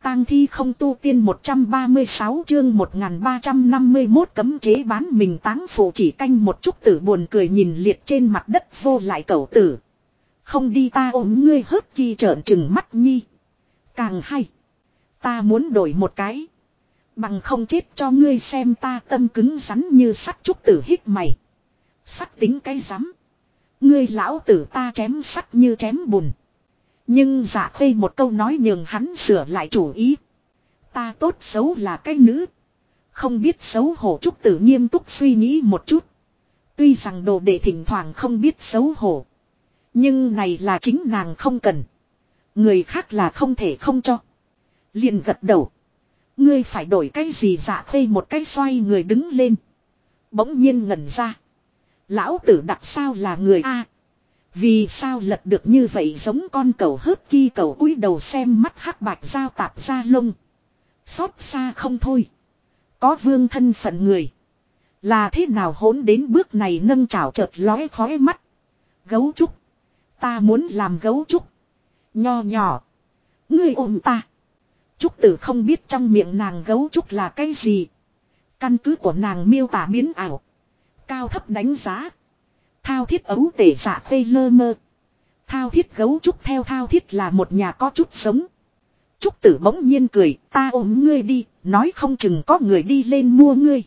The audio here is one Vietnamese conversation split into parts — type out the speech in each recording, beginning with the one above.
tang thi không tu tiên 136 chương 1351 cấm chế bán mình táng phụ chỉ canh một chút tử buồn cười nhìn liệt trên mặt đất vô lại cẩu tử. Không đi ta ôm ngươi hớt kỳ trợn trừng mắt nhi. Càng hay. Ta muốn đổi một cái. Bằng không chết cho ngươi xem ta tâm cứng rắn như sắt trúc tử hít mày. Sắt tính cái rắm. Ngươi lão tử ta chém sắt như chém bùn. Nhưng Dạ Khê một câu nói nhường hắn sửa lại chủ ý. Ta tốt xấu là cái nữ. Không biết xấu hổ trúc tử nghiêm túc suy nghĩ một chút. Tuy rằng đồ đệ thỉnh thoảng không biết xấu hổ. Nhưng này là chính nàng không cần. Người khác là không thể không cho. Liền gật đầu. Ngươi phải đổi cái gì? Dạ Khê một cái xoay người đứng lên. Bỗng nhiên ngẩn ra. Lão tử đặt sao là người A. Vì sao lật được như vậy giống con cẩu hớt ki cẩu cúi đầu xem mắt hắc bạch giao tạp ra lông. Xót xa không thôi. Có vương thân phận người. Là thế nào hỗn đến bước này nâng chảo chợt lóe khói mắt. Gấu trúc. Ta muốn làm gấu trúc. Nho nhỏ. Ngươi ôm ta. Trúc tử không biết trong miệng nàng gấu trúc là cái gì. Căn cứ của nàng miêu tả biến ảo. Cao thấp đánh giá. Thao thiết ấu tể Dạ Khê lơ mơ. Thao thiết gấu trúc theo thao thiết là một nhà có chút sống. Trúc tử bỗng nhiên cười. Ta ôm ngươi đi. Nói không chừng có người đi lên mua ngươi.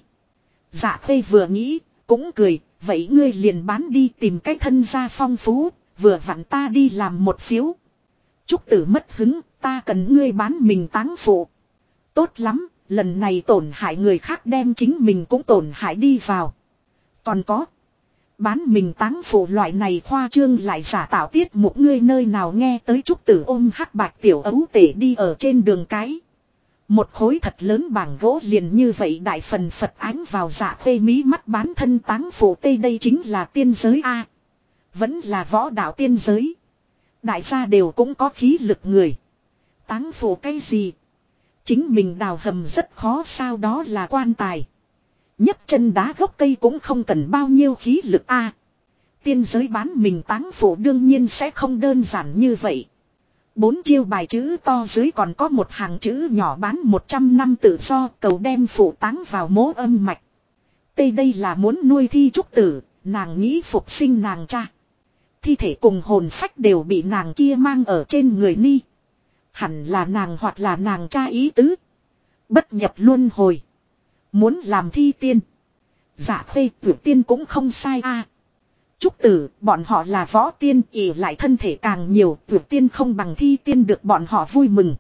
Dạ Khê vừa nghĩ. Cũng cười. Vậy ngươi liền bán đi tìm cái thân gia phong phú. Vừa vặn ta đi làm một phiếu. Trúc tử mất hứng. Ta cần ngươi bán mình táng phụ. Tốt lắm. Lần này tổn hại người khác đem chính mình cũng tổn hại đi vào. Còn có. Bán mình táng phụ loại này khoa trương lại giả tạo tiết mục ngươi nơi nào nghe tới trúc tử ôm hắc bạch tiểu ấu tể đi ở trên đường cái. Một khối thật lớn bảng gỗ liền như vậy đại phần phật ánh vào Dạ Khê mí mắt bán thân táng phụ tây đây chính là tiên giới A. Vẫn là võ đạo tiên giới. Đại gia đều cũng có khí lực người. Táng phụ cái gì? Chính mình đào hầm rất khó sao đó là quan tài. Nhấc chân đá gốc cây cũng không cần bao nhiêu khí lực a. Tiên giới bán mình táng phụ đương nhiên sẽ không đơn giản như vậy. 4 chiêu bài chữ to dưới còn có một hàng chữ nhỏ bán 100 năm tự do cầu đem phụ táng vào mố âm mạch. Tây đây là muốn nuôi thi trúc tử, nàng nghĩ phục sinh nàng cha. Thi thể cùng hồn phách đều bị nàng kia mang ở trên người ni. Hẳn là nàng hoặc là nàng cha ý tứ. Bất nhập luân hồi. Muốn làm thi tiên. Dạ Khê tuyệt tiên cũng không sai a. Trúc tử, bọn họ là võ tiên ỉ lại thân thể càng nhiều. Tuyệt tiên không bằng thi tiên được bọn họ vui mừng.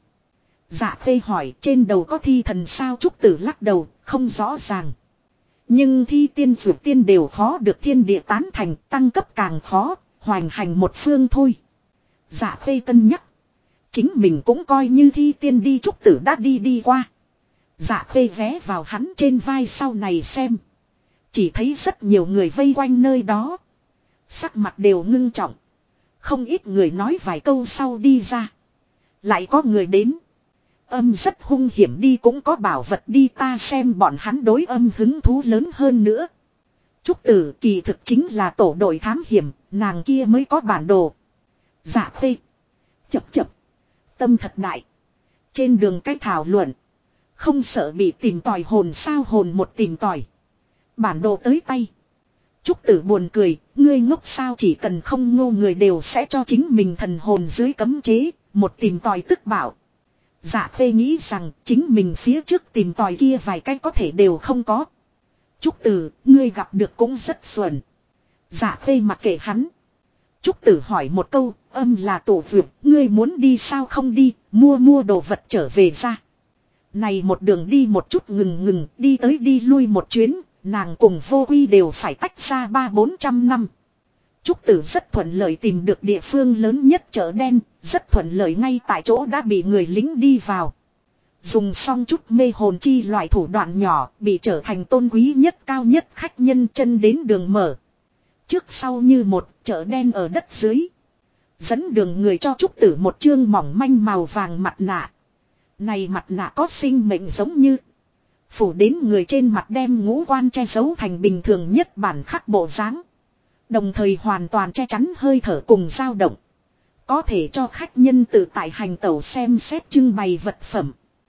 Dạ Khê hỏi trên đầu có thi thần sao? Trúc tử lắc đầu, không rõ ràng. Nhưng thi tiên tuyệt tiên đều khó được thiên địa tán thành, tăng cấp càng khó, hoành hành một phương thôi. Dạ Khê cân nhắc. Chính mình cũng coi như thi tiên đi. Trúc tử đã đi qua. Dạ Khê ghé vào hắn trên vai sau này xem. Chỉ thấy rất nhiều người vây quanh nơi đó. Sắc mặt đều ngưng trọng. Không ít người nói vài câu sau đi ra. Lại có người đến. Âm rất hung hiểm đi cũng có bảo vật đi ta xem bọn hắn đối âm hứng thú lớn hơn nữa. Trúc tử kỳ thực chính là tổ đội thám hiểm. Nàng kia mới có bản đồ. Dạ Khê. Chập. Tâm thật đại. Trên đường cách thảo luận. Không sợ bị tìm tòi hồn sao? Hồn một tìm tòi. Bản đồ tới tay. Trúc tử buồn cười. Ngươi ngốc sao? Chỉ cần không ngô người đều sẽ cho chính mình thần hồn dưới cấm chế. Một tìm tòi tức bảo. Dạ Khê nghĩ rằng chính mình phía trước tìm tòi kia vài cái có thể đều không có. Trúc tử, ngươi gặp được cũng rất xuẩn. Dạ Khê mặc kệ hắn. Trúc tử hỏi một câu, âm là tổ vượt, ngươi muốn đi sao? Không đi, mua đồ vật trở về ra. Này một đường đi một chút ngừng, đi tới đi lui một chuyến, nàng cùng Vô Quy đều phải tách ra 300-400 năm. Trúc tử rất thuận lợi tìm được địa phương lớn nhất chợ đen, rất thuận lợi ngay tại chỗ đã bị người lính đi vào. Dùng xong chút mê hồn chi loại thủ đoạn nhỏ, bị trở thành tôn quý nhất cao nhất khách nhân chân đến đường mở. Trước sau như một chợ đen ở đất dưới. Dẫn đường người cho Trúc tử một chương mỏng manh màu vàng mặt nạ. Này mặt nạ có sinh mệnh giống như. Phủ đến người trên mặt đem ngũ quan che giấu thành bình thường nhất bản khắc bộ dáng. Đồng thời hoàn toàn che chắn hơi thở cùng dao động. Có thể cho khách nhân tự tại hành tẩu xem xét trưng bày vật phẩm.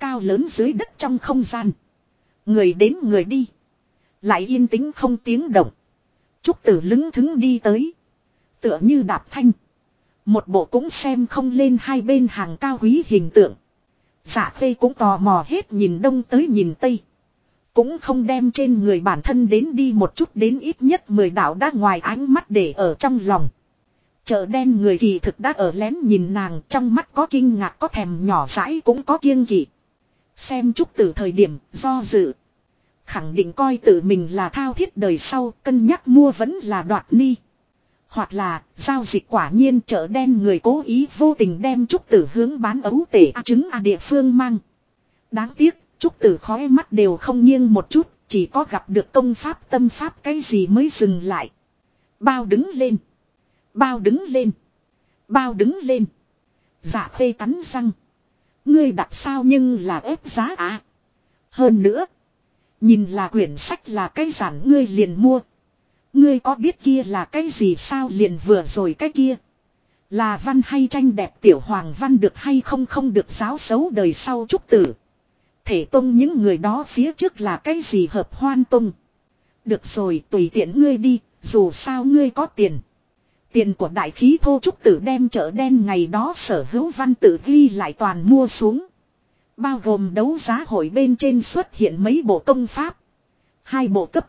cao lớn dưới đất trong không gian. Người đến người đi. Lại yên tĩnh không tiếng động. Trúc Tử lững thững đi tới. Tựa như đạp thanh. Một bộ cũng xem không lên hai bên hàng cao quý hình tượng. Dạ Khê cũng tò mò hết nhìn đông tới nhìn tây. Cũng không đem trên người bản thân đến đi một chút đến ít nhất 10 đạo đã ngoài ánh mắt để ở trong lòng. Chợ đen người kỳ thực đã ở lén nhìn nàng, trong mắt có kinh ngạc, có thèm nhỏ dãi, cũng có kiêng kỵ. Xem Trúc Tử thời điểm do dự. Khẳng định coi tự mình là thao thiết đời sau, cân nhắc mua vẫn là đoạt ni. Hoặc là giao dịch quả nhiên chợ đen người cố ý vô tình đem Trúc Tử hướng bán ấu tể trứng địa phương mang. Đáng tiếc, Trúc Tử khói mắt đều không nghiêng một chút, chỉ có gặp được công pháp tâm pháp cái gì mới dừng lại. Bao đứng lên. Bao đứng lên. Bao đứng lên. Dạ Khê cắn răng. Ngươi đặt sao nhưng là ép giá à. Hơn nữa. Nhìn là quyển sách là cái giản ngươi liền mua. Ngươi có biết kia là cái gì sao liền vừa rồi cái kia. Là văn hay tranh đẹp tiểu hoàng văn được hay không không được giáo xấu đời sau Trúc Tử. Thể tông những người đó phía trước là cái gì hợp hoan tông. Được rồi tùy tiện ngươi đi, dù sao ngươi có tiền. Tiền của đại khí thô Trúc Tử đem chợ đen ngày đó sở hữu văn tự ghi lại toàn mua xuống. Bao gồm đấu giá hội bên trên xuất hiện mấy bộ công pháp. 2 bộ cấp.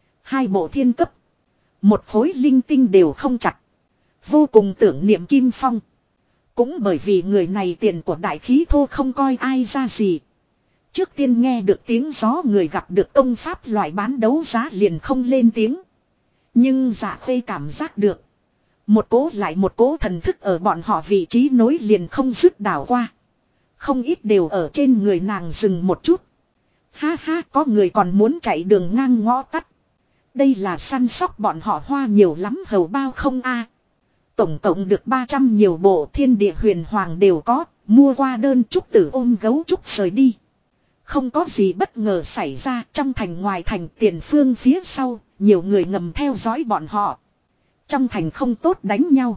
2 bộ thiên cấp. Một khối linh tinh đều không chặt. Vô cùng tưởng niệm Kim Phong. Cũng bởi vì người này tiền của đại khí thô không coi ai ra gì. Trước tiên nghe được tiếng gió người gặp được công pháp loại bán đấu giá liền không lên tiếng. Nhưng Dạ Khê cảm giác được. Một cố lại một cố thần thức ở bọn họ vị trí nối liền không dứt đảo qua. Không ít đều ở trên người nàng dừng một chút. Ha ha có người còn muốn chạy đường ngang ngõ tắt. Đây là săn sóc bọn họ hoa nhiều lắm hầu bao không a. Tổng cộng được 300 nhiều bộ thiên địa huyền hoàng đều có. Mua qua đơn Trúc Tử ôm gấu trúc rời đi. Không có gì bất ngờ xảy ra trong thành ngoài thành tiền phương phía sau. Nhiều người ngầm theo dõi bọn họ. Trong thành không tốt đánh nhau.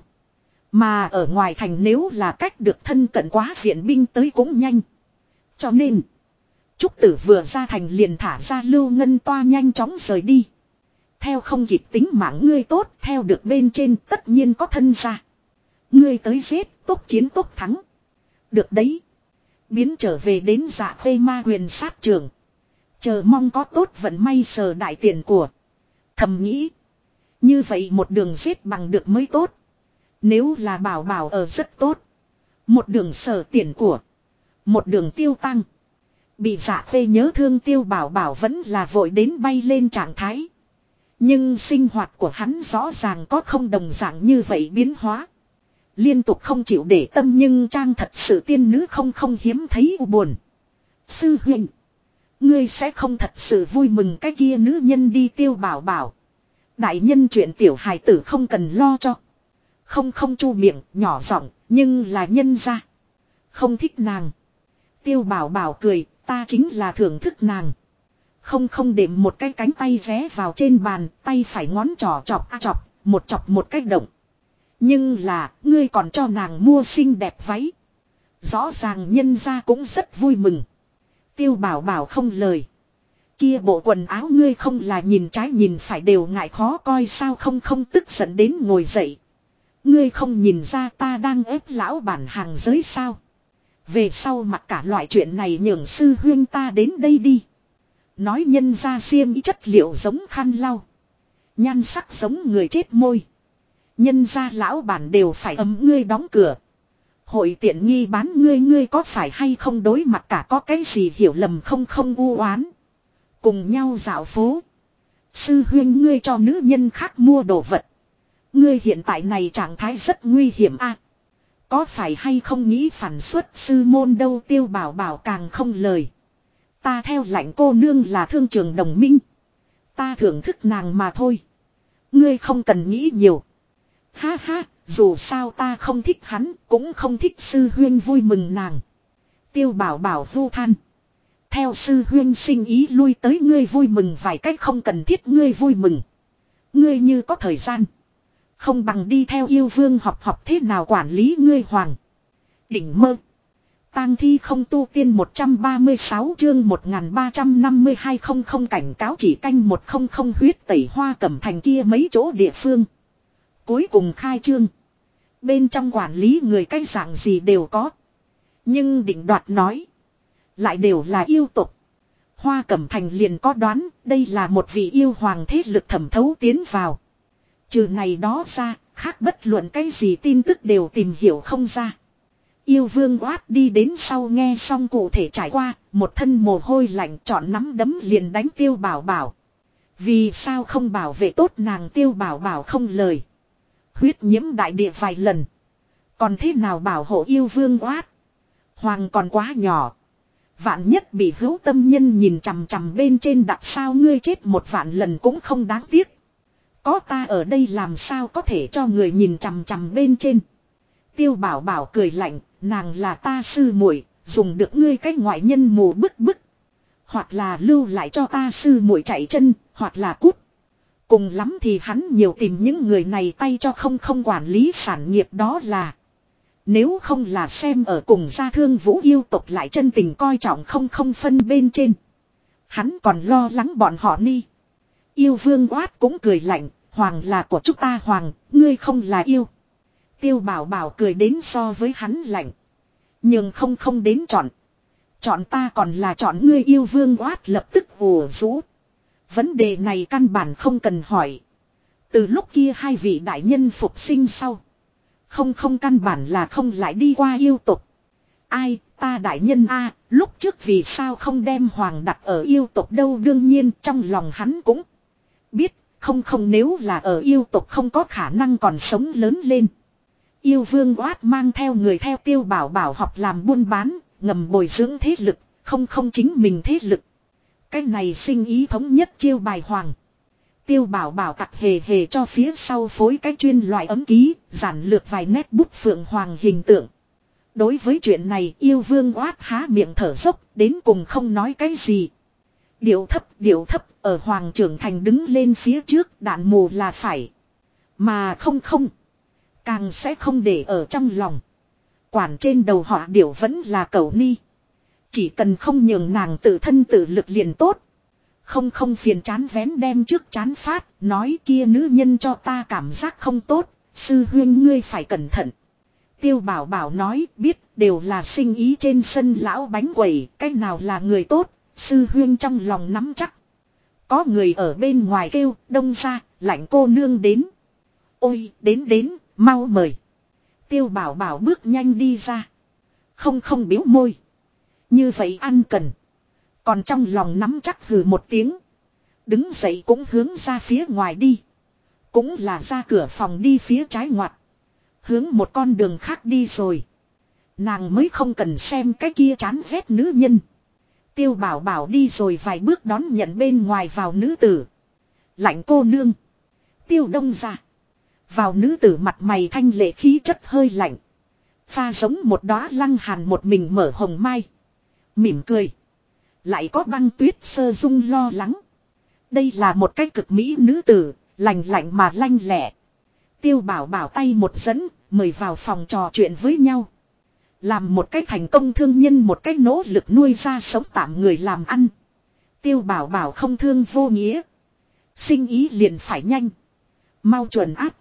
Mà ở ngoài thành nếu là cách được thân cận quá viện binh tới cũng nhanh. Cho nên. Trúc Tử vừa ra thành liền thả ra Lưu Ngân Toa nhanh chóng rời đi. Theo không kịp tính mạng ngươi tốt. Theo được bên trên tất nhiên có thân ra. Ngươi tới giết tốt chiến tốt thắng. Được đấy. Biến trở về đến Dạ Khê ma huyền sát trường. Chờ mong có tốt vận may sờ đại tiền của. Thầm nghĩ. Như vậy một đường giết bằng được mới tốt. Nếu là bảo bảo ở rất tốt. Một đường sở tiền của. Một đường tiêu tăng. Bị Dạ Khê nhớ thương Tiêu Bảo Bảo vẫn là vội đến bay lên trạng thái. Nhưng sinh hoạt của hắn rõ ràng có không đồng dạng như vậy biến hóa. Liên tục không chịu để tâm nhưng trang thật sự tiên nữ không hiếm thấy u buồn. Sư huynh. Ngươi sẽ không thật sự vui mừng cái kia nữ nhân đi Tiêu Bảo Bảo. Đại nhân chuyện tiểu hài tử không cần lo cho. Không chu miệng nhỏ giọng nhưng là nhân ra. Không thích nàng. Tiêu Bảo Bảo cười ta chính là thưởng thức nàng. Không đệm một cái cánh tay ré vào trên bàn tay phải ngón trỏ chọc một cái động. Nhưng là ngươi còn cho nàng mua xinh đẹp váy. Rõ ràng nhân ra cũng rất vui mừng. Tiêu Bảo Bảo không lời. Kia bộ quần áo ngươi không là nhìn trái nhìn phải đều ngại khó coi sao không tức giận đến ngồi dậy. Ngươi không nhìn ra ta đang ép lão bản hàng giới sao. Về sau mặc cả loại chuyện này nhường sư huyên ta đến đây đi. Nói nhân ra xiêm y chất liệu giống khăn lau. Nhan sắc giống người chết môi. Nhân ra lão bản đều phải ấm ngươi đóng cửa. Hội tiện nghi bán ngươi có phải hay không đối mặt cả có cái gì hiểu lầm không u oán. Cùng nhau dạo phố. Sư huyên ngươi cho nữ nhân khác mua đồ vật. Ngươi hiện tại này trạng thái rất nguy hiểm a. Có phải hay không nghĩ phản xuất sư môn đâu Tiêu Bảo Bảo càng không lời. Ta theo lạnh cô nương là thương trường đồng minh. Ta thưởng thức nàng mà thôi. Ngươi không cần nghĩ nhiều. Ha ha, dù sao ta không thích hắn, cũng không thích sư huyên vui mừng nàng. Tiêu Bảo Bảo hô than. Theo sư huyên sinh ý lui tới ngươi vui mừng vài cách không cần thiết ngươi vui mừng. Ngươi như có thời gian. Không bằng đi theo yêu vương học thế nào quản lý ngươi hoàng. Đỉnh mơ. Tang thi không tu tiên 136 chương 1352 không không cảnh cáo chỉ canh 100 huyết tẩy Hoa Cẩm Thành kia mấy chỗ địa phương. Cuối cùng khai trương. Bên trong quản lý người cái dạng gì đều có. Nhưng định đoạt nói. Lại đều là yêu tục. Hoa Cẩm Thành liền có đoán đây là một vị yêu hoàng thế lực thẩm thấu tiến vào. Trừ này đó ra, khác bất luận cái gì tin tức đều tìm hiểu không ra. Yêu vương oát đi đến sau nghe xong cụ thể trải qua, một thân mồ hôi lạnh trọn nắm đấm liền đánh Tiêu Bảo Bảo. Vì sao không bảo vệ tốt nàng Tiêu Bảo Bảo không lời. Huyết nhiễm đại địa vài lần. Còn thế nào bảo hộ yêu vương oát. Hoàng còn quá nhỏ. Vạn nhất bị hữu tâm nhân nhìn chằm chằm bên trên đặt sao ngươi chết một vạn lần cũng không đáng tiếc. Có ta ở đây làm sao có thể cho người nhìn chằm chằm bên trên. Tiêu Bảo Bảo cười lạnh, nàng là ta sư muội, dùng được ngươi cái ngoại nhân mù bức bức. Hoặc là lưu lại cho ta sư muội chạy chân, hoặc là cút. Cùng lắm thì hắn nhiều tìm những người này tay cho không quản lý sản nghiệp đó là. Nếu không là xem ở cùng gia thương vũ yêu tộc lại chân tình coi trọng không phân bên trên. Hắn còn lo lắng bọn họ ni. Yêu vương oát cũng cười lạnh, hoàng là của chúng ta hoàng, ngươi không là yêu. Tiêu Bảo Bảo cười đến so với hắn lạnh. Nhưng không đến chọn. Chọn ta còn là chọn ngươi yêu vương oát lập tức ùa rũ. Vấn đề này căn bản không cần hỏi. Từ lúc kia hai vị đại nhân phục sinh sau. Không căn bản là không lại đi qua yêu tục. Ai ta đại nhân a lúc trước vì sao không đem hoàng đặt ở yêu tục đâu đương nhiên trong lòng hắn cũng biết không nếu là ở yêu tục không có khả năng còn sống lớn lên. Yêu vương oát mang theo người theo Tiêu Bảo Bảo học làm buôn bán, ngầm bồi dưỡng thế lực, không chính mình thế lực. Cái này sinh ý thống nhất chiêu bài hoàng. Tiêu Bảo Bảo tặc hề hề cho phía sau phối cái chuyên loại ấm ký, giản lược vài nét bút phượng hoàng hình tượng. Đối với chuyện này yêu vương oát há miệng thở dốc, đến cùng không nói cái gì. Điệu thấp, ở hoàng trưởng thành đứng lên phía trước đạn mù là phải. Mà không. Càng sẽ không để ở trong lòng. Quản trên đầu họ điểu vẫn là cẩu ni. Chỉ cần không nhường nàng tự thân tự lực liền tốt. Không phiền chán vén đem trước chán phát. Nói kia nữ nhân cho ta cảm giác không tốt. Sư huyên ngươi phải cẩn thận. Tiêu Bảo Bảo nói biết đều là sinh ý trên sân lão bánh quẩy. Cái nào là người tốt. Sư huyên trong lòng nắm chắc. Có người ở bên ngoài kêu đông ra lạnh cô nương đến. Ôi đến. Mau mời. Tiêu Bảo Bảo bước nhanh đi ra. Không biếu môi. Như vậy ăn cần. Còn trong lòng nắm chắc hừ một tiếng. Đứng dậy cũng hướng ra phía ngoài đi. Cũng là ra cửa phòng đi phía trái ngoặt. Hướng một con đường khác đi rồi. Nàng mới không cần xem cái kia chán ghét nữ nhân. Tiêu Bảo Bảo đi rồi vài bước đón nhận bên ngoài vào nữ tử. Lạnh cô nương. Tiêu Đông ra. Vào nữ tử mặt mày thanh lệ khí chất hơi lạnh. Pha giống một đóa lăng hàn một mình mở hồng mai. Mỉm cười. Lại có băng tuyết sơ dung lo lắng. Đây là một cái cực mỹ nữ tử, lạnh mà lanh lẹ. Tiêu Bảo Bảo tay một dẫn, mời vào phòng trò chuyện với nhau. Làm một cái thành công thương nhân một cái nỗ lực nuôi ra sống tạm người làm ăn. Tiêu Bảo Bảo không thương vô nghĩa. Sinh ý liền phải nhanh. Mau chuẩn áp.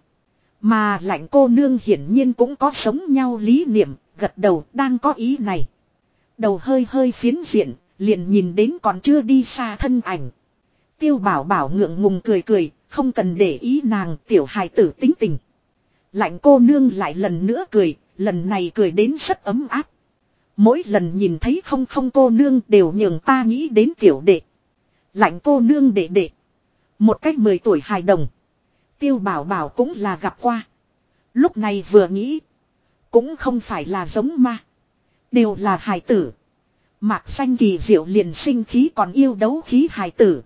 Mà lạnh cô nương hiển nhiên cũng có sống nhau lý niệm, gật đầu đang có ý này. Đầu hơi phiến diện, liền nhìn đến còn chưa đi xa thân ảnh. Tiêu Bảo Bảo ngượng ngùng cười, không cần để ý nàng tiểu hài tử tính tình. Lạnh cô nương lại lần nữa cười, lần này cười đến rất ấm áp. Mỗi lần nhìn thấy không cô nương đều nhường ta nghĩ đến tiểu đệ. Lạnh cô nương đệ. Một cách 10 tuổi hài đồng. Tiêu Bảo Bảo cũng là gặp qua. Lúc này vừa nghĩ. Cũng không phải là giống ma. Đều là hài tử. Mạc xanh kỳ diệu liền sinh khí còn yêu đấu khí hài tử.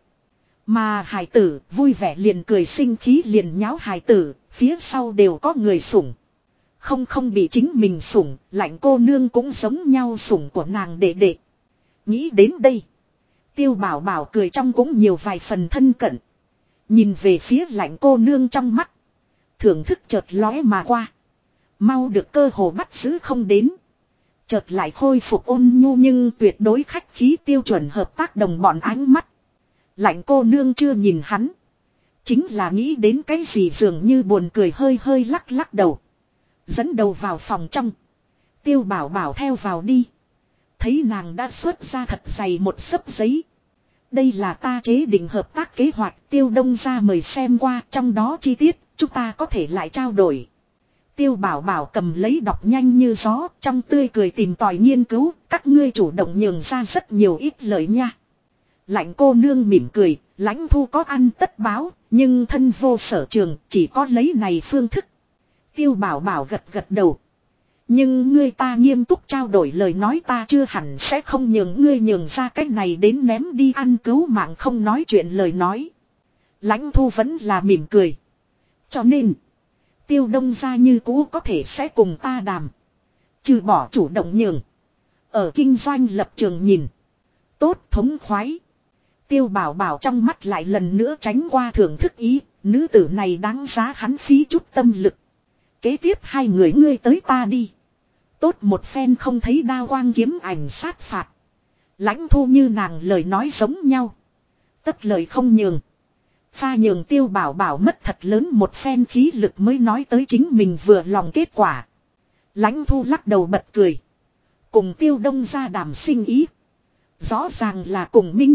Mà hài tử vui vẻ liền cười sinh khí liền nháo hài tử. Phía sau đều có người sủng. Không bị chính mình sủng. Lạnh cô nương cũng giống nhau sủng của nàng đệ. Nghĩ đến đây. Tiêu Bảo Bảo cười trong cũng nhiều vài phần thân cận. Nhìn về phía lạnh cô nương trong mắt. Thưởng thức chợt lóe mà qua. Mau được cơ hồ bắt giữ không đến. Chợt lại khôi phục ôn nhu nhưng tuyệt đối khách khí tiêu chuẩn hợp tác đồng bọn ánh mắt. Lạnh cô nương chưa nhìn hắn. Chính là nghĩ đến cái gì dường như buồn cười hơi hơi lắc lắc đầu. Dẫn đầu vào phòng trong. Tiêu bảo bảo theo vào đi. Thấy nàng đã xuất ra thật dày một xấp giấy. Đây là ta chế định hợp tác kế hoạch Tiêu Đông ra mời xem qua trong đó chi tiết chúng ta có thể lại trao đổi. Tiêu bảo bảo cầm lấy đọc nhanh như gió trong tươi cười tìm tòi nghiên cứu các ngươi chủ động nhường ra rất nhiều ít lợi nha. Lạnh cô nương mỉm cười, Lãnh Thu có ăn tất báo, nhưng thân vô sở trường chỉ có lấy này phương thức. Tiêu bảo bảo gật gật đầu. Nhưng ngươi ta nghiêm túc trao đổi lời nói ta chưa hẳn sẽ không nhường ngươi nhường ra cái này đến ném đi ăn cứu mạng không nói chuyện lời nói. Lãnh Thu vẫn là mỉm cười. Cho nên, Tiêu Đông ra như cũ có thể sẽ cùng ta đàm. Trừ bỏ chủ động nhường. Ở kinh doanh lập trường nhìn. Tốt thống khoái. Tiêu bảo bảo trong mắt lại lần nữa tránh qua thưởng thức ý. Nữ tử này đáng giá hắn phí chút tâm lực. Kế tiếp hai người ngươi tới ta đi. Tốt một phen không thấy đao quang kiếm ảnh sát phạt. Lãnh Thu như nàng lời nói giống nhau. Tất lời không nhường. Pha nhường Tiêu bảo bảo mất thật lớn một phen khí lực mới nói tới chính mình vừa lòng kết quả. Lãnh Thu lắc đầu bật cười. Cùng Tiêu Đông ra đàm sinh ý. Rõ ràng là cùng minh.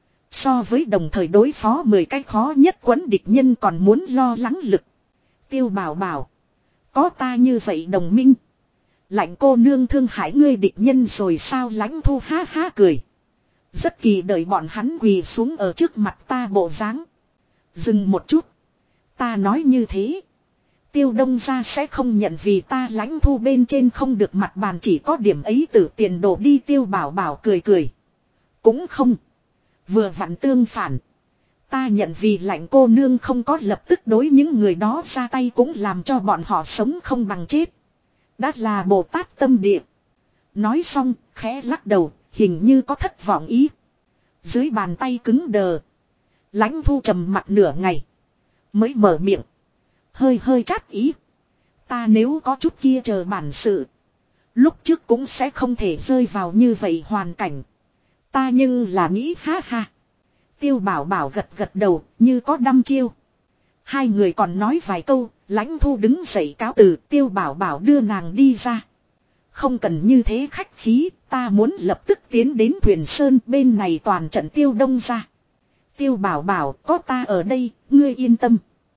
So với đồng thời đối phó 10 cái khó nhất quấn địch nhân còn muốn lo lắng lực. Tiêu bảo bảo. Có ta như vậy đồng minh. Lạnh cô nương thương hại ngươi địch nhân rồi sao Lãnh Thu ha ha cười. Rất kỳ đợi bọn hắn quỳ xuống ở trước mặt ta bộ dáng. Dừng một chút. Ta nói như thế. Tiêu Đông ra sẽ không nhận vì ta Lãnh Thu bên trên không được mặt bàn chỉ có điểm ấy tử tiền đổ đi Tiêu bảo bảo cười cười. Cũng không. Vừa vặn tương phản. Ta nhận vì lạnh cô nương không có lập tức đối những người đó ra tay cũng làm cho bọn họ sống không bằng chết. Đã là Bồ Tát tâm địa. Nói xong, khẽ lắc đầu, hình như có thất vọng ý. Dưới bàn tay cứng đờ. Lãnh Thu trầm mặt nửa ngày. Mới mở miệng. Hơi hơi chát ý. Ta nếu có chút kia chờ bản sự. Lúc trước cũng sẽ không thể rơi vào như vậy hoàn cảnh. Ta nhưng là nghĩ ha ha. Tiêu bảo bảo gật gật đầu như có đăm chiêu. Hai người còn nói vài câu. Lãnh Thu đứng dậy cáo từ Tiêu bảo bảo đưa nàng đi ra. Không cần như thế khách khí. Ta muốn lập tức tiến đến Thuyền Sơn bên này toàn trận Tiêu Đông ra. Tiêu bảo bảo có ta ở đây. Ngươi yên tâm.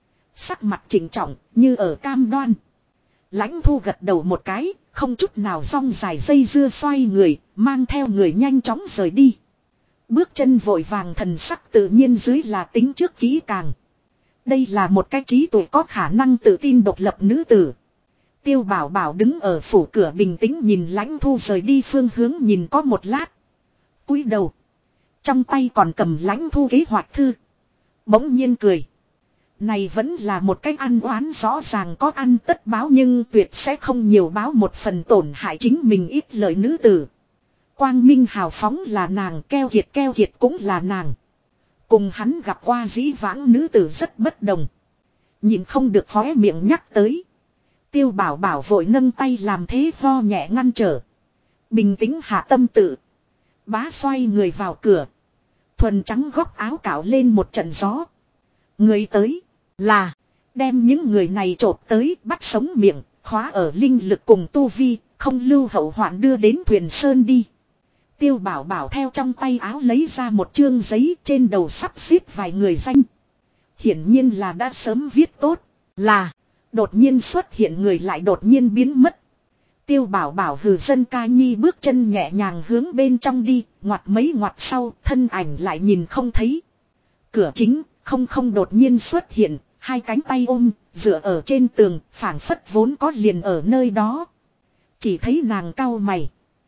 Sắc mặt chỉnh trọng như ở cam đoan. Lãnh Thu gật đầu một cái. Không chút nào rong dài dây dưa xoay người. Mang theo người nhanh chóng rời đi. Bước chân vội vàng thần sắc tự nhiên dưới là tính trước kỹ càng. Đây là một cái trí tuệ có khả năng tự tin độc lập nữ tử. Tiêu bảo bảo đứng ở phủ cửa bình tĩnh nhìn Lãnh Thu rời đi phương hướng nhìn có một lát. Cúi đầu. Trong tay còn cầm Lãnh Thu kế hoạch thư. Bỗng nhiên cười. Này vẫn là một cách ăn oán rõ ràng có ăn tất báo nhưng tuyệt sẽ không nhiều báo một phần tổn hại chính mình ít lời nữ tử. Quang minh hào phóng là nàng keo kiệt cũng là nàng. Cùng hắn gặp qua dĩ vãng nữ tử rất bất đồng. Nhìn không được khóe miệng nhắc tới. Tiêu bảo bảo vội nâng tay làm thế ho nhẹ ngăn trở. Bình tĩnh hạ tâm tự. Bá xoay người vào cửa. Thuần trắng góc áo cạo lên một trận gió. Người tới là đem những người này trộp tới bắt sống miệng. Khóa ở linh lực cùng tu vi. Không lưu hậu hoạn đưa đến Thuyền Sơn đi. Tiêu bảo bảo theo trong tay áo lấy ra một chương giấy trên đầu sắp xếp vài người danh. Hiển nhiên là đã sớm viết tốt. Là đột nhiên xuất hiện người lại đột nhiên biến mất. Tiêu bảo bảo hừ dân ca nhi bước chân nhẹ nhàng hướng bên trong đi. Ngoặt mấy ngoặt sau thân ảnh lại nhìn không thấy. Cửa chính không đột nhiên xuất hiện. Hai cánh tay ôm dựa ở trên tường phảng phất vốn có liền ở nơi đó. Chỉ thấy nàng cau mày.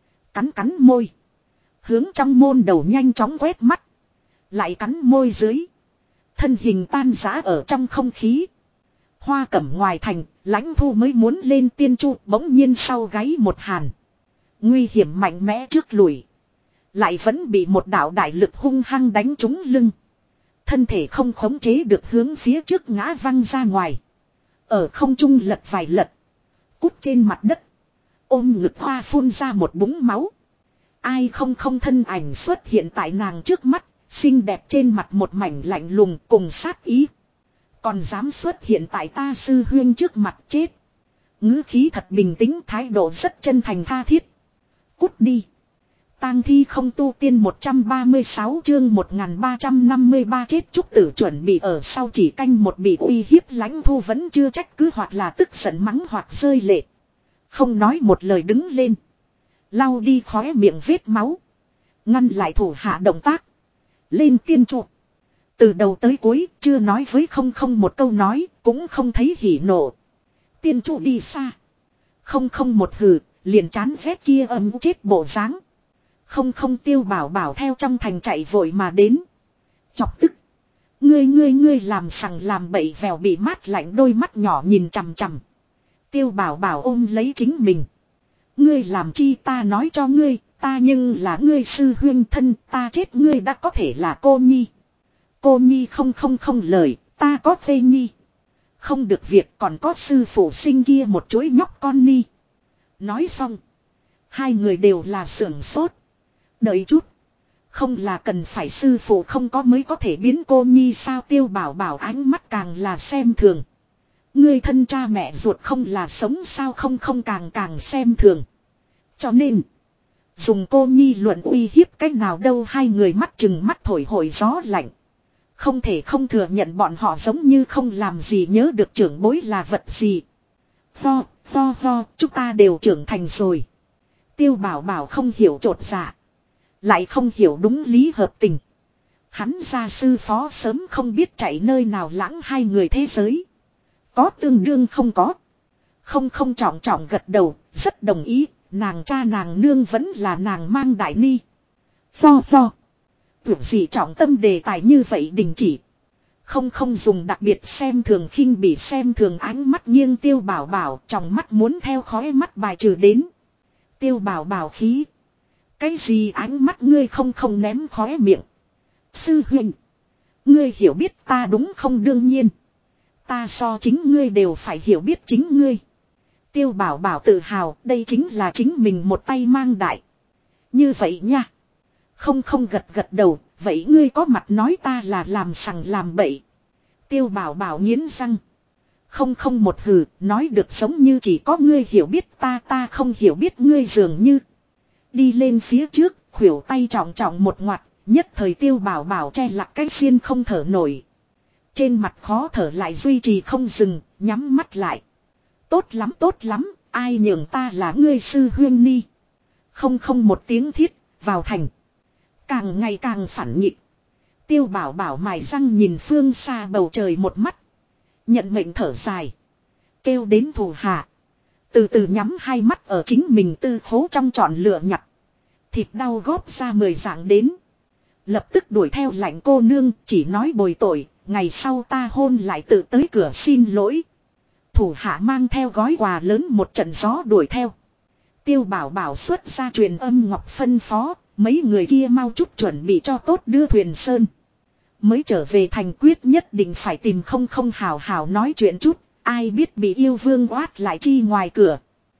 Cắn môi. Hướng trong môn đầu nhanh chóng quét mắt. Lại cắn môi dưới. Thân hình tan rã ở trong không khí. Hoa cẩm ngoài thành, Lãnh Thu mới muốn lên tiên chu bỗng nhiên sau gáy một hàn. Nguy hiểm mạnh mẽ trước lùi. Lại vẫn bị một đạo đại lực hung hăng đánh trúng lưng. Thân thể không khống chế được hướng phía trước ngã văng ra ngoài. Ở không trung lật vài lật. Cút trên mặt đất. ôm ngực hoa phun ra một búng máu. Ai không không thân ảnh xuất hiện tại nàng trước mắt, xinh đẹp trên mặt một mảnh lạnh lùng cùng sát ý. Còn dám xuất hiện tại ta sư huyên trước mặt chết. Ngữ khí thật bình tĩnh, thái độ rất chân thành tha thiết. Cút đi. Tang thi không tu tiên 136 chương 1353 chết trúc tử chuẩn bị ở sau chỉ canh một bị uy hiếp Lãnh Thu vẫn chưa trách cứ hoặc là tức giận mắng hoặc rơi lệ. Không nói một lời đứng lên. Lau đi khóe miệng vết máu. Ngăn lại thủ hạ động tác. Lên tiên trụ. Từ đầu tới cuối chưa nói với không một câu nói, cũng không thấy hỉ nộ. Tiên trụ đi xa. Không một hừ, liền chán ghét kia âm chết bộ dáng. Không Tiêu Bảo Bảo theo trong thành chạy vội mà đến. Chọc tức. Ngươi làm sằng làm bậy vèo bị mát lạnh đôi mắt nhỏ nhìn chằm chằm. Tiêu Bảo Bảo ôm lấy chính mình. Ngươi làm chi ta nói cho ngươi, ta nhưng là ngươi sư huyên thân, ta chết ngươi đã có thể là cô nhi. Cô nhi không lời, ta có phê nhi. Không được việc còn có sư phụ sinh kia một chuỗi nhóc con ni. Nói xong. Hai người đều là sưởng sốt. Đợi chút. Không là cần phải sư phụ không có mới có thể biến cô nhi sao Tiêu Bảo Bảo ánh mắt càng là xem thường. Người thân cha mẹ ruột không là sống sao không càng xem thường. Cho nên. Dùng cô nhi luận uy hiếp cách nào đâu hai người mắt chừng mắt thổi hồi gió lạnh. Không thể không thừa nhận bọn họ giống như không làm gì nhớ được trưởng bối là vật gì. Ho, chúng ta đều trưởng thành rồi. Tiêu Bảo Bảo không hiểu trột dạ. Lại không hiểu đúng lý hợp tình. Hắn gia sư phó sớm không biết chạy nơi nào lãng hai người thế giới. Có tương đương không có. Không trọng gật đầu, rất đồng ý, nàng cha nàng nương vẫn là nàng mang đại ni. Lo. Tưởng gì trọng tâm đề tài như vậy đình chỉ. Không dùng đặc biệt xem thường khinh bị xem thường ánh mắt nghiêng Tiêu Bảo Bảo trong mắt muốn theo khói mắt bài trừ đến. Tiêu Bảo Bảo khí. Cái gì ánh mắt ngươi không ném khóe miệng. Sư huynh. Ngươi hiểu biết ta đúng không đương nhiên. Ta so chính ngươi đều phải hiểu biết chính ngươi. Tiêu Bảo Bảo tự hào đây chính là chính mình một tay mang đại. Như vậy nha. Không gật đầu. Vậy ngươi có mặt nói ta là làm sằng làm bậy. Tiêu Bảo Bảo nghiến răng. Không một hừ nói được giống như chỉ có ngươi hiểu biết ta không hiểu biết ngươi dường như. Đi lên phía trước, khuỷu tay trọng một ngoặt, nhất thời Tiêu Bảo Bảo che lặc cái xiên không thở nổi. Trên mặt khó thở lại duy trì không dừng, nhắm mắt lại. Tốt lắm, ai nhường ta là ngươi sư huyên ni. Không một tiếng thiết, vào thành. Càng ngày càng phản nhịp. Tiêu Bảo Bảo mài răng nhìn phương xa bầu trời một mắt. Nhận mệnh thở dài. Kêu đến thủ hạ. Từ từ nhắm hai mắt ở chính mình tư khố trong chọn lựa nhặt. Thịt đau góp ra 10 dạng đến. Lập tức đuổi theo lạnh cô nương chỉ nói bồi tội. Ngày sau ta hôn lại tự tới cửa xin lỗi. Thủ hạ mang theo gói quà lớn một trận gió đuổi theo. Tiêu Bảo Bảo xuất ra truyền âm ngọc phân phó. Mấy người kia mau chút chuẩn bị cho tốt đưa thuyền sơn. Mới trở về thành quyết nhất định phải tìm không hào nói chuyện chút. Ai biết bị yêu vương oát lại chi ngoài cửa.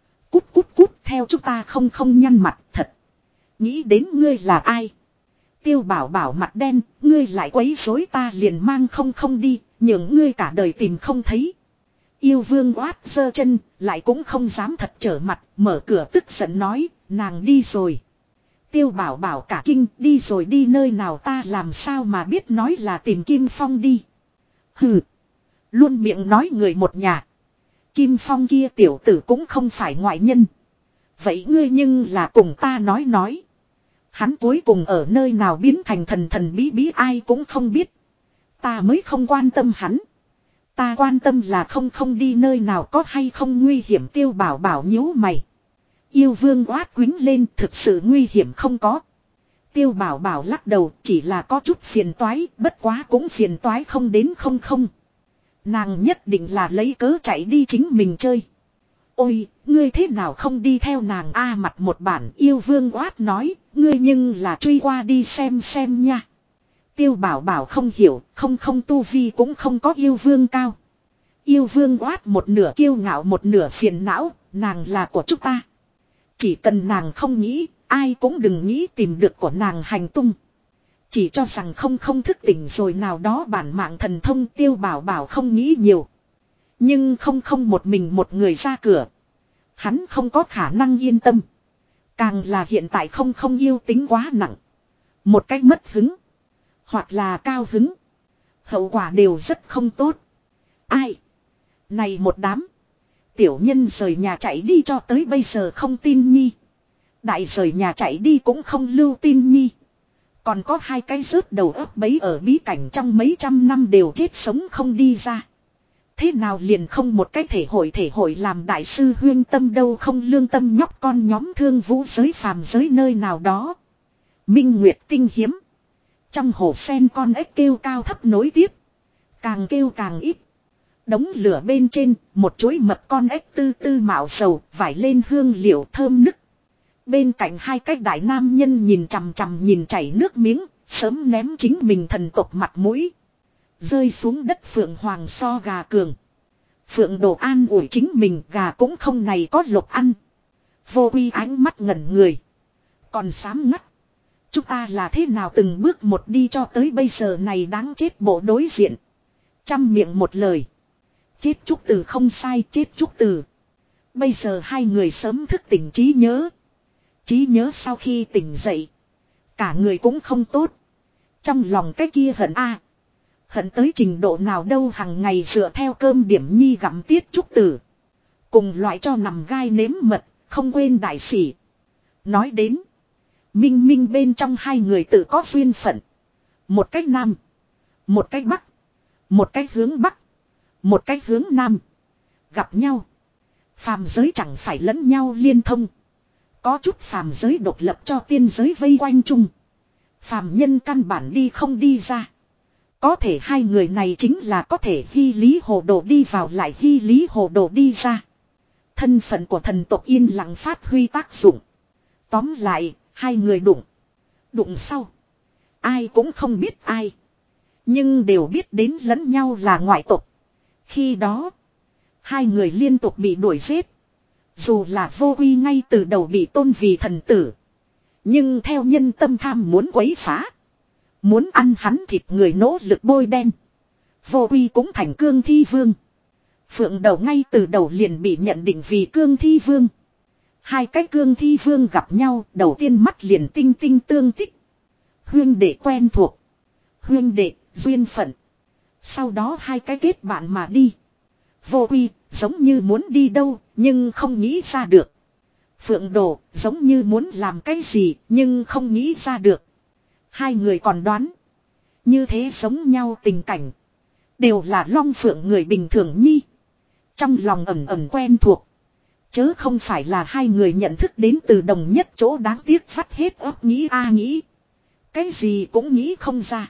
Cút theo chúng ta không nhăn mặt thật. Nghĩ đến ngươi là ai. Tiêu Bảo Bảo mặt đen. Ngươi lại quấy rối ta liền mang không đi. Nhưng ngươi cả đời tìm không thấy. Yêu vương oát giơ chân. Lại cũng không dám thật trở mặt. Mở cửa tức giận nói. Nàng đi rồi. Tiêu Bảo Bảo cả kinh đi rồi đi nơi nào ta làm sao mà biết nói là tìm Kim Phong đi. Hừ. Luôn miệng nói người một nhà. Kim Phong kia tiểu tử cũng không phải ngoại nhân. Vậy ngươi nhưng là cùng ta nói. Hắn cuối cùng ở nơi nào biến thành thần bí ai cũng không biết. Ta mới không quan tâm hắn. Ta quan tâm là không đi nơi nào có hay không nguy hiểm Tiêu Bảo Bảo nhíu mày. Yêu vương oát quính lên thực sự nguy hiểm không có. Tiêu Bảo Bảo lắc đầu chỉ là có chút phiền toái bất quá cũng phiền toái không đến không. Nàng nhất định là lấy cớ chạy đi chính mình chơi. Ôi, ngươi thế nào không đi theo nàng mặt một bản yêu vương oát nói, ngươi nhưng là truy qua đi xem nha. Tiêu Bảo Bảo không hiểu, không tu vi cũng không có yêu vương cao. Yêu vương oát một nửa kiêu ngạo một nửa phiền não, nàng là của chúng ta. Chỉ cần nàng không nghĩ, ai cũng đừng nghĩ tìm được của nàng hành tung. Chỉ cho rằng không thức tỉnh rồi nào đó bản mạng thần thông Tiêu Bảo Bảo không nghĩ nhiều. Nhưng không một mình một người ra cửa. Hắn không có khả năng yên tâm. Càng là hiện tại không yêu tính quá nặng. Một cách mất hứng. Hoặc là cao hứng. Hậu quả đều rất không tốt. Ai? Này một đám. Tiểu nhân rời nhà chạy đi cho tới bây giờ không tin nhi. Đại rời nhà chạy đi cũng không lưu tin nhi. Còn có hai cái rớt đầu ấp bấy ở bí cảnh trong mấy trăm năm đều chết sống không đi ra. Thế nào liền không một cái thể hội làm đại sư huyên tâm đâu không lương tâm nhóc con nhóm thương vũ giới phàm giới nơi nào đó. Minh Nguyệt tinh hiếm. Trong hồ sen con ếch kêu cao thấp nối tiếp. Càng kêu càng ít. Đống lửa bên trên, một chuỗi mập con ếch tư tư mạo sầu, vải lên hương liệu thơm nức. Bên cạnh hai cái đại nam nhân nhìn chằm chằm nhìn chảy nước miếng, sớm ném chính mình thần tộc mặt mũi. Rơi xuống đất Phượng Hoàng so gà cường. Phượng Đồ an ủi chính mình gà cũng không này có lộc ăn. Vô Uy ánh mắt ngẩn người. Còn sám ngắt. Chúng ta là thế nào từng bước một đi cho tới bây giờ này đáng chết bộ đối diện. Trăm miệng một lời. Chết Trúc Từ không sai chết Trúc Từ. Bây giờ hai người sớm thức tỉnh trí nhớ. Trí nhớ sau khi tỉnh dậy. Cả người cũng không tốt. Trong lòng cái kia hận a hận tới trình độ nào đâu hàng ngày dựa theo cơm điểm nhi gặm tiết Trúc Từ. Cùng loại cho nằm gai nếm mật, không quên đại sỉ. Nói đến. Minh minh bên trong hai người tự có duyên phận. Một cách nam. Một cách bắc. Một cách hướng bắc. Một cách hướng nam. Gặp nhau. Phàm giới chẳng phải lẫn nhau liên thông. Có chút phàm giới độc lập cho tiên giới vây quanh chung. Phàm nhân căn bản đi không đi ra. Có thể hai người này chính là có thể hy lý hồ đồ đi vào lại hy lý hồ đồ đi ra. Thân phận của thần tộc yên lặng phát huy tác dụng. Tóm lại, hai người đụng. Đụng sau. Ai cũng không biết ai. Nhưng đều biết đến lẫn nhau là ngoại tộc. Khi đó, hai người liên tục bị đuổi giết. Dù là Vô Uy ngay từ đầu bị tôn vì thần tử. Nhưng theo nhân tâm tham muốn quấy phá. Muốn ăn hắn thịt người nỗ lực bôi đen. Vô Uy cũng thành cương thi vương. Phượng Đầu ngay từ đầu liền bị nhận định vì cương thi vương. Hai cái cương thi vương gặp nhau đầu tiên mắt liền tinh tinh tương tích. Huyên đệ quen thuộc. Huyên đệ, duyên phận. Sau đó hai cái kết bạn mà đi. Vô Uy giống như muốn đi đâu nhưng không nghĩ ra được. Phượng Đồ giống như muốn làm cái gì nhưng không nghĩ ra được. Hai người còn đoán. Như thế giống nhau tình cảnh. Đều là Long Phượng người bình thường nhi. Trong lòng ẩn ẩn quen thuộc. Chớ không phải là hai người nhận thức đến từ đồng nhất chỗ đáng tiếc vắt hết óc nghĩ nghĩ. Cái gì cũng nghĩ không ra.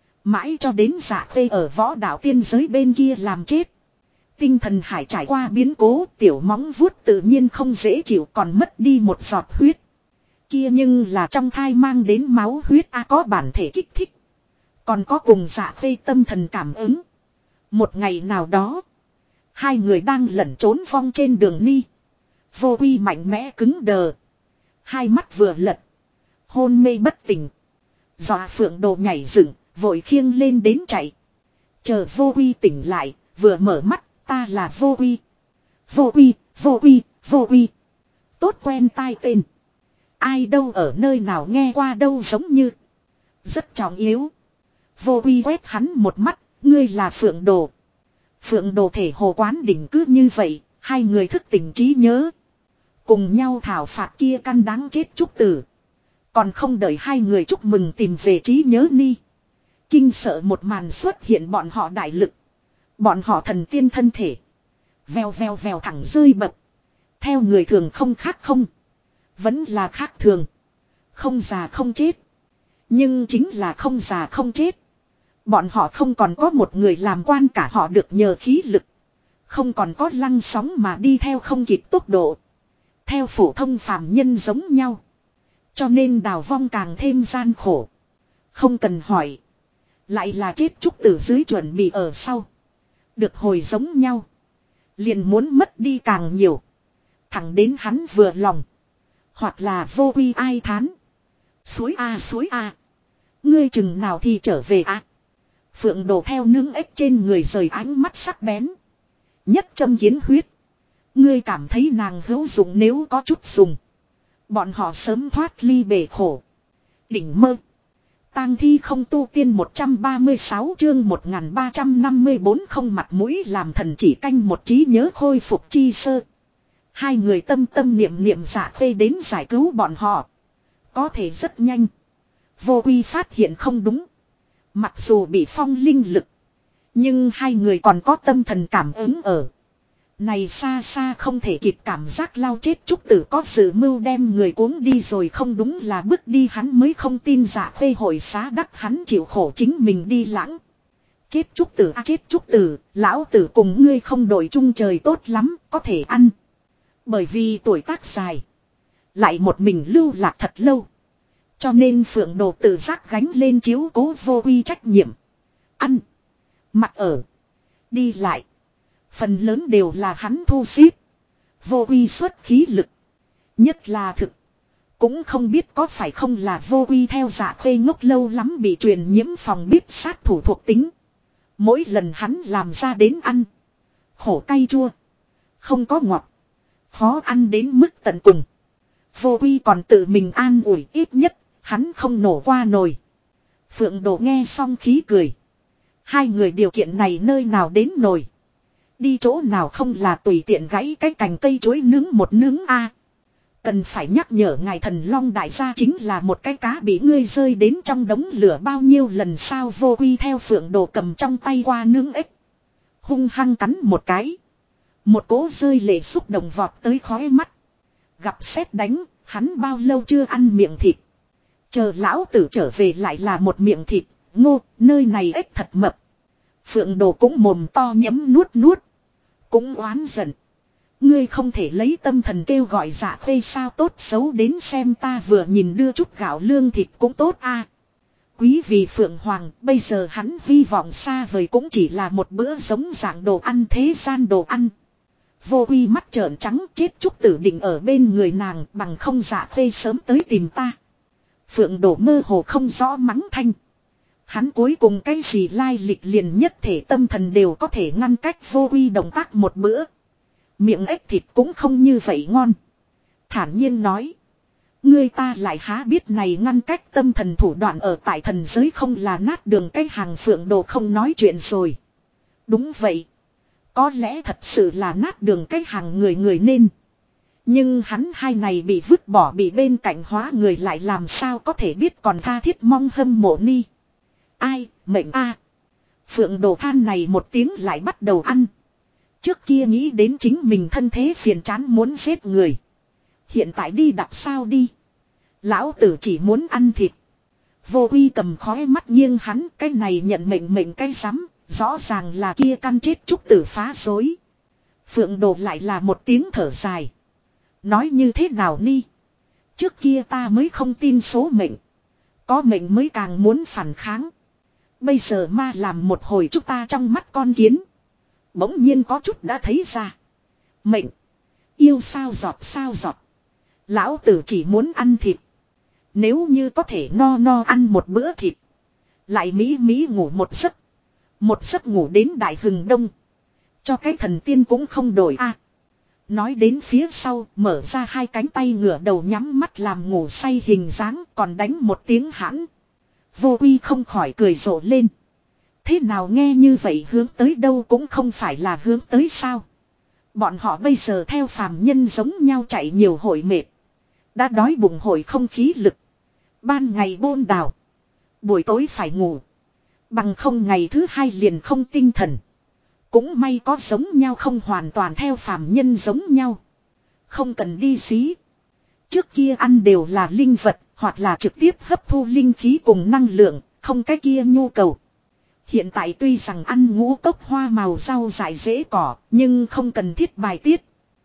Mãi cho đến Dạ Khê ở võ đạo tiên giới bên kia làm chết. Tinh thần hải trải qua biến cố tiểu móng vuốt tự nhiên không dễ chịu còn mất đi một giọt huyết. Kia nhưng là trong thai mang đến máu huyết có bản thể kích thích. Còn có cùng Dạ Khê tâm thần cảm ứng. Một ngày nào đó. Hai người đang lẩn trốn vong trên đường ni. Vô Uy mạnh mẽ cứng đờ. Hai mắt vừa lật. Hôn mê bất tỉnh. Dọa Phượng Đồ nhảy dựng, vội khiêng lên đến chạy. Chờ Vô Uy tỉnh lại, vừa mở mắt, ta là Vô Uy. Vô Uy, Vô Uy, Vô Uy. Tốt quen tai tên. Ai đâu ở nơi nào nghe qua đâu giống như. Rất trọng yếu. Vô Uy quét hắn một mắt, ngươi là Phượng Đồ. Phượng Đồ thể hồ quán đỉnh cứ như vậy, hai người thức tỉnh trí nhớ. Cùng nhau thảo phạt kia căn đáng chết Trúc Tử. Còn không đợi hai người chúc mừng tìm về trí nhớ ni. Kinh sợ một màn xuất hiện bọn họ đại lực. Bọn họ thần tiên thân thể. Vèo vèo vèo thẳng rơi bập. Theo người thường không khác không. Vẫn là khác thường. Không già không chết. Nhưng chính là không già không chết. Bọn họ không còn có một người làm quan cả họ được nhờ khí lực. Không còn có lăng sóng mà đi theo không kịp tốc độ. Theo phổ thông phàm nhân giống nhau. Cho nên đào vong càng thêm gian khổ. Không cần hỏi. Lại là chết Trúc Tử dưới chuẩn bị ở sau. Được hồi giống nhau. Liền muốn mất đi càng nhiều. Thẳng đến hắn vừa lòng. Hoặc là vô quy ai thán. Suối a suối a. Ngươi chừng nào thì trở về a. Phượng Đồ theo nướng ếch trên người rời ánh mắt sắc bén. Nhất châm kiến huyết. Ngươi cảm thấy nàng hữu dụng nếu có chút dùng. Bọn họ sớm thoát ly bể khổ. Đỉnh mơ. Tang thi không tu tiên 136 chương 1354 không mặt mũi làm thần chỉ canh một trí nhớ khôi phục chi sơ. Hai người tâm tâm niệm niệm giả khê đến giải cứu bọn họ. Có thể rất nhanh. Vô quy phát hiện không đúng. Mặc dù bị phong linh lực. Nhưng hai người còn có tâm thần cảm ứng ở. Này xa xa không thể kịp cảm giác lao chết Trúc Tử có sự mưu đem người cuống đi rồi không đúng là bước đi hắn mới không tin giả khê hội xá đắc hắn chịu khổ chính mình đi lãng. Chết Trúc Tử à, chết Trúc Tử, lão tử cùng ngươi không đổi chung trời tốt lắm, có thể ăn. Bởi vì tuổi tác dài. Lại một mình lưu lạc thật lâu. Cho nên Phượng Đồ tự giác gánh lên chiếu cố vô quy trách nhiệm. Ăn. Mặc ở. Đi lại. Phần lớn đều là hắn thu xếp. Vô quy xuất khí lực. Nhất là thực. Cũng không biết có phải không là vô quy theo dạ khê ngốc lâu lắm bị truyền nhiễm phòng bếp sát thủ thuộc tính. Mỗi lần hắn làm ra đến ăn. Khổ cay chua. Không có ngọt. Khó ăn đến mức tận cùng. Vô quy còn tự mình an ủi ít nhất. Hắn không nổ qua nồi. Phượng Đồ nghe xong khí cười. Hai người điều kiện này nơi nào đến nồi. Đi chỗ nào không là tùy tiện gãy cái cành cây chuối nướng một nướng a. Cần phải nhắc nhở ngài Thần Long đại gia chính là một cái cá bị ngươi rơi đến trong đống lửa bao nhiêu lần sao vô quy theo Phượng Đồ cầm trong tay qua nướng ếch. Hung hăng cắn một cái. Một cỗ rơi lệ xúc động vọt tới khóe mắt. Gặp sét đánh, hắn bao lâu chưa ăn miệng thịt. Chờ lão tử trở về lại là một miệng thịt, ngô, nơi này ếch thật mập. Phượng Đồ cũng mồm to nhấm nuốt nuốt. Cũng oán giận. Ngươi không thể lấy tâm thần kêu gọi dạ khê sao tốt xấu đến xem ta vừa nhìn đưa chút gạo lương thịt cũng tốt a. Quý vị Phượng Hoàng, bây giờ hắn hy vọng xa vời cũng chỉ là một bữa giống dạng đồ ăn thế gian đồ ăn. Vô quy mắt trợn trắng chết Trúc Tử định ở bên người nàng bằng không dạ khê sớm tới tìm ta. Phượng Đồ mơ hồ không rõ mắng thanh. Hắn cuối cùng cái gì lai lịch liền nhất thể tâm thần đều có thể ngăn cách vô quy động tác một bữa. Miệng ếch thịt cũng không như vậy ngon. Thản nhiên nói. Người ta lại há biết này ngăn cách tâm thần thủ đoạn ở tại thần giới không là nát đường cái hàng Phượng Đồ không nói chuyện rồi. Đúng vậy. Có lẽ thật sự là nát đường cái hàng người người nên. Nhưng hắn hai này bị vứt bỏ bị bên cạnh hóa người lại làm sao có thể biết còn tha thiết mong hâm mộ ni. Ai, mệnh a. Phượng Đồ than này một tiếng lại bắt đầu ăn. Trước kia nghĩ đến chính mình thân thế phiền chán muốn giết người. Hiện tại đi đặt sao đi. Lão tử chỉ muốn ăn thịt. Vô quy cầm khói mắt nghiêng hắn cái này nhận mệnh cái rắm. Rõ ràng là kia căn chết Trúc Tử phá dối. Phượng Đồ lại là một tiếng thở dài. Nói như thế nào ni. Trước kia ta mới không tin số mệnh. Có mệnh mới càng muốn phản kháng. Bây giờ ma làm một hồi chúng ta trong mắt con kiến. Bỗng nhiên có chút đã thấy ra. Mệnh. Yêu sao giọt. Lão tử chỉ muốn ăn thịt. Nếu như có thể no ăn một bữa thịt. Lại mỹ ngủ một giấc. Một giấc ngủ đến đại hừng đông. Cho cái thần tiên cũng không đổi a. Nói đến phía sau mở ra hai cánh tay ngửa đầu nhắm mắt làm ngủ say hình dáng còn đánh một tiếng hãn. Vô quy không khỏi cười rộ lên. Thế nào nghe như vậy hướng tới đâu cũng không phải là hướng tới sao. Bọn họ bây giờ theo phàm nhân giống nhau chạy nhiều hội mệt. Đã đói bụng hội không khí lực. Ban ngày bôn đào. Buổi tối phải ngủ. Bằng không ngày thứ hai liền không tinh thần. Cũng may có giống nhau không hoàn toàn theo phàm nhân giống nhau. Không cần đi xí. Trước kia ăn đều là linh vật hoặc là trực tiếp hấp thu linh khí cùng năng lượng, không cái kia nhu cầu. Hiện tại tuy rằng ăn ngũ cốc hoa màu rau dại dễ cỏ, nhưng không cần thiết bài tiết.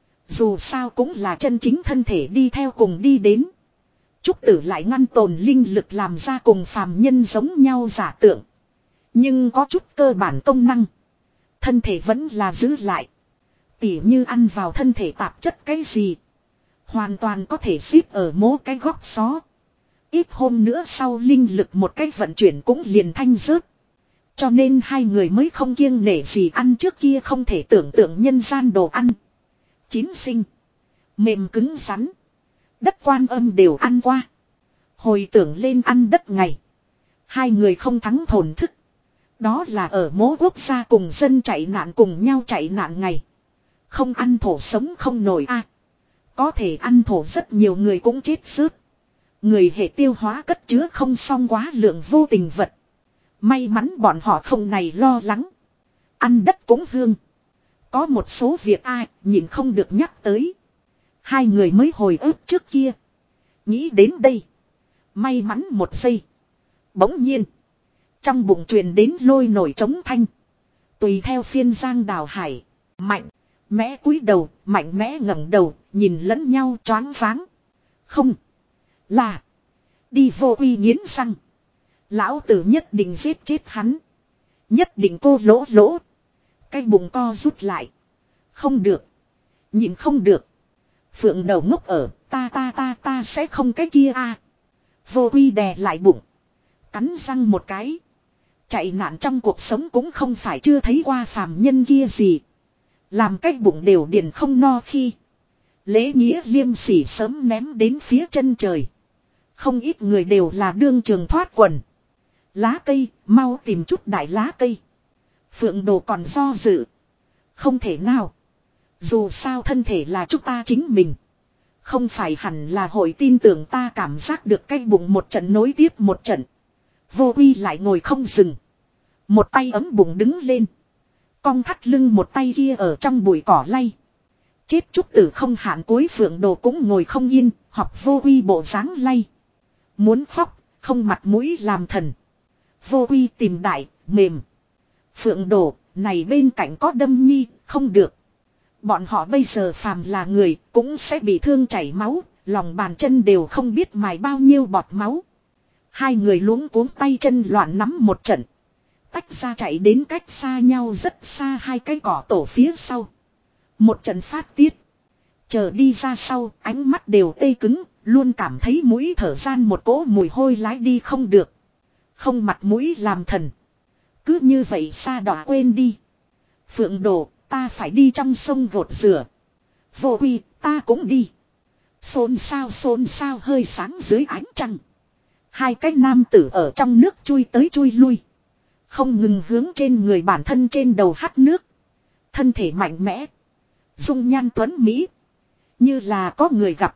Dù sao cũng là chân chính thân thể đi theo cùng đi đến. Trúc Tử lại ngăn tồn linh lực làm ra cùng phàm nhân giống nhau giả tượng. Nhưng có chút cơ bản công năng. Thân thể vẫn là giữ lại. Tỉ như ăn vào thân thể tạp chất cái gì. Hoàn toàn có thể xếp ở mố cái góc xó. Ít hôm nữa sau linh lực một cái vận chuyển cũng liền thanh rớt. Cho nên hai người mới không kiêng nể gì ăn trước kia không thể tưởng tượng nhân gian đồ ăn. Chín sinh. Mềm cứng rắn. Đất Quan Âm đều ăn qua. Hồi tưởng lên ăn đất ngày. Hai người không thắng thổn thức. Đó là ở mố quốc gia cùng dân chạy nạn cùng nhau chạy nạn ngày. Không ăn thổ sống không nổi a. Có thể ăn thổ rất nhiều người cũng chết rớt. Người hệ tiêu hóa cất chứa không xong quá lượng vô tình vật. May mắn bọn họ không này lo lắng. Ăn đất cũng hương. Có một số việc ai nhìn không được nhắc tới. Hai người mới hồi ức trước kia. Nghĩ đến đây. May mắn một giây. Bỗng nhiên. Trong bụng truyền đến lôi nổi trống thanh. Tùy theo phiên giang đào hải. Mạnh. Mẽ cúi đầu. Mạnh mẽ ngẩng đầu. Nhìn lẫn nhau choáng váng. Không. Là. Đi vô uy nghiến răng. Lão tử nhất định giết chết hắn. Nhất định cô lỗ lỗ. Cái bụng co rút lại. Không được. Nhìn không được. Phượng đầu ngốc ở. Ta sẽ không cái kia a. Vô uy đè lại bụng. Cắn răng một cái. Chạy nạn trong cuộc sống cũng không phải chưa thấy qua phàm nhân kia gì. Làm cái bụng đều điền không no khi. Lễ nghĩa liêm sỉ sớm ném đến phía chân trời. Không ít người đều là đương trường thoát quần. Lá cây, mau tìm chút đại lá cây. Phượng đồ còn do dự. Không thể nào. Dù sao thân thể là chúng ta chính mình. Không phải hẳn là hội tin tưởng ta cảm giác được cái bụng một trận nối tiếp một trận. Vô uy lại ngồi không dừng. Một tay ấm bụng đứng lên. Cong thắt lưng một tay kia ở trong bụi cỏ lay. Chết trúc tử không hạn cuối Phượng đồ cũng ngồi không yên. Học vô uy bộ dáng lay. Muốn khóc, không mặt mũi làm thần. Vô uy tìm đại, mềm. Phượng đồ, này bên cạnh có đâm nhi, không được. Bọn họ bây giờ phàm là người, cũng sẽ bị thương chảy máu, lòng bàn chân đều không biết mài bao nhiêu bọt máu. Hai người luống cuống tay chân loạn nắm một trận. Tách ra chạy đến cách xa nhau rất xa hai cái cỏ tổ phía sau. Một trận phát tiết. Chờ đi ra sau, ánh mắt đều tê cứng, luôn cảm thấy mũi thở gian một cỗ mùi hôi lái đi không được. Không mặt mũi làm thần. Cứ như vậy xa đỏ quên đi. Phượng đồ, ta phải đi trong sông gột rửa. Vô uy, ta cũng đi. Xôn xao hơi sáng dưới ánh trăng. Hai cái nam tử ở trong nước chui tới chui lui. Không ngừng hướng trên người bản thân trên đầu hắt nước. Thân thể mạnh mẽ. Dung nhan tuấn Mỹ. Như là có người gặp.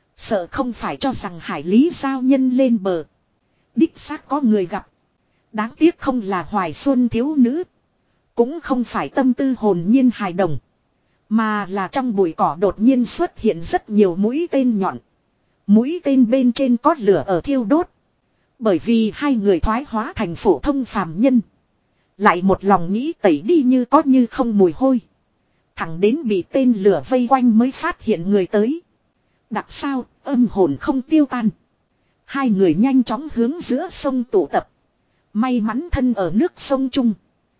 Sợ không phải cho rằng hải lý giao nhân lên bờ. Đích xác có người gặp. Đáng tiếc không là hoài xuân thiếu nữ. Cũng không phải tâm tư hồn nhiên hài đồng. Mà là trong bụi cỏ đột nhiên xuất hiện rất nhiều mũi tên nhọn. Mũi tên bên trên có lửa ở thiêu đốt. Bởi vì hai người thoái hóa thành phổ thông phàm nhân. Lại một lòng nghĩ tẩy đi như có như không mùi hôi. Thẳng đến bị tên lửa vây quanh mới phát hiện người tới. Đặc sao, âm hồn không tiêu tan. Hai người nhanh chóng hướng giữa sông tụ tập. May mắn thân ở nước sông chung.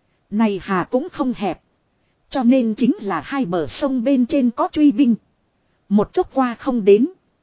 Này hà cũng không hẹp. Cho nên chính là hai bờ sông bên trên có truy binh. Một chút qua không đến.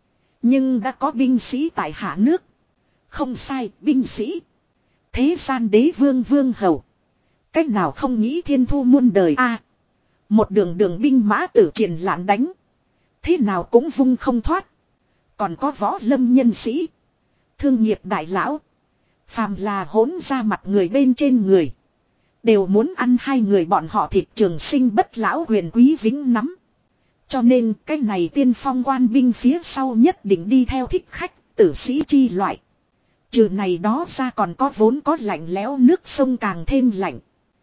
Nhưng đã có binh sĩ tại hạ nước. Không sai, binh sĩ. Thế gian đế vương vương hầu. Cách nào không nghĩ thiên thu muôn đời a. Một đường đường binh mã tử triển lãn đánh. Thế nào cũng vung không thoát. Còn có võ lâm nhân sĩ. Thương nghiệp đại lão. Phàm là hỗn ra mặt người bên trên người. Đều muốn ăn hai người bọn họ thịt trường sinh bất lão huyền quý vĩnh nắm. Cho nên cái này tiên phong quan binh phía sau nhất định đi theo thích khách, tử sĩ chi loại. Trừ này đó ra còn có vốn có lạnh lẽo nước sông càng thêm lạnh.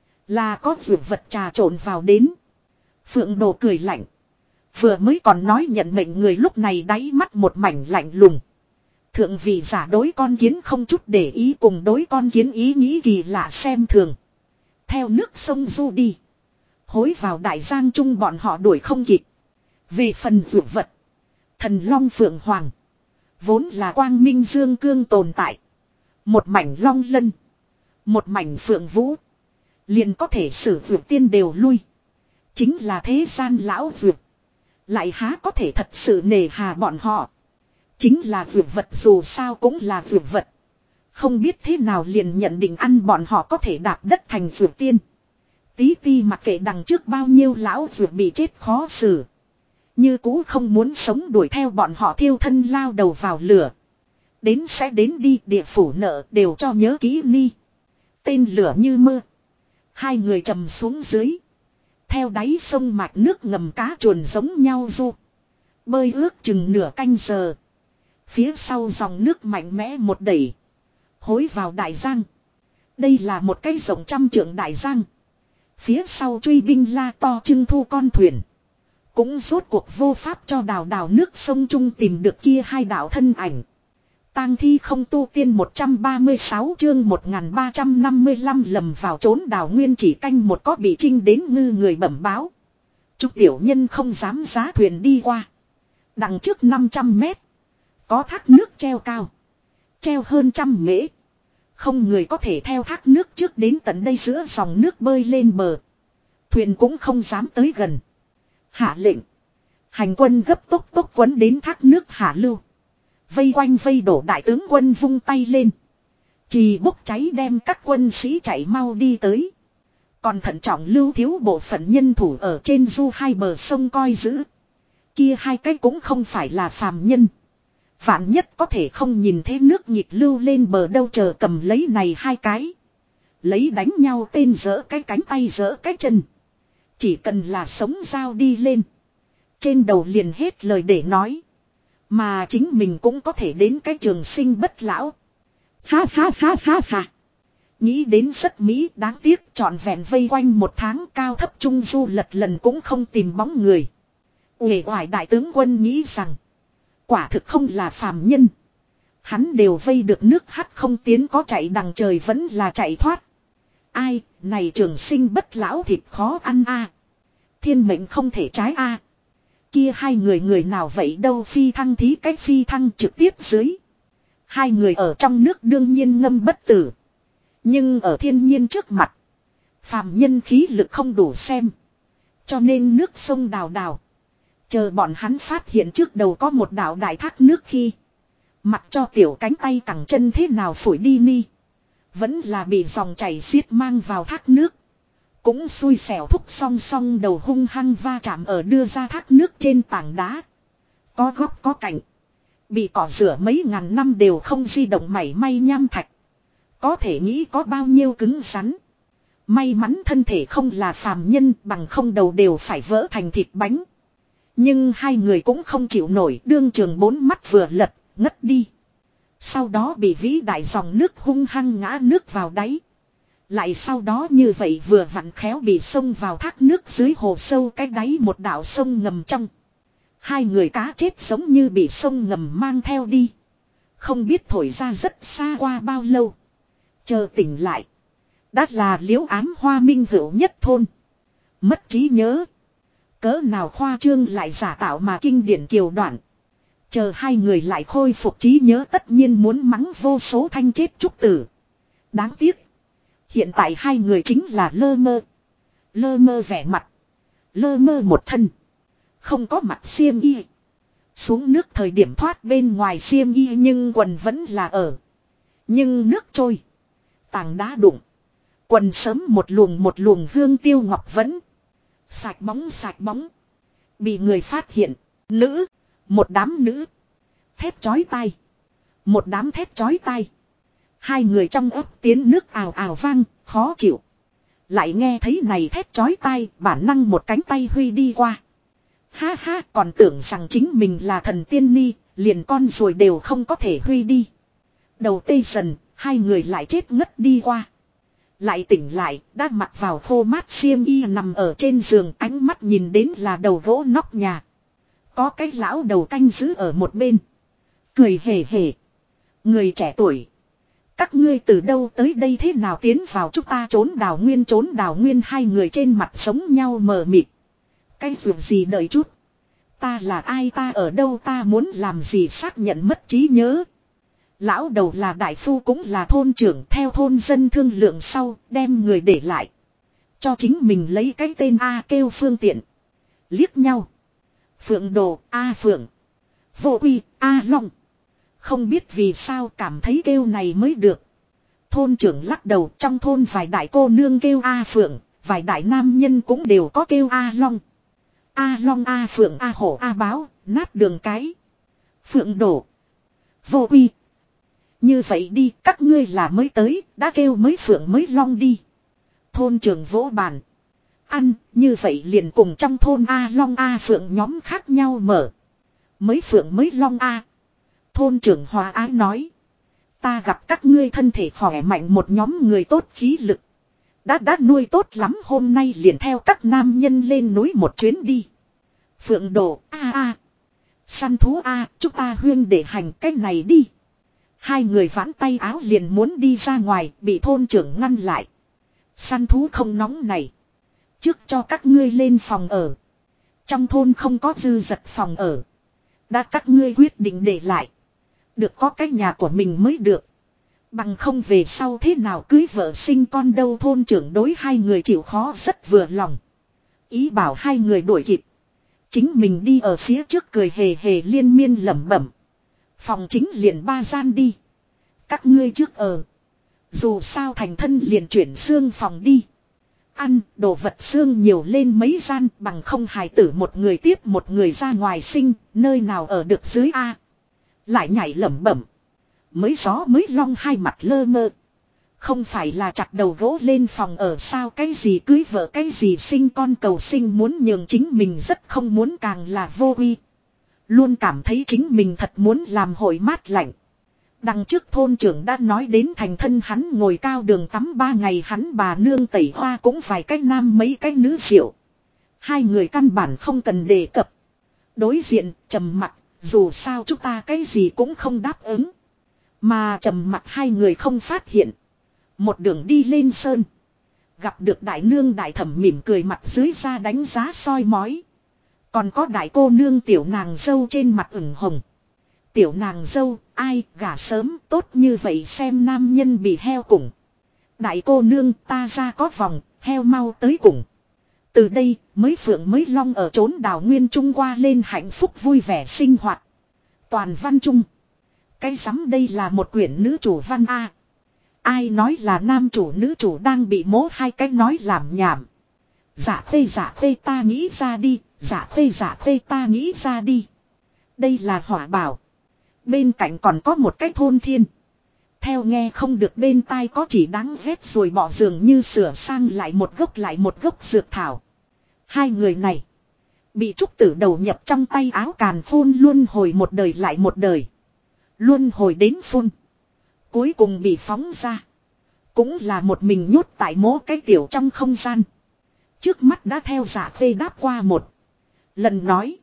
Là có vượt vật trà trộn vào đến. Phượng đồ cười lạnh. Vừa mới còn nói nhận mệnh người lúc này đáy mắt một mảnh lạnh lùng. Thượng vị giả đối con kiến không chút để ý cùng đối con kiến ý nghĩ kỳ lạ xem thường. Theo nước sông du đi. Hối vào đại giang trung bọn họ đuổi không kịp. Về phần dược vật. Thần long phượng hoàng. Vốn là quang minh dương cương tồn tại. Một mảnh long lân. Một mảnh phượng vũ. Liền có thể sử dược tiên đều lui. Chính là thế gian lão dược. Lại há có thể thật sự nề hà bọn họ. Chính là vượt vật dù sao cũng là vượt vật. Không biết thế nào liền nhận định ăn bọn họ có thể đạp đất thành vượt tiên. Tí ti mặc kệ đằng trước bao nhiêu lão vượt bị chết khó xử. Như cũ không muốn sống đuổi theo bọn họ thiêu thân lao đầu vào lửa. Đến sẽ đến đi địa phủ nợ đều cho nhớ kỹ ni. Tên lửa như mưa. Hai người trầm xuống dưới. Theo đáy sông mạch nước ngầm cá chuồn giống nhau du. Bơi ước chừng nửa canh giờ. Phía sau dòng nước mạnh mẽ một đẩy. Hối vào đại giang. Đây là một cái rộng 100 trượng đại giang. Phía sau truy binh la to trưng thu con thuyền. Cũng rốt cuộc vô pháp cho đào nước sông Trung tìm được kia hai đạo thân ảnh. Tang thi không tu tiên 136 chương 1355 lầm vào trốn đào nguyên chỉ canh một có bị trinh đến ngư người bẩm báo. Chúc tiểu nhân không dám giá thuyền đi qua. Đằng trước 500 mét. Có thác nước treo cao. Treo hơn 100 mễ. Không người có thể theo thác nước trước đến tận đây giữa dòng nước bơi lên bờ. Thuyền cũng không dám tới gần. Hạ lệnh. Hành quân gấp tốc quấn đến thác nước hạ lưu. Vây quanh vây đổ đại tướng quân vung tay lên. Chì bốc cháy đem các quân sĩ chạy mau đi tới. Còn thận trọng lưu thiếu bộ phận nhân thủ ở trên du hai bờ sông coi giữ. Kia hai cái cũng không phải là phàm nhân. Vạn nhất có thể không nhìn thấy nước nhịp lưu lên bờ đâu chờ cầm lấy này hai cái. Lấy đánh nhau tên giỡ cái cánh tay giỡ cái chân. Chỉ cần là sống dao đi lên. Trên đầu liền hết lời để nói. Mà chính mình cũng có thể đến cái trường sinh bất lão. Ha ha ha ha ha. Nghĩ đến rất mỹ đáng tiếc trọn vẹn vây quanh một tháng cao thấp trung du lật lần cũng không tìm bóng người. Uể oải đại tướng quân nghĩ rằng. Quả thực không là phàm nhân. Hắn đều vây được nước hắt không tiến có chạy đằng trời vẫn là chạy thoát. Ai, này trường sinh bất lão thịt khó ăn a. Thiên mệnh không thể trái a. Kia hai người nào vậy đâu phi thăng thí cách phi thăng trực tiếp dưới. Hai người ở trong nước đương nhiên ngâm bất tử. Nhưng ở thiên nhiên trước mặt. Phàm nhân khí lực không đủ xem. Cho nên nước sông đào. Chờ bọn hắn phát hiện trước đầu có một đảo đại thác nước khi. Mặc cho tiểu cánh tay cẳng chân thế nào phổi đi ni. Vẫn là bị dòng chảy xiết mang vào thác nước. Cũng xui xẻo thúc song đầu hung hăng va chạm ở đưa ra thác nước trên tảng đá. Có góc có cạnh. Bị cỏ rửa mấy ngàn năm đều không di động mảy may nham thạch. Có thể nghĩ có bao nhiêu cứng rắn. May mắn thân thể không là phàm nhân bằng không đầu đều phải vỡ thành thịt bánh. Nhưng hai người cũng không chịu nổi đương trường bốn mắt vừa lật, ngất đi. Sau đó bị vĩ đại dòng nước hung hăng ngã nước vào đáy. Lại sau đó như vậy vừa vặn khéo bị xông vào thác nước dưới hồ sâu cái đáy một đảo sông ngầm trong. Hai người cá chết giống như bị sông ngầm mang theo đi. Không biết thổi ra rất xa qua bao lâu. Chờ tỉnh lại. Đã là liễu ám hoa minh hữu nhất thôn. Mất trí nhớ. Cỡ nào khoa trương lại giả tạo mà kinh điển kiều đoạn. Chờ hai người lại khôi phục trí nhớ tất nhiên muốn mắng vô số thanh chết trúc tử. Đáng tiếc. Hiện tại hai người chính là lơ mơ. Lơ mơ vẻ mặt. Lơ mơ một thân. Không có mặt xiêm y. Xuống nước thời điểm thoát bên ngoài xiêm y nhưng quần vẫn là ở. Nhưng nước trôi. Tảng đá đụng. Quần sớm một luồng hương tiêu ngọc vẫn. Sạch bóng. Bị người phát hiện. Nữ. Một đám nữ. Thét chói tai. Một đám thét chói tai. Hai người trong ấp tiến nước ào ào vang. Khó chịu. Lại nghe thấy này thét chói tai. Bản năng một cánh tay huy đi qua. Ha ha còn tưởng rằng chính mình là thần tiên ni. Liền con ruồi đều không có thể huy đi. Đầu tê dần. Hai người lại chết ngất đi qua. Lại tỉnh lại, đã mặc vào khô mát xiêm y nằm ở trên giường, ánh mắt nhìn đến là đầu gỗ nóc nhà. Có cái lão đầu canh giữ ở một bên. Cười hề hề. Người trẻ tuổi. Các ngươi từ đâu tới đây thế nào tiến vào chúng ta trốn đào nguyên hai người trên mặt giống nhau mờ mịt. Cái việc gì đợi chút. Ta là ai ta ở đâu ta muốn làm gì xác nhận mất trí nhớ. Lão đầu là đại phu cũng là thôn trưởng theo thôn dân thương lượng sau đem người để lại. Cho chính mình lấy cái tên A kêu phương tiện. Liếc nhau. Phượng Đồ, A Phượng. Vô Uy, A Long. Không biết vì sao cảm thấy kêu này mới được. Thôn trưởng lắc đầu, trong thôn vài đại cô nương kêu A Phượng, vài đại nam nhân cũng đều có kêu A Long. A Long, A Phượng, A Hổ, A Báo, nát đường cái. Phượng Đồ. Vô Uy. Như vậy đi, các ngươi là mới tới, đã kêu mới Phượng mới Long đi. Thôn trưởng vỗ bàn. Ăn, như vậy liền cùng trong thôn A Long A Phượng nhóm khác nhau mở. Mới Phượng mới Long A. Thôn trưởng hòa ái nói. Ta gặp các ngươi thân thể khỏe mạnh một nhóm người tốt khí lực. Đã nuôi tốt lắm, hôm nay liền theo các nam nhân lên núi một chuyến đi. Phượng Đồ, a. Săn thú a, chúng ta huyên để hành cái này đi. Hai người vãn tay áo liền muốn đi ra ngoài, bị thôn trưởng ngăn lại. Săn thú không nóng này. Trước cho các ngươi lên phòng ở. Trong thôn không có dư dật phòng ở. Đã các ngươi quyết định để lại. Được có cái nhà của mình mới được. Bằng không về sau thế nào cưới vợ sinh con đâu. Thôn trưởng đối hai người chịu khó rất vừa lòng. Ý bảo hai người đuổi kịp. Chính mình đi ở phía trước cười hề hề liên miên lẩm bẩm. Phòng chính liền 3 gian đi. Các ngươi trước ở. Dù sao thành thân liền chuyển xương phòng đi. Ăn đồ vật xương nhiều lên mấy gian, bằng không hài tử một người tiếp một người ra ngoài sinh, nơi nào ở được dưới A. Lại nhảy lẩm bẩm. Mới gió mới long hai mặt lơ mơ. Không phải là chặt đầu gỗ lên phòng ở sao, cái gì cưới vợ cái gì sinh con cầu sinh, muốn nhường chính mình rất không muốn, càng là vô uy. Luôn cảm thấy chính mình thật muốn làm hội mát lạnh. Đằng trước thôn trưởng đã nói đến thành thân hắn ngồi cao đường tắm 3 ngày, hắn bà nương tẩy hoa cũng vài cái nam mấy cái nữ rượu. Hai người căn bản không cần đề cập. Đối diện trầm mặc, dù sao chúng ta cái gì cũng không đáp ứng. Mà trầm mặc hai người không phát hiện. Một đường đi lên sơn. Gặp được đại nương đại thẩm mỉm cười mặt dưới ra đánh giá soi mói. Còn có đại cô nương tiểu nàng dâu trên mặt ửng hồng. Tiểu nàng dâu, ai gả sớm tốt như vậy xem nam nhân bị heo cùng. Đại cô nương ta ra có vòng, heo mau tới cùng. Từ đây, mới Phượng mới Long ở trốn đào nguyên Trung qua lên hạnh phúc vui vẻ sinh hoạt. Toàn văn Trung. Cái rắm đây là một quyển nữ chủ văn A. Ai nói là nam chủ nữ chủ đang bị mố hai cái nói làm nhảm. Dạ phê ta nghĩ ra đi, dạ phê ta nghĩ ra đi. Đây là Hỏa Bảo. Bên cạnh còn có một cái Thôn Thiên. Theo nghe không được bên tai có chỉ đáng ghét rồi bỏ dường như sửa sang lại một gốc dược thảo. Hai người này bị trúc tử đầu nhập trong tay áo càn phun luân hồi một đời lại một đời. Luân hồi đến phun. Cuối cùng bị phóng ra. Cũng là một mình nhốt tại mố cái tiểu trong không gian. Trước mắt đã theo Dạ Phê đáp qua một lần nói.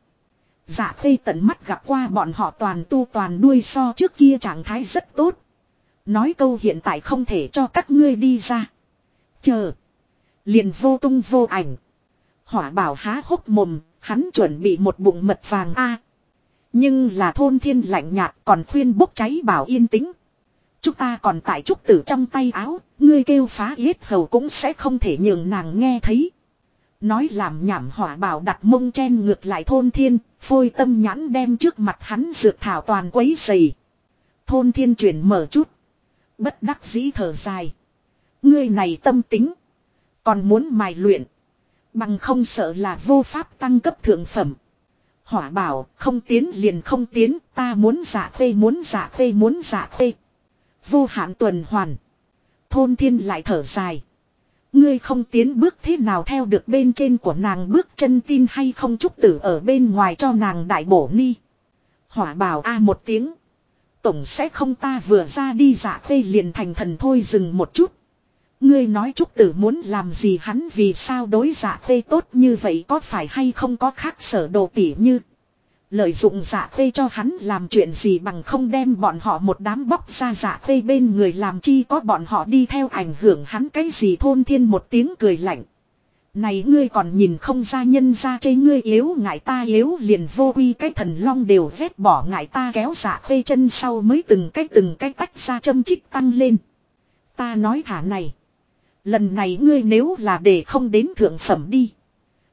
Dạ Phê tận mắt gặp qua bọn họ toàn tu toàn đuôi, so trước kia trạng thái rất tốt. Nói câu hiện tại không thể cho các ngươi đi ra. Chờ. Liền vô tung vô ảnh. Hỏa Bảo há hốc mồm, hắn chuẩn bị một bụng mật vàng a. Nhưng là Thôn Thiên lạnh nhạt còn khuyên bốc cháy bảo yên tĩnh. Chúng ta còn tại trúc tử trong tay áo, ngươi kêu phá yết hầu cũng sẽ không thể nhường nàng nghe thấy. Nói làm nhảm Hỏa Bảo đặt mông chen ngược lại Thôn Thiên, phôi tâm nhãn đem trước mặt hắn dược thảo toàn quấy dày. Thôn Thiên chuyển mở chút. Bất đắc dĩ thở dài. Ngươi này tâm tính. Còn muốn mài luyện. Bằng không sợ là vô pháp tăng cấp thượng phẩm. Hỏa Bảo không tiến liền không tiến, ta muốn Dạ Phê muốn Dạ Phê muốn Dạ Phê. Vô hạn tuần hoàn. Thôn Thiên lại thở dài. Ngươi không tiến bước thế nào theo được bên trên của nàng bước chân, tin hay không trúc tử ở bên ngoài cho nàng đại bổ ni. Hỏa Bảo a một tiếng. Tổng sẽ không, ta vừa ra đi Dạ Phê liền thành thần thôi. Dừng một chút. Ngươi nói trúc tử muốn làm gì, hắn vì sao đối Dạ Phê tốt như vậy, có phải hay không có khác sở đồ tỉ như. Lợi dụng Dạ Phê cho hắn làm chuyện gì, bằng không đem bọn họ một đám bóc ra Dạ Phê bên người làm chi có bọn họ đi theo ảnh hưởng hắn cái gì. Thôn Thiên một tiếng cười lạnh. Này ngươi còn nhìn không ra nhân ra chê ngươi yếu ngại ta yếu liền vô uy, cái thần long đều vét bỏ ngại ta kéo Dạ Phê chân sau mới từng cái tách ra châm chích tăng lên. Ta nói thả này. Lần này ngươi nếu là để không đến thượng phẩm đi.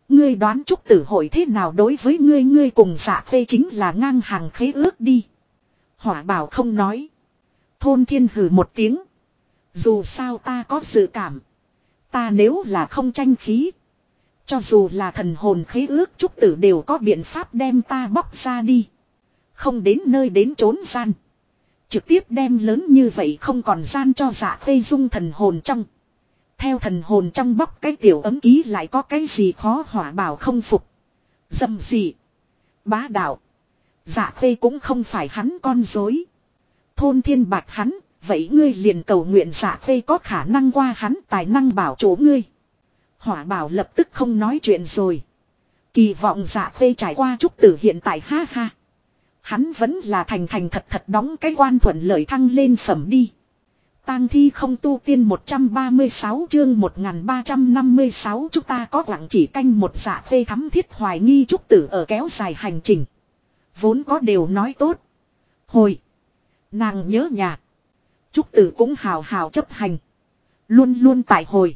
Ngươi đoán trúc tử hội thế nào đối với ngươi cùng Dạ Khê chính là ngang hàng khế ước đi. Hỏa Bảo không nói. Thôn Thiên hừ một tiếng. Dù sao ta có dự cảm. Ta nếu là không tranh khí. Cho dù là thần hồn khế ước trúc tử đều có biện pháp đem ta bóc ra đi. Không đến nơi đến trốn gian. Trực tiếp đem lớn như vậy không còn gian cho Dạ Khê dung thần hồn trong. Theo thần hồn trong bóc cái tiểu ấm ký lại có cái gì khó. Hỏa Bảo không phục. Dâm gì. Bá đạo. Dạ Khê cũng không phải hắn con dối. Thôn Thiên bạch hắn. Vậy ngươi liền cầu nguyện Dạ Khê có khả năng qua hắn tài năng bảo chủ ngươi. Hỏa Bảo lập tức không nói chuyện rồi. Kỳ vọng Dạ Khê trải qua trúc tử hiện tại ha ha. Hắn vẫn là thành thật thật đóng cái quan thuận lợi thăng lên phẩm đi. Tang thi không tu tiên 136 chương 1356 chúng ta có quặng chỉ canh một. Dạ Khê thắm thiết hoài nghi trúc tử ở kéo dài hành trình. Vốn có đều nói tốt. Hồi. Nàng nhớ nhà. Trúc tử cũng hào hào chấp hành. Luôn luôn tại hồi.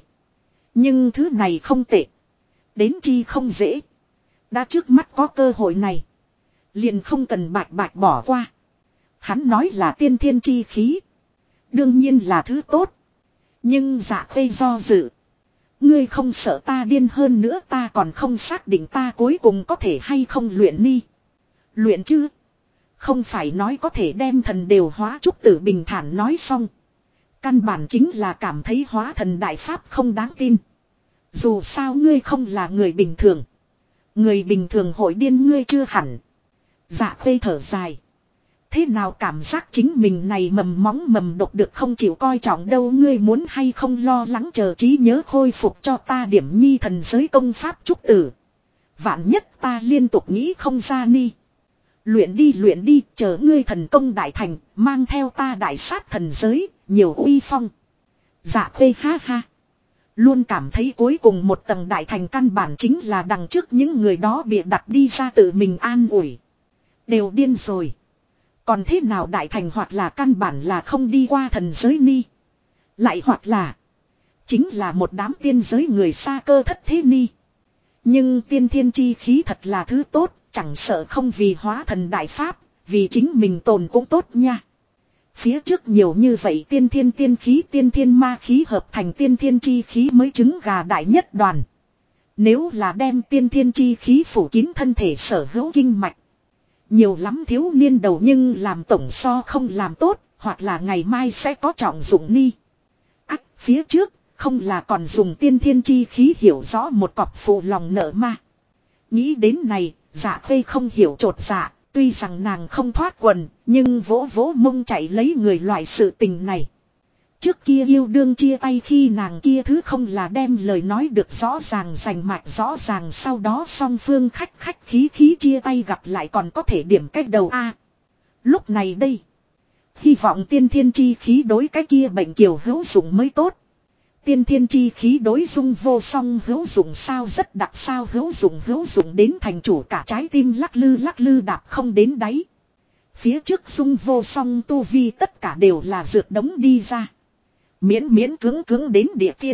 Nhưng thứ này không tệ. Đến chi không dễ. Đã trước mắt có cơ hội này. Liền không cần bạch bỏ qua. Hắn nói là tiên thiên chi khí. Đương nhiên là thứ tốt. Nhưng Dạ Khê do dự. Ngươi không sợ ta điên hơn nữa ta còn không xác định ta cuối cùng có thể hay không luyện ni. Luyện chứ. Không phải nói có thể đem thần đều hóa. Trúc tử bình thản nói xong. Căn bản chính là cảm thấy hóa thần đại pháp không đáng tin. Dù sao ngươi không là người bình thường. Người bình thường hội điên ngươi chưa hẳn. Dạ Khê thở dài. Thế nào cảm giác chính mình này mầm móng mầm độc được không chịu coi trọng đâu. Ngươi muốn hay không lo lắng chờ trí nhớ khôi phục cho ta điểm nhi thần giới công pháp trúc tử. Vạn nhất ta liên tục nghĩ không ra ni. Luyện đi chờ ngươi thần công đại thành. Mang theo ta đại sát thần giới. Nhiều uy phong. Dạ Khê ha ha. Luôn cảm thấy cuối cùng một tầng đại thành căn bản chính là đằng trước những người đó bịa đặt đi ra tự mình an ủi. Đều điên rồi. Còn thế nào đại thành hoặc là căn bản là không đi qua thần giới ni. Lại hoặc là. Chính là một đám tiên giới người xa cơ thất thế ni. Nhưng tiên thiên chi khí thật là thứ tốt. Chẳng sợ không vì hóa thần đại pháp. Vì chính mình tồn cũng tốt nha. Phía trước nhiều như vậy tiên thiên tiên khí tiên thiên ma khí hợp thành tiên thiên chi khí mới trứng gà đại nhất đoàn. Nếu là đem tiên thiên chi khí phủ kín thân thể sở hữu kinh mạch. Nhiều lắm thiếu niên đầu nhưng làm tổng so không làm tốt, hoặc là ngày mai sẽ có trọng dụng ni. Ác, phía trước, không là còn dùng tiên thiên chi khí hiểu rõ một cọc phụ lòng nợ ma. Nghĩ đến này, Dạ Khê không hiểu trột dạ, tuy rằng nàng không thoát quần, nhưng vỗ vỗ mông chạy lấy người loại sự tình này. Trước kia yêu đương chia tay khi nàng kia thứ không là đem lời nói được rõ ràng rành mạch rõ ràng sau đó song phương khách khí chia tay gặp lại còn có thể điểm cách đầu a. Lúc này đây. Hy vọng tiên thiên chi khí đối cái kia bệnh kiều hữu dụng mới tốt. Tiên thiên chi khí đối dung vô song hữu dụng sao rất đặc sao hữu dụng đến thành chủ cả trái tim lắc lư đạp không đến đáy. Phía trước dung vô song tu vi tất cả đều là dược đống đi ra. Miễn cưỡng đến địa tiên.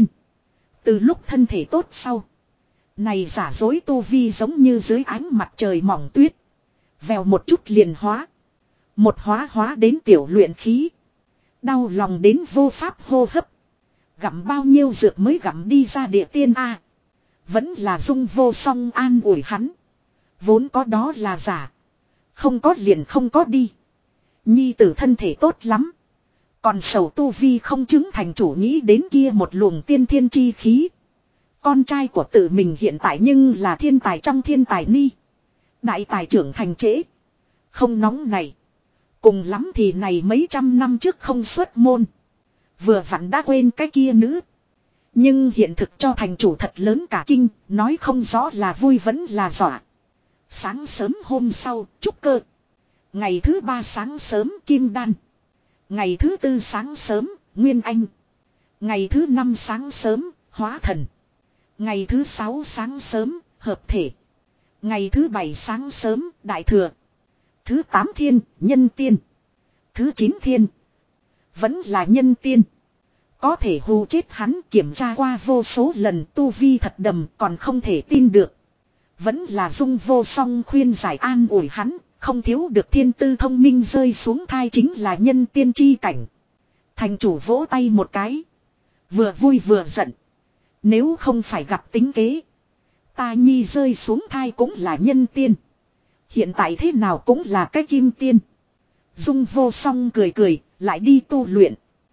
Từ lúc thân thể tốt sau. Này giả dối tu vi giống như dưới ánh mặt trời mỏng tuyết. Vèo một chút liền hóa. Một hóa đến tiểu luyện khí. Đau lòng đến vô pháp hô hấp. Gặm bao nhiêu dược mới gặm đi ra địa tiên a. Vẫn là dung vô song an ủi hắn. Vốn có đó là giả. Không có liền không có đi. Nhi tử thân thể tốt lắm. Còn sầu tu vi không chứng thành chủ nghĩ đến kia một luồng tiên thiên chi khí. Con trai của tự mình hiện tại nhưng là thiên tài trong thiên tài ni. Đại tài trưởng thành trễ. Không nóng này. Cùng lắm thì này mấy trăm năm trước không xuất môn. Vừa vặn đã quên cái kia nữ. Nhưng hiện thực cho thành chủ thật lớn cả kinh. Nói không rõ là vui vẫn là dọa. Sáng sớm hôm sau trúc cơ. Ngày thứ 3 sáng sớm kim đan. Ngày thứ 4 sáng sớm nguyên anh. Ngày thứ 5 sáng sớm hóa thần. Ngày thứ 6 sáng sớm hợp thể. Ngày thứ 7 sáng sớm đại thừa. Thứ 8 thiên nhân tiên. Thứ 9 thiên vẫn là nhân tiên. Có thể hù chết hắn kiểm tra qua vô số lần tu vi thật đầm còn không thể tin được. Vẫn là Dung Vô Song khuyên giải an ủi hắn, không thiếu được thiên tư thông minh rơi xuống thai chính là nhân tiên tri cảnh. Thành chủ vỗ tay một cái. Vừa vui vừa giận. Nếu không phải gặp tính kế. Ta nhi rơi xuống thai cũng là nhân tiên. Hiện tại thế nào cũng là cái kim tiên. Dung Vô Song cười cười, lại đi tu luyện.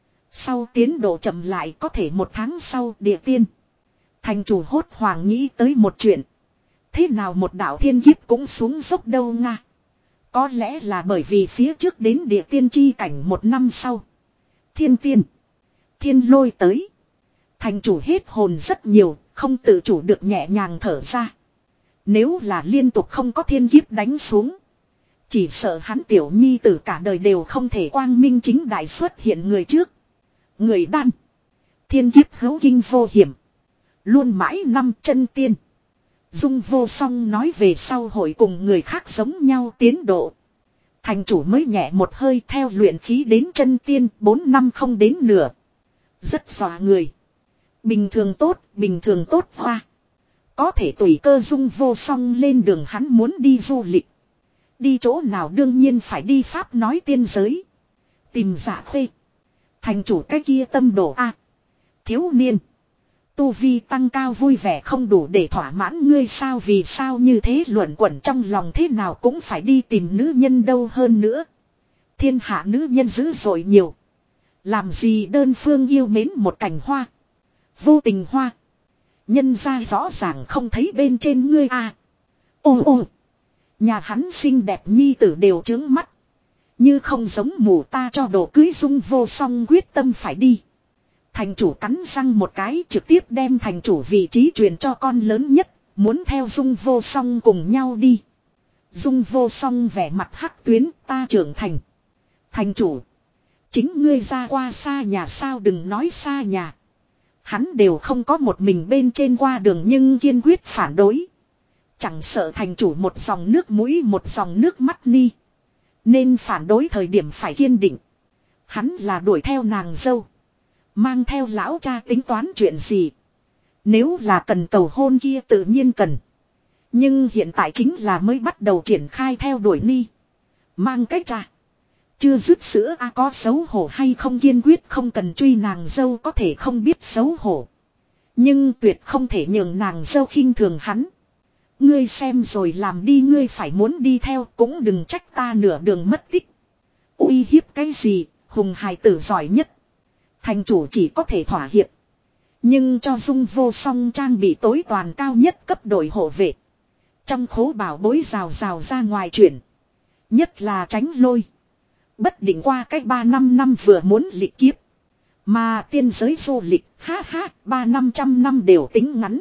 Sau tiến độ chậm lại có thể 1 tháng sau địa tiên. Thành chủ hốt hoảng nghĩ tới một chuyện. Thế nào một đạo thiên kiếp cũng xuống dốc đâu nga. Có lẽ là bởi vì phía trước đến địa tiên chi cảnh 1 năm sau. Thiên tiên. Thiên lôi tới. Thành chủ hết hồn rất nhiều, không tự chủ được nhẹ nhàng thở ra. Nếu là liên tục không có thiên kiếp đánh xuống. Chỉ sợ hắn tiểu nhi tử cả đời đều không thể quang minh chính đại xuất hiện người trước. Người đan. Thiên kiếp hữu kinh vô hiểm. Luôn mãi năm chân tiên. Dung Vô Song nói về sau hội cùng người khác giống nhau tiến độ. Thành chủ mới nhẹ một hơi theo luyện khí đến chân tiên 4 năm không đến nửa. Rất dọa người. Bình thường tốt hoa. Có thể tùy cơ Dung Vô Song lên đường hắn muốn đi du lịch. Đi chỗ nào đương nhiên phải đi Pháp nói tiên giới. Tìm Dạ Khê. Thành chủ cái kia tâm độ a. Thiếu niên. Tu vi tăng cao vui vẻ không đủ để thỏa mãn ngươi sao vì sao như thế luẩn quẩn trong lòng thế nào cũng phải đi tìm nữ nhân đâu hơn nữa. Thiên hạ nữ nhân dữ dội nhiều. Làm gì đơn phương yêu mến một cành hoa. Vô tình hoa. Nhân ra rõ ràng không thấy bên trên ngươi à. Ô. Nhà hắn xinh đẹp nhi tử đều trướng mắt. Như không giống mù ta cho đồ cưới Dung Vô Song quyết tâm phải đi. Thành chủ cắn răng một cái trực tiếp đem thành chủ vị trí truyền cho con lớn nhất. Muốn theo Dung Vô Song cùng nhau đi. Dung Vô Song vẻ mặt hắc tuyến ta trưởng thành. Thành chủ. Chính ngươi ra qua xa nhà sao đừng nói xa nhà. Hắn đều không có một mình bên trên qua đường nhưng kiên quyết phản đối. Chẳng sợ thành chủ một dòng nước mũi một dòng nước mắt ni. Nên phản đối thời điểm phải kiên định. Hắn là đuổi theo nàng dâu. Mang theo lão cha tính toán chuyện gì. Nếu là cần cầu hôn kia tự nhiên cần. Nhưng hiện tại chính là mới bắt đầu triển khai theo đuổi ni. Mang cái cha. Chưa dứt sữa a có xấu hổ hay không kiên quyết không cần truy nàng dâu có thể không biết xấu hổ. Nhưng tuyệt không thể nhường nàng dâu khinh thường hắn. Ngươi xem rồi làm đi ngươi phải muốn đi theo cũng đừng trách ta nửa đường mất tích. Uy hiếp cái gì, hùng hài tử giỏi nhất. Thành chủ chỉ có thể thỏa hiệp. Nhưng cho Dung Vô Song trang bị tối toàn cao nhất cấp đội hộ vệ. Trong khố bảo bối rào rào ra ngoài chuyển. Nhất là tránh lôi. Bất định qua cách 3-5 năm vừa muốn lịch kiếp. Mà tiên giới du lịch, ha ha, 300-500 năm đều tính ngắn.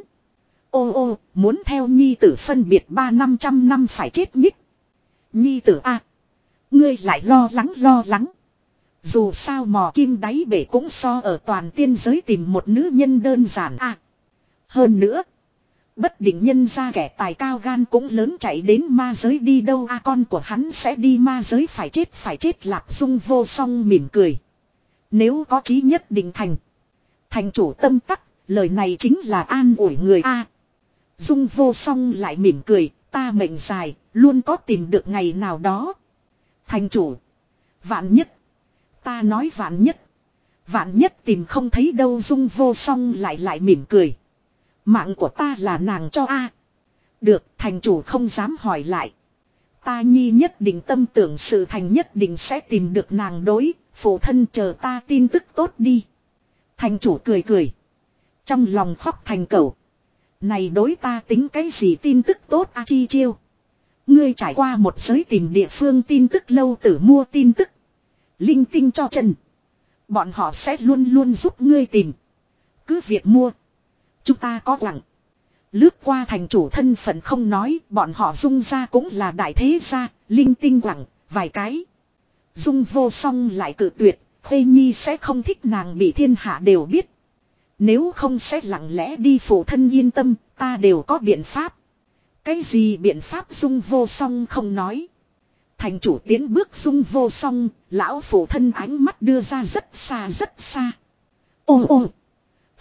Ô, muốn theo nhi tử phân biệt 300-500 năm phải chết nhích. Nhi tử a, ngươi lại lo lắng. Dù sao mò kim đáy bể cũng so ở toàn tiên giới tìm một nữ nhân đơn giản a. Hơn nữa, bất định nhân ra kẻ tài cao gan cũng lớn chạy đến ma giới đi đâu a con của hắn sẽ đi ma giới phải chết Lạc Dung Vô Song mỉm cười. Nếu có chí nhất định thành. Thành chủ tâm tắc, lời này chính là an ủi người a. Dung Vô Song lại mỉm cười, ta mệnh dài, luôn có tìm được ngày nào đó. Thành chủ, vạn nhất, ta nói vạn nhất tìm không thấy đâu Dung Vô Song lại mỉm cười. Mạng của ta là nàng cho a. Được, thành chủ không dám hỏi lại. Ta nhi nhất định tâm tưởng sự thành nhất định sẽ tìm được nàng đối, phụ thân chờ ta tin tức tốt đi. Thành chủ cười. Trong lòng khóc thành cẩu. Này đối ta tính cái gì tin tức tốt a chi chiêu. Ngươi trải qua một giới tìm địa phương tin tức lâu tử mua tin tức. Linh tinh cho chân. Bọn họ sẽ luôn giúp ngươi tìm. Cứ việc mua. Chúng ta có quặng. Lướt qua thành chủ thân phận không nói, bọn họ Dung ra cũng là đại thế gia, linh tinh quặng, vài cái. Dung Vô Song lại cự tuyệt, Khê Nhi sẽ không thích nàng bị thiên hạ đều biết. Nếu không sẽ lặng lẽ đi phụ thân yên tâm, ta đều có biện pháp. Cái gì biện pháp Dung Vô Song không nói. Thành chủ tiến bước Dung Vô Song, lão phụ thân ánh mắt đưa ra rất xa. Ô,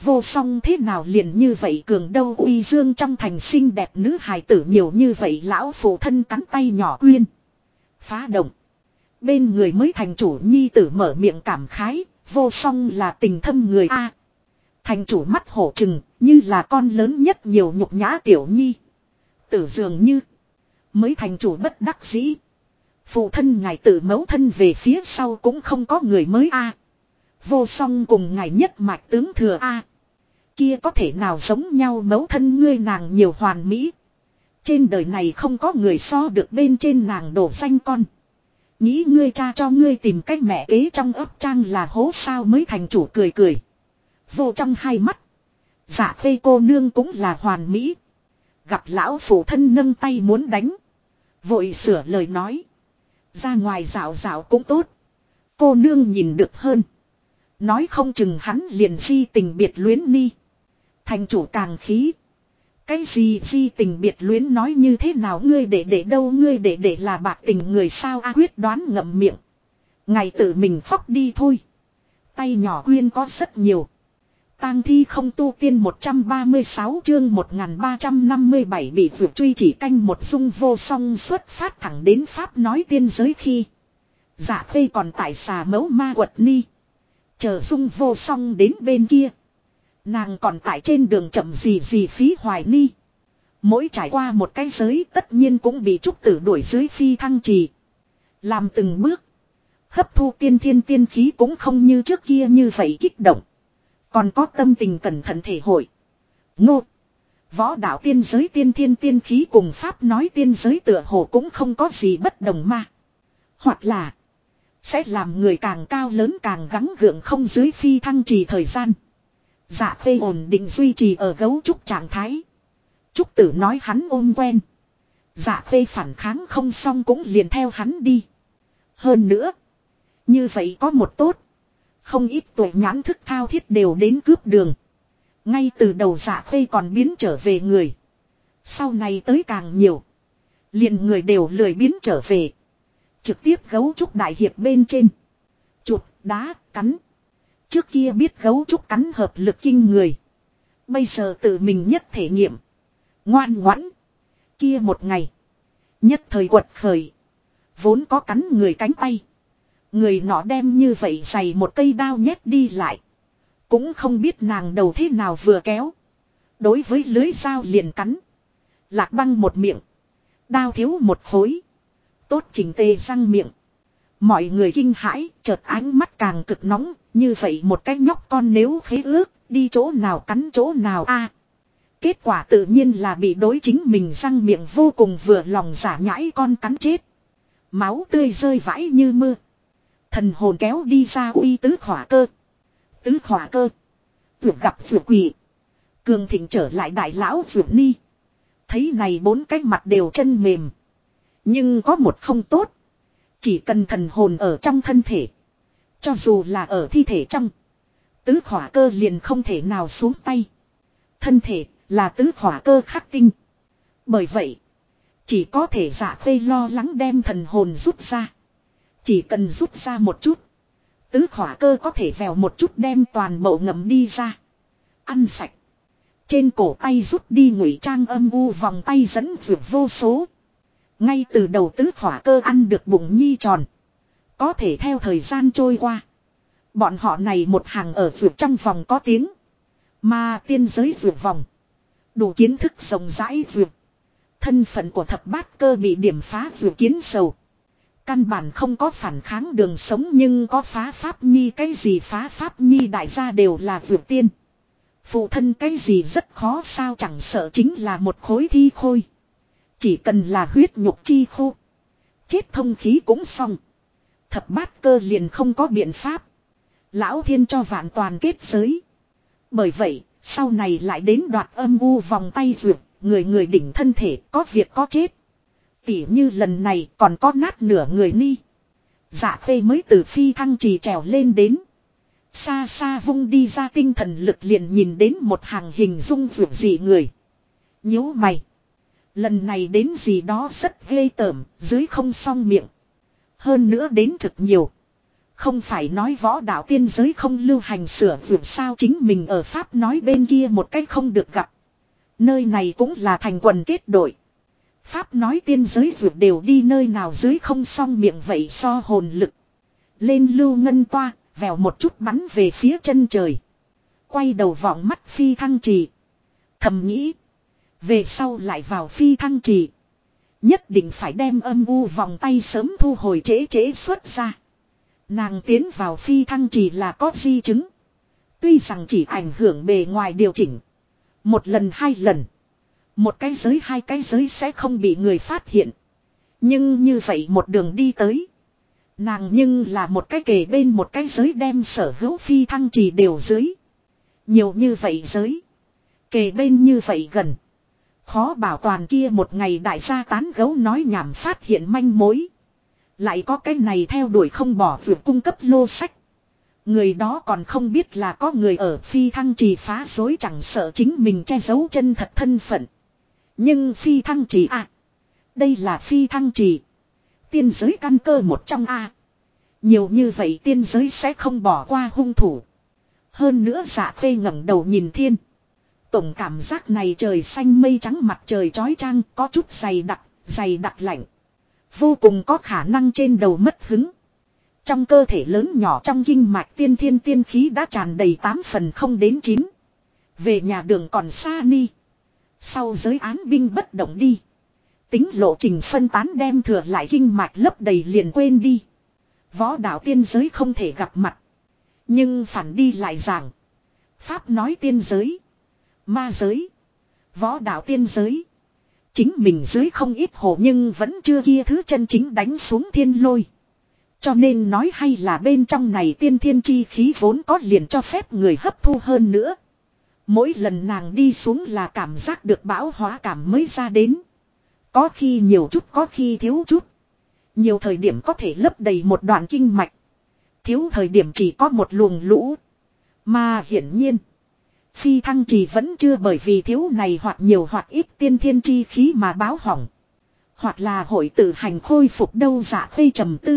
Vô song thế nào liền như vậy cường đâu, Uy Dương trong thành xinh đẹp nữ hài tử nhiều như vậy, lão phụ thân cắn tay nhỏ Uyên. Phá động. Bên người mới thành chủ nhi tử mở miệng cảm khái, vô song là tình thâm người a. Thành chủ mắt hổ trừng, như là con lớn nhất nhiều nhục nhã tiểu nhi. Tử dường như. Mới thành chủ bất đắc dĩ. Phụ thân ngài tự mẫu thân về phía sau cũng không có người mới a. Vô song cùng ngài nhất mạch tướng thừa a. Kia có thể nào giống nhau, mẫu thân ngươi nàng nhiều hoàn mỹ. Trên đời này không có người so được bên trên nàng đổ danh con. Nghĩ ngươi cha cho ngươi tìm cách mẹ kế trong ấp trang là hố sao, mới thành chủ cười cười. Vô trong hai mắt. Dạ khê cô nương cũng là hoàn mỹ. Gặp lão phụ thân nâng tay muốn đánh. Vội sửa lời nói. Ra ngoài dạo dạo cũng tốt. Cô nương nhìn được hơn. Nói không chừng hắn liền di tình biệt luyến ni. Thành chủ càng khí. Cái gì di tình biệt luyến nói như thế nào, ngươi để đâu, ngươi để là bạc tình người sao a. Quyết đoán ngậm miệng. Ngày tự mình phóc đi thôi. Tay nhỏ Quyên có rất nhiều. Tang thi không tu tiên 136 chương 1357 bị vượt truy chỉ canh một. Dung vô song xuất phát thẳng đến Pháp nói tiên giới khi. Dạ khê còn tại xà mẫu ma quật ni. Chờ Dung vô song đến bên kia. Nàng còn tại trên đường chậm gì phí hoài ni. Mỗi trải qua một cái giới tất nhiên cũng bị trúc tử đuổi dưới phi thăng trì. Làm từng bước. Hấp thu tiên thiên tiên khí cũng không như trước kia như vậy kích động. Còn có tâm tình cẩn thận thể hội. Ngô. Võ đạo tiên giới tiên thiên tiên khí cùng Pháp nói tiên giới tựa hồ cũng không có gì bất đồng mà. Hoặc là. Sẽ làm người càng cao lớn càng gắng gượng không dưới phi thăng trì thời gian. Dạ khê ổn định duy trì ở gấu trúc trạng thái. Trúc tử nói hắn ôm quen. Dạ khê phản kháng không xong cũng liền theo hắn đi. Hơn nữa. Như vậy có một tốt. Không ít tuổi nhãn thức thao thiết đều đến cướp đường. Ngay từ đầu dạ khê còn biến trở về người. Sau này tới càng nhiều. Liền người đều lười biến trở về. Trực tiếp gấu trúc đại hiệp bên trên. Chụp, đá, cắn. Trước kia biết gấu trúc cắn hợp lực kinh người. Bây giờ tự mình nhất thể nghiệm. Ngoan ngoãn. Kia một ngày. Nhất thời quật khởi. Vốn có cắn người cánh tay. Người nọ đem như vậy giày một cây đao nhét đi lại. Cũng không biết nàng đầu thế nào vừa kéo. Đối với lưới dao liền cắn. Lạc băng một miệng. Đao thiếu một khối. Tốt chỉnh tề răng miệng. Mọi người kinh hãi, chợt ánh mắt càng cực nóng. Như vậy một cái nhóc con nếu khế ước, đi chỗ nào cắn chỗ nào a. Kết quả tự nhiên là bị đối chính mình răng miệng vô cùng vừa lòng giả nhãi con cắn chết. Máu tươi rơi vãi như mưa. Thần hồn kéo đi ra uy tứ khỏa cơ. Tứ khỏa cơ. Vượt gặp vượt quỷ. Cường thịnh trở lại đại lão vượt ni. Thấy này bốn cái mặt đều chân mềm. Nhưng có một không tốt. Chỉ cần thần hồn ở trong thân thể. Cho dù là ở thi thể trong. Tứ khỏa cơ liền không thể nào xuống tay. Thân thể là tứ khỏa cơ khắc tinh. Bởi vậy. Chỉ có thể dạ khê lo lắng đem thần hồn rút ra. Chỉ cần rút ra một chút. Tứ khỏa cơ có thể vèo một chút đem toàn bộ ngậm đi ra. Ăn sạch. Trên cổ tay rút đi ngụy trang âm u vòng tay dẫn vượt vô số. Ngay từ đầu tứ khỏa cơ ăn được bụng nhi tròn. Có thể theo thời gian trôi qua. Bọn họ này một hàng ở vượt trong vòng có tiếng. Mà tiên giới vượt vòng. Đủ kiến thức rộng rãi vượt. Thân phận của thập bát cơ bị điểm phá vượt kiến sầu. Căn bản không có phản kháng đường sống nhưng có phá pháp nhi, cái gì phá pháp nhi đại gia đều là vượt tiên. Phụ thân cái gì rất khó sao, chẳng sợ chính là một khối thi khôi. Chỉ cần là huyết nhục chi khô. Chết thông khí cũng xong. Thập bát cơ liền không có biện pháp. Lão thiên cho vạn toàn kết giới. Bởi vậy, sau này lại đến đoạt âm u vòng tay vượt, người người đỉnh thân thể có việc có chết. Tỉ như lần này còn có nát nửa người ni. Dạ khê mới từ phi thăng trì trèo lên đến. Xa xa vung đi ra tinh thần lực liền nhìn đến một hàng hình dung vượt dị người. Nhíu mày. Lần này đến gì đó rất ghê tởm, dưới không song miệng. Hơn nữa đến thực nhiều. Không phải nói võ đạo tiên giới không lưu hành sửa vượt sao, chính mình ở Pháp nói bên kia một cách không được gặp. Nơi này cũng là thành quần kết đội. Pháp nói tiên giới vượt đều đi nơi nào dưới không xong miệng vậy so hồn lực. Lên lưu ngân toa, vèo một chút bắn về phía chân trời. Quay đầu vọng mắt phi thăng trì. Thầm nghĩ. Về sau lại vào phi thăng trì. Nhất định phải đem âm u vòng tay sớm thu hồi trễ trễ xuất ra. Nàng tiến vào phi thăng trì là có di chứng. Tuy rằng chỉ ảnh hưởng bề ngoài điều chỉnh. Một lần hai lần. Một cái giới hai cái giới sẽ không bị người phát hiện. Nhưng như vậy một đường đi tới. Nàng nhưng là một cái kề bên một cái giới đem sở hữu phi thăng trì đều dưới. Nhiều như vậy giới. Kề bên như vậy gần. Khó bảo toàn kia một ngày đại gia tán gấu nói nhảm phát hiện manh mối. Lại có cái này theo đuổi không bỏ việc cung cấp lô sách. Người đó còn không biết là có người ở phi thăng trì phá rối, chẳng sợ chính mình che giấu chân thật thân phận. Nhưng phi thăng trì à. Đây là phi thăng trì. Tiên giới căn cơ một trong a. Nhiều như vậy tiên giới sẽ không bỏ qua hung thủ. Hơn nữa Dạ Khê ngẩng đầu nhìn thiên. Tổng cảm giác này trời xanh mây trắng mặt trời chói chang có chút dày đặc lạnh. Vô cùng có khả năng trên đầu mất hứng. Trong cơ thể lớn nhỏ trong kinh mạch tiên thiên tiên khí đã tràn đầy 8 phần không đến 9. Về nhà đường còn xa ni. Sau giới án binh bất động đi. Tính lộ trình phân tán đem thừa lại kinh mạch lấp đầy liền quên đi. Võ đạo tiên giới không thể gặp mặt. Nhưng phản đi lại giảng. Pháp nói tiên giới. Ma giới. Võ đạo tiên giới. Chính mình dưới không ít hồ nhưng vẫn chưa kia thứ chân chính đánh xuống thiên lôi. Cho nên nói hay là bên trong này tiên thiên chi khí vốn có liền cho phép người hấp thu hơn nữa. Mỗi lần nàng đi xuống là cảm giác được bão hóa cảm mới ra đến. Có khi nhiều chút có khi thiếu chút. Nhiều thời điểm có thể lấp đầy một đoạn kinh mạch. Thiếu thời điểm chỉ có một luồng lũ. Mà hiển nhiên. Phi thăng trì vẫn chưa bởi vì thiếu này hoặc nhiều hoặc ít tiên thiên chi khí mà báo hỏng. Hoặc là hội tự hành khôi phục đâu Dạ Khê trầm tư.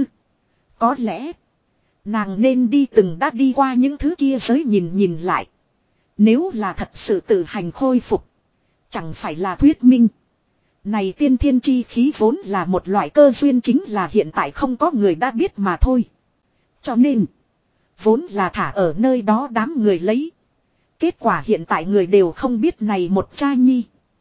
Có lẽ. Nàng nên đi từng đã đi qua những thứ kia giới nhìn lại. Nếu là thật sự tự hành khôi phục. Chẳng phải là thuyết minh. Này tiên thiên chi khí vốn là một loại cơ duyên, chính là hiện tại không có người đã biết mà thôi. Cho nên. Vốn là thả ở nơi đó đám người lấy. Kết quả hiện tại người đều không biết này một cha nhi.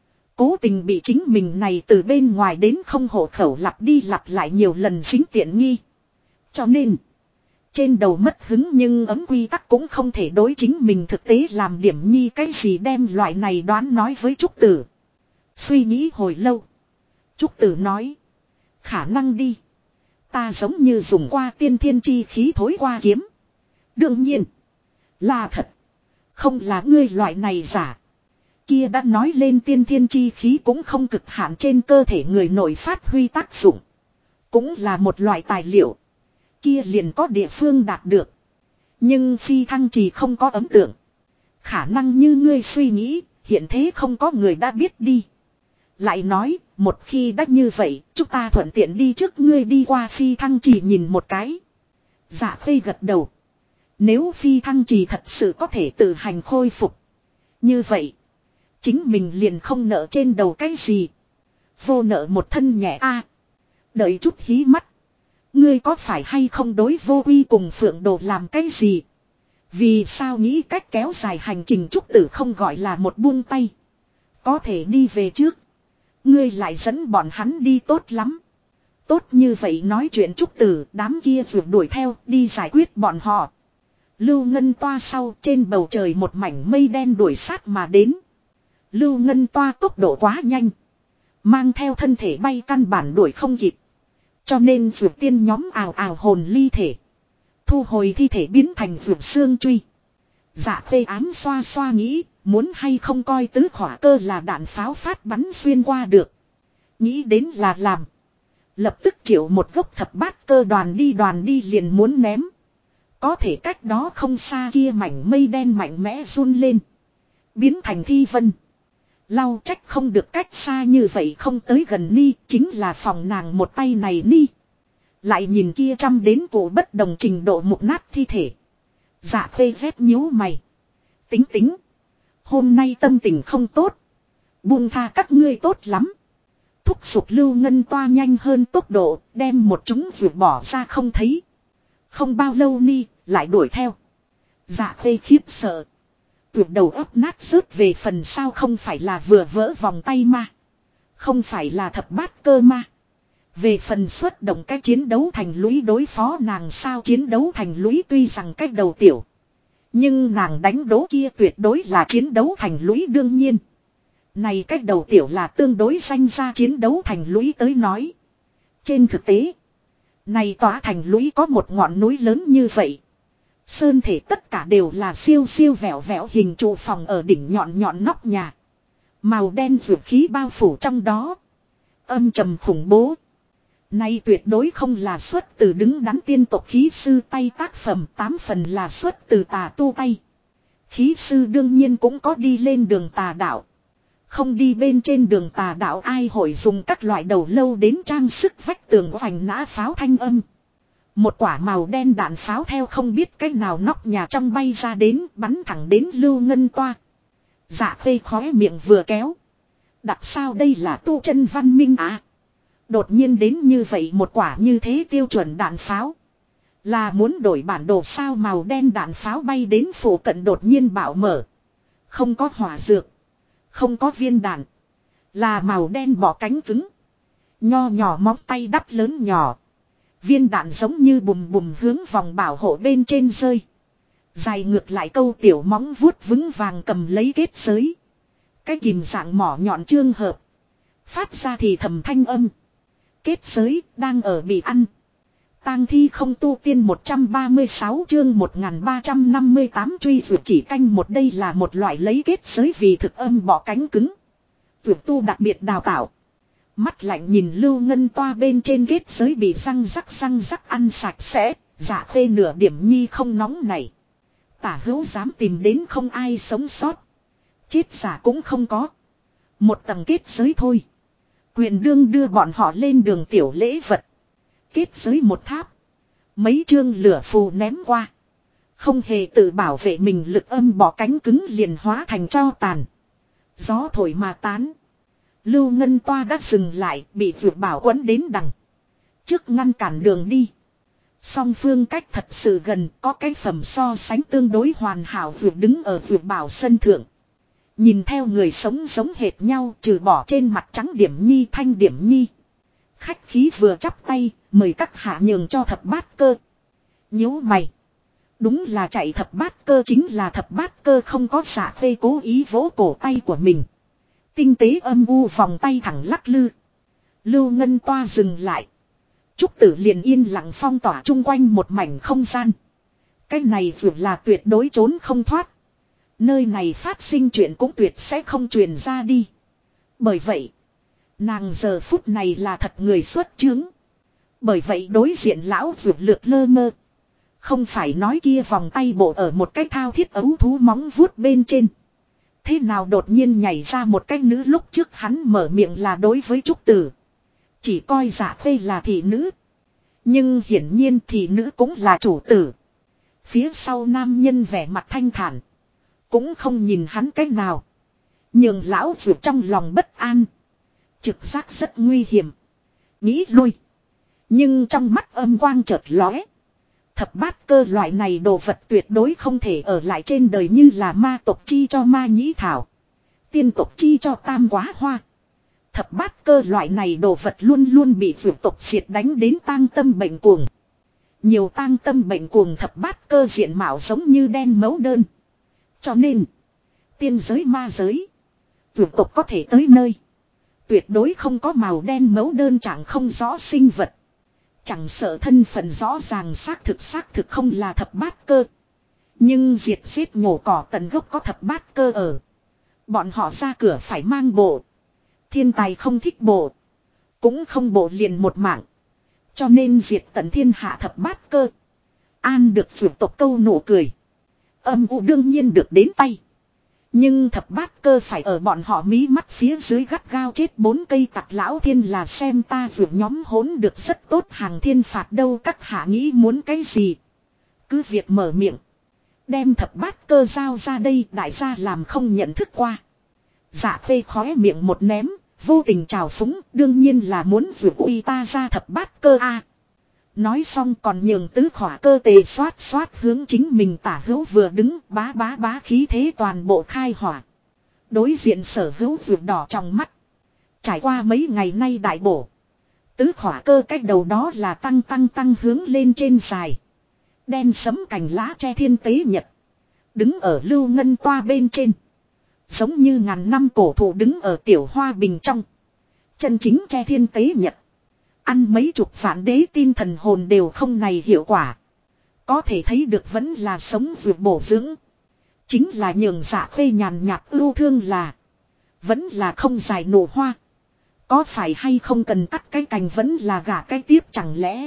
Cố tình bị chính mình này từ bên ngoài đến không hộ khẩu lặp đi lặp lại nhiều lần dính tiện nghi. Cho nên. Trên đầu mất hứng nhưng ấm quy tắc cũng không thể đối chính mình thực tế làm điểm nhi cái gì đem loại này đoán nói với Trúc Tử. Suy nghĩ hồi lâu. Trúc Tử nói. Khả năng đi. Ta giống như dùng qua tiên thiên chi khí thối qua kiếm. Đương nhiên. Là thật. Không là ngươi loại này giả. Kia đã nói lên tiên thiên chi khí cũng không cực hạn trên cơ thể người nội phát huy tác dụng. Cũng là một loại tài liệu. Kia liền có địa phương đạt được. Nhưng phi thăng trì không có ấn tượng. Khả năng như ngươi suy nghĩ, hiện thế không có người đã biết đi. Lại nói, một khi đã như vậy, chúng ta thuận tiện đi trước ngươi đi qua phi thăng trì nhìn một cái. Dạ Khê gật đầu. Nếu phi thăng trì thật sự có thể tự hành khôi phục. Như vậy, chính mình liền không nợ trên đầu cái gì. Vô nợ một thân nhẹ a. Đợi chút hí mắt. Ngươi có phải hay không đối vô quy cùng Phượng Đồ làm cái gì? Vì sao nghĩ cách kéo dài hành trình Trúc Tử không gọi là một buông tay. Có thể đi về trước. Ngươi lại dẫn bọn hắn đi tốt lắm. Tốt như vậy nói chuyện Trúc Tử, đám kia vượt đuổi theo đi giải quyết bọn họ. Lưu Ngân toa sau trên bầu trời một mảnh mây đen đuổi sát mà đến. Lưu Ngân toa tốc độ quá nhanh. Mang theo thân thể bay căn bản đuổi không kịp. Cho nên vượt tiên nhóm ào ào hồn ly thể. Thu hồi thi thể biến thành vượt xương truy. Dạ Khê ám xoa xoa nghĩ, muốn hay không coi tứ khỏa cơ là đạn pháo phát bắn xuyên qua được. Nghĩ đến là làm. Lập tức chịu một gốc thập bát cơ đoàn đi liền muốn ném. Có thể cách đó không xa kia mảnh mây đen mạnh mẽ run lên. Biến thành thi vân. Lau trách không được cách xa như vậy không tới gần ni, chính là phòng nàng một tay này ni. Lại nhìn kia trăm đến cụ bất đồng trình độ mục nát thi thể. Dạ khê rét nhíu mày. Tính tính. Hôm nay tâm tình không tốt. Buông tha các ngươi tốt lắm. Thúc giục Lưu Ngân Toa nhanh hơn tốc độ, đem một chúng vượt bỏ ra không thấy. Không bao lâu ni, lại đuổi theo. Dạ khê khiếp sợ. Tuyệt đầu ấp nát rớt về phần sau không phải là vừa vỡ vòng tay ma. Không phải là thập bát cơ ma. Về phần xuất động cái chiến đấu thành lũy đối phó nàng sao chiến đấu thành lũy tuy rằng cách đầu tiểu. Nhưng nàng đánh đố kia tuyệt đối là chiến đấu thành lũy đương nhiên. Này cách đầu tiểu là tương đối danh ra chiến đấu thành lũy tới nói. Trên thực tế, này tòa thành lũy có một ngọn núi lớn như vậy. Sơn thể tất cả đều là siêu siêu vẹo vẹo hình trụ phòng ở đỉnh nhọn nhọn nóc nhà. Màu đen dược khí bao phủ trong đó. Âm trầm khủng bố. Này tuyệt đối không là xuất từ đứng đắn tiên tộc khí sư tay tác phẩm 8 phần là xuất từ tà tu tay. Khí sư đương nhiên cũng có đi lên đường tà đạo. Không đi bên trên đường tà đạo ai hội dùng các loại đầu lâu đến trang sức vách tường hoành nã pháo thanh âm. Một quả màu đen đạn pháo theo không biết cách nào nóc nhà trong bay ra đến bắn thẳng đến Lưu Ngân Toa. Dạ khê khóe miệng vừa kéo. Đặc sao đây là tu chân văn minh à. Đột nhiên đến như vậy một quả như thế tiêu chuẩn đạn pháo. Là muốn đổi bản đồ sao màu đen đạn pháo bay đến phủ cận đột nhiên bạo mở. Không có hỏa dược. Không có viên đạn. Là màu đen bỏ cánh cứng. Nho nhỏ móng tay đắp lớn nhỏ. Viên đạn giống như bùm bùm hướng vòng bảo hộ bên trên rơi. Dài ngược lại câu tiểu móng vuốt vững vàng cầm lấy kết giới. Cái kìm dạng mỏ nhọn trương hợp. Phát ra thì thầm thanh âm. Kết giới đang ở bị ăn. Tang thi không tu tiên 136 chương 1358 truy vượt chỉ canh một đây là một loại lấy kết giới vì thực âm bỏ cánh cứng. Vượt tu đặc biệt đào tạo. Mắt lạnh nhìn Lưu Ngân Toa bên trên kết giới bị răng rắc ăn sạch sẽ, dạ khê nửa điểm nhi không nóng này. Tả hữu dám tìm đến không ai sống sót. Chết giả cũng không có. Một tầng kết giới thôi. Quyền đương đưa bọn họ lên đường tiểu lễ vật. Kết giới một tháp. Mấy chương lửa phù ném qua. Không hề tự bảo vệ mình lực âm bỏ cánh cứng liền hóa thành tro tàn. Gió thổi mà tán. Lưu Ngân Toa đã dừng lại bị vượt bảo quấn đến đằng. Trước ngăn cản đường đi. Song phương cách thật sự gần có cái phẩm so sánh tương đối hoàn hảo vượt đứng ở vượt bảo sân thượng. Nhìn theo người sống giống hệt nhau trừ bỏ trên mặt trắng điểm nhi thanh điểm nhi. Khách khí vừa chắp tay mời các hạ nhường cho thập bát cơ. Nhíu mày. Đúng là chạy thập bát cơ chính là thập bát cơ không có xả phê cố ý vỗ cổ tay của mình. Tinh tế âm u vòng tay thẳng lắc lư. Lưu Ngân Toa dừng lại. Trúc Tử liền yên lặng phong tỏa chung quanh một mảnh không gian. Cái này vừa là tuyệt đối trốn không thoát. Nơi này phát sinh chuyện cũng tuyệt sẽ không truyền ra đi. Bởi vậy, nàng giờ phút này là thật người xuất chứng. Bởi vậy đối diện lão vượt lược lơ mơ. Không phải nói kia vòng tay bộ ở một cái thao thiết ấu thú móng vuốt bên trên. Thế nào đột nhiên nhảy ra một cái nữ lúc trước hắn mở miệng là đối với Trúc Tử. Chỉ coi Dạ Khê là thị nữ. Nhưng hiển nhiên thị nữ cũng là chủ tử. Phía sau nam nhân vẻ mặt thanh thản. Cũng không nhìn hắn cách nào. Nhường lão vượt trong lòng bất an. Trực giác rất nguy hiểm. Nghĩ lui. Nhưng trong mắt âm quang chợt lóe. Thập bát cơ loại này đồ vật tuyệt đối không thể ở lại trên đời như là ma tộc chi cho ma nhĩ thảo. Tiên tộc chi cho tam quá hoa. Thập bát cơ loại này đồ vật luôn luôn bị vượt tộc diệt đánh đến tang tâm bệnh cuồng. Nhiều tang tâm bệnh cuồng thập bát cơ diện mạo giống như đen mấu đơn. Cho nên, tiên giới ma giới, vượt tộc có thể tới nơi. Tuyệt đối không có màu đen mấu đơn chẳng không rõ sinh vật. Chẳng sợ thân phận rõ ràng xác thực không là thập bát cơ. Nhưng diệt giết nhổ cỏ tận gốc có thập bát cơ ở. Bọn họ ra cửa phải mang bộ. Thiên tài không thích bộ. Cũng không bộ liền một mạng. Cho nên diệt tận thiên hạ thập bát cơ. An được vượt tộc câu nụ cười. Âm u đương nhiên được đến tay. Nhưng thập bát cơ phải ở bọn họ mí mắt phía dưới gắt gao chết 4 cây tặc lão thiên là xem ta vượt nhóm hỗn được rất tốt hàng thiên phạt đâu các hạ nghĩ muốn cái gì. Cứ việc mở miệng. Đem thập bát cơ giao ra đây đại gia làm không nhận thức qua. Dạ phê khóe miệng một ném, vô tình trào phúng đương nhiên là muốn vượt uy ta ra thập bát cơ a. Nói xong còn nhường tứ khỏa cơ tề xoát xoát hướng chính mình tả hữu vừa đứng bá bá bá khí thế toàn bộ khai hỏa. Đối diện sở hữu vượt đỏ trong mắt. Trải qua mấy ngày nay đại bổ. Tứ khỏa cơ cách đầu đó là tăng hướng lên trên dài. Đen sấm cành lá che thiên tế nhật. Đứng ở lưu ngân toa bên trên. Giống như ngàn năm cổ thụ đứng ở tiểu hoa bình trong. Chân chính che thiên tế nhật. Ăn mấy chục phản đế tin thần hồn đều không này hiệu quả. Có thể thấy được vẫn là sống vượt bổ dưỡng. Chính là nhường dạ khuê nhàn nhạt ưu thương là. Vẫn là không dài nổ hoa. Có phải hay không cần cắt cái cành vẫn là gả cái tiếp chẳng lẽ.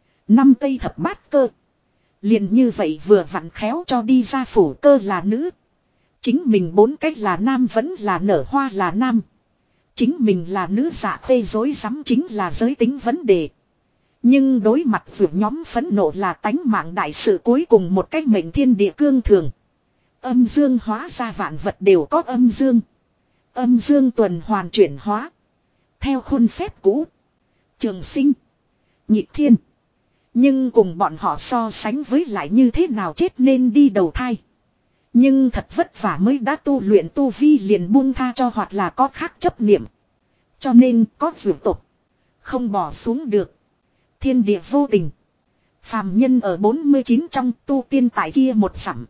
5 cây thập bát cơ. Liền như vậy vừa vặn khéo cho đi ra phủ cơ là nữ. Chính mình 4 cách là nam vẫn là nở hoa là nam. Chính mình là nữ dạ phê dối rắm chính là giới tính vấn đề. Nhưng đối mặt vượt nhóm phẫn nộ là tánh mạng đại sự cuối cùng một cách mệnh thiên địa cương thường. Âm dương hóa ra vạn vật đều có âm dương. Âm dương tuần hoàn chuyển hóa. Theo khuôn phép cũ. Trường sinh. Nhịp thiên. Nhưng cùng bọn họ so sánh với lại như thế nào chết nên đi đầu thai. Nhưng thật vất vả mới đã tu luyện tu vi liền buông tha cho hoặc là có khác chấp niệm. Cho nên có vượt tục. Không bỏ xuống được. Thiên địa vô tình. Phàm nhân ở 49 trong tu tiên tại kia một sẵm.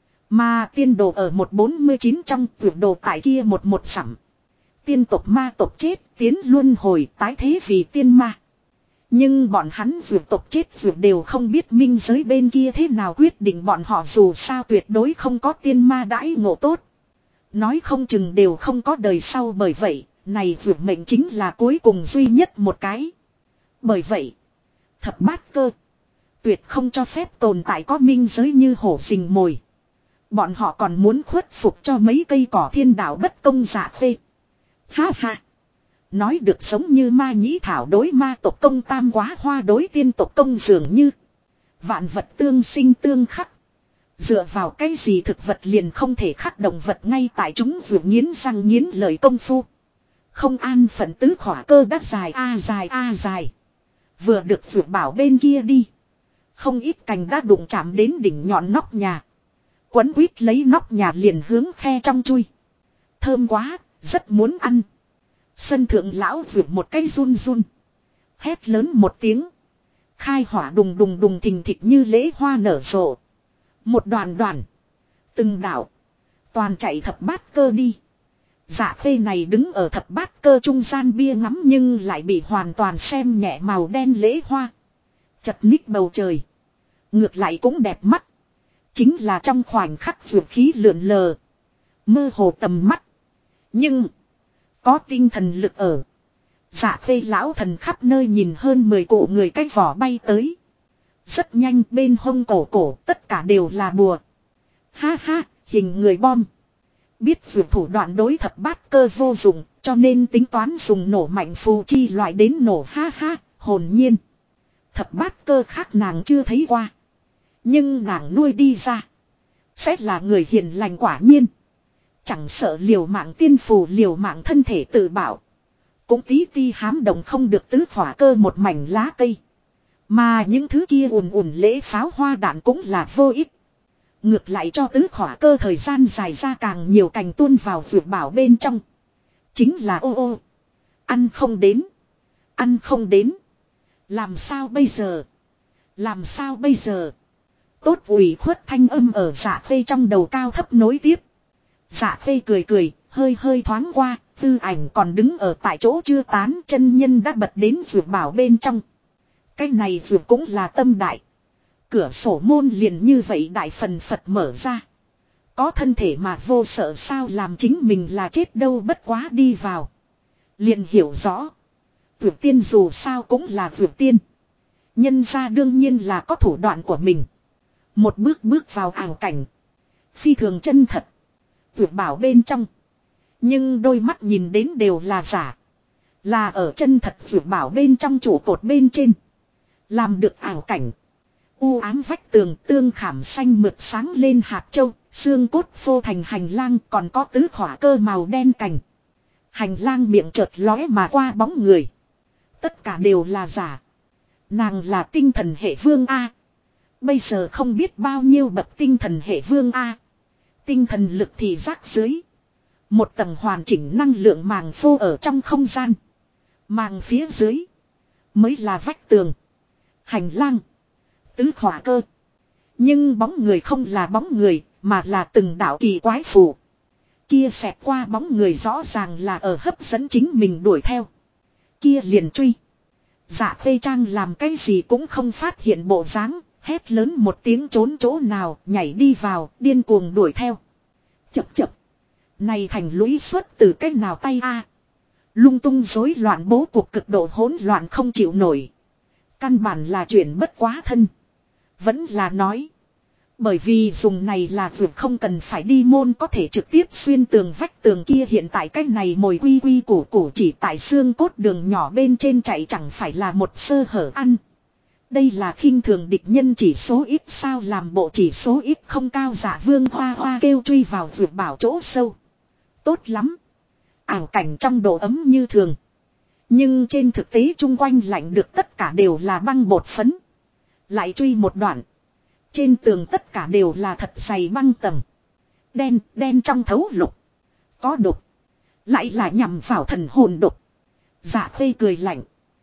Mà tiên đồ ở 149 trong vượt đồ tại kia một sẵm. Tiên tộc ma tộc chết tiến luân hồi tái thế vì tiên ma. Nhưng bọn hắn vượt tộc chết vượt đều không biết minh giới bên kia thế nào quyết định bọn họ dù sao tuyệt đối không có tiên ma đãi ngộ tốt. Nói không chừng đều không có đời sau bởi vậy, này vượt mệnh chính là cuối cùng duy nhất một cái. Bởi vậy, thập bát cơ, tuyệt không cho phép tồn tại có minh giới như hổ rình mồi. Bọn họ còn muốn khuất phục cho mấy cây cỏ thiên đạo bất công dạ phê. Ha ha. Nói được giống như ma nhĩ thảo đối ma tộc công tam quá hoa đối tiên tộc công dường như. Vạn vật tương sinh tương khắc. Dựa vào cái gì thực vật liền không thể khắc động vật ngay tại chúng vừa nghiến răng nghiến lời công phu. Không an phận tứ khỏa cơ đắt dài a dài. Vừa được vượt bảo bên kia đi. Không ít cành đã đụng chạm đến đỉnh nhọn nóc nhà. Quấn quýt lấy nóc nhà liền hướng khe trong chui. Thơm quá, rất muốn ăn. Sân thượng lão vượt một cái run run. Hét lớn một tiếng. Khai hỏa đùng đùng đùng thình thịch như lễ hoa nở rộ. Một đoàn đoàn. Từng đảo. Toàn chạy thập bát cơ đi. Dạ phê này đứng ở thập bát cơ trung gian bia ngắm nhưng lại bị hoàn toàn xem nhẹ màu đen lễ hoa. Chật ních bầu trời. Ngược lại cũng đẹp mắt. Chính là trong khoảnh khắc vượt khí lượn lờ. Mơ hồ tầm mắt. Nhưng. Có tinh thần lực ở. Dạ phê lão thần khắp nơi nhìn hơn 10 cụ người cái vỏ bay tới. Rất nhanh bên hông cổ tất cả đều là bùa. Ha ha, hình người bom. Biết vượt thủ đoạn đối thập bát cơ vô dụng, cho nên tính toán dùng nổ mạnh phù chi loại đến nổ ha ha, hồn nhiên. Thập bát cơ khác nàng chưa thấy qua. Nhưng nàng nuôi đi ra. Sẽ là người hiền lành quả nhiên. Chẳng sợ liều mạng tiên phù liều mạng thân thể tự bảo. Cũng tí ti hám động không được tứ khỏa cơ một mảnh lá cây. Mà những thứ kia ùn lễ pháo hoa đạn cũng là vô ích. Ngược lại cho tứ khỏa cơ thời gian dài ra càng nhiều cành tuôn vào vượt bảo bên trong. Chính là ô. Ăn không đến. Ăn không đến. Làm sao bây giờ? Làm sao bây giờ? Tốt ủy khuất thanh âm ở dạ phê trong đầu cao thấp nối tiếp. Dạ phê cười, hơi thoáng qua, tư ảnh còn đứng ở tại chỗ chưa tán chân nhân đã bật đến vượt bảo bên trong. Cái này vượt cũng là tâm đại. Cửa sổ môn liền như vậy đại phần Phật mở ra. Có thân thể mà vô sợ sao làm chính mình là chết đâu bất quá đi vào. Liền hiểu rõ. Vượt tiên dù sao cũng là vượt tiên. Nhân ra đương nhiên là có thủ đoạn của mình. Một bước bước vào ảo cảnh. Phi thường chân thật. Vượt bảo bên trong. Nhưng đôi mắt nhìn đến đều là giả. Là ở chân thật vượt bảo bên trong trụ cột bên trên. Làm được ảo cảnh. U ám vách tường tương khảm xanh mượt sáng lên hạt châu. Xương cốt phô thành hành lang còn có tứ khỏa cơ màu đen cành. Hành lang miệng chợt lóe mà qua bóng người. Tất cả đều là giả. Nàng là tinh thần hệ vương A. Bây giờ không biết bao nhiêu bậc tinh thần hệ vương A. Tinh thần lực thì rác dưới. Một tầng hoàn chỉnh năng lượng màng phô ở trong không gian. Màng phía dưới. Mới là vách tường. Hành lang. Tứ khỏa cơ. Nhưng bóng người không là bóng người. Mà là từng đạo kỳ quái phù. Kia xẹt qua bóng người rõ ràng là ở hấp dẫn chính mình đuổi theo. Kia liền truy. Dạ Khê Trang làm cái gì cũng không phát hiện bộ dáng. Hét lớn một tiếng trốn chỗ nào. Nhảy đi vào. Điên cuồng đuổi theo. Chập chập. Này thành lũy xuất từ cách nào tay a? Lung tung rối loạn bố cuộc cực độ hỗn loạn không chịu nổi. Căn bản là chuyện bất quá thân. Vẫn là nói. Bởi vì dùng này là vượt không cần phải đi môn có thể trực tiếp xuyên tường vách tường kia hiện tại cách này mồi quy quy củ chỉ tại xương cốt đường nhỏ bên trên chạy chẳng phải là một sơ hở ăn. Đây là khinh thường địch nhân chỉ số ít sao làm bộ chỉ số ít không cao giả vương hoa hoa kêu truy vào vượt bảo chỗ sâu. Tốt lắm. Ảo cảnh trong độ ấm như thường. Nhưng trên thực tế chung quanh lạnh được tất cả đều là băng bột phấn. Lại truy một đoạn. Trên tường tất cả đều là thật dày băng tầng. Đen trong thấu lục. Có độc. Lại là nhằm vào thần hồn độc. Dạ Khê cười lạnh.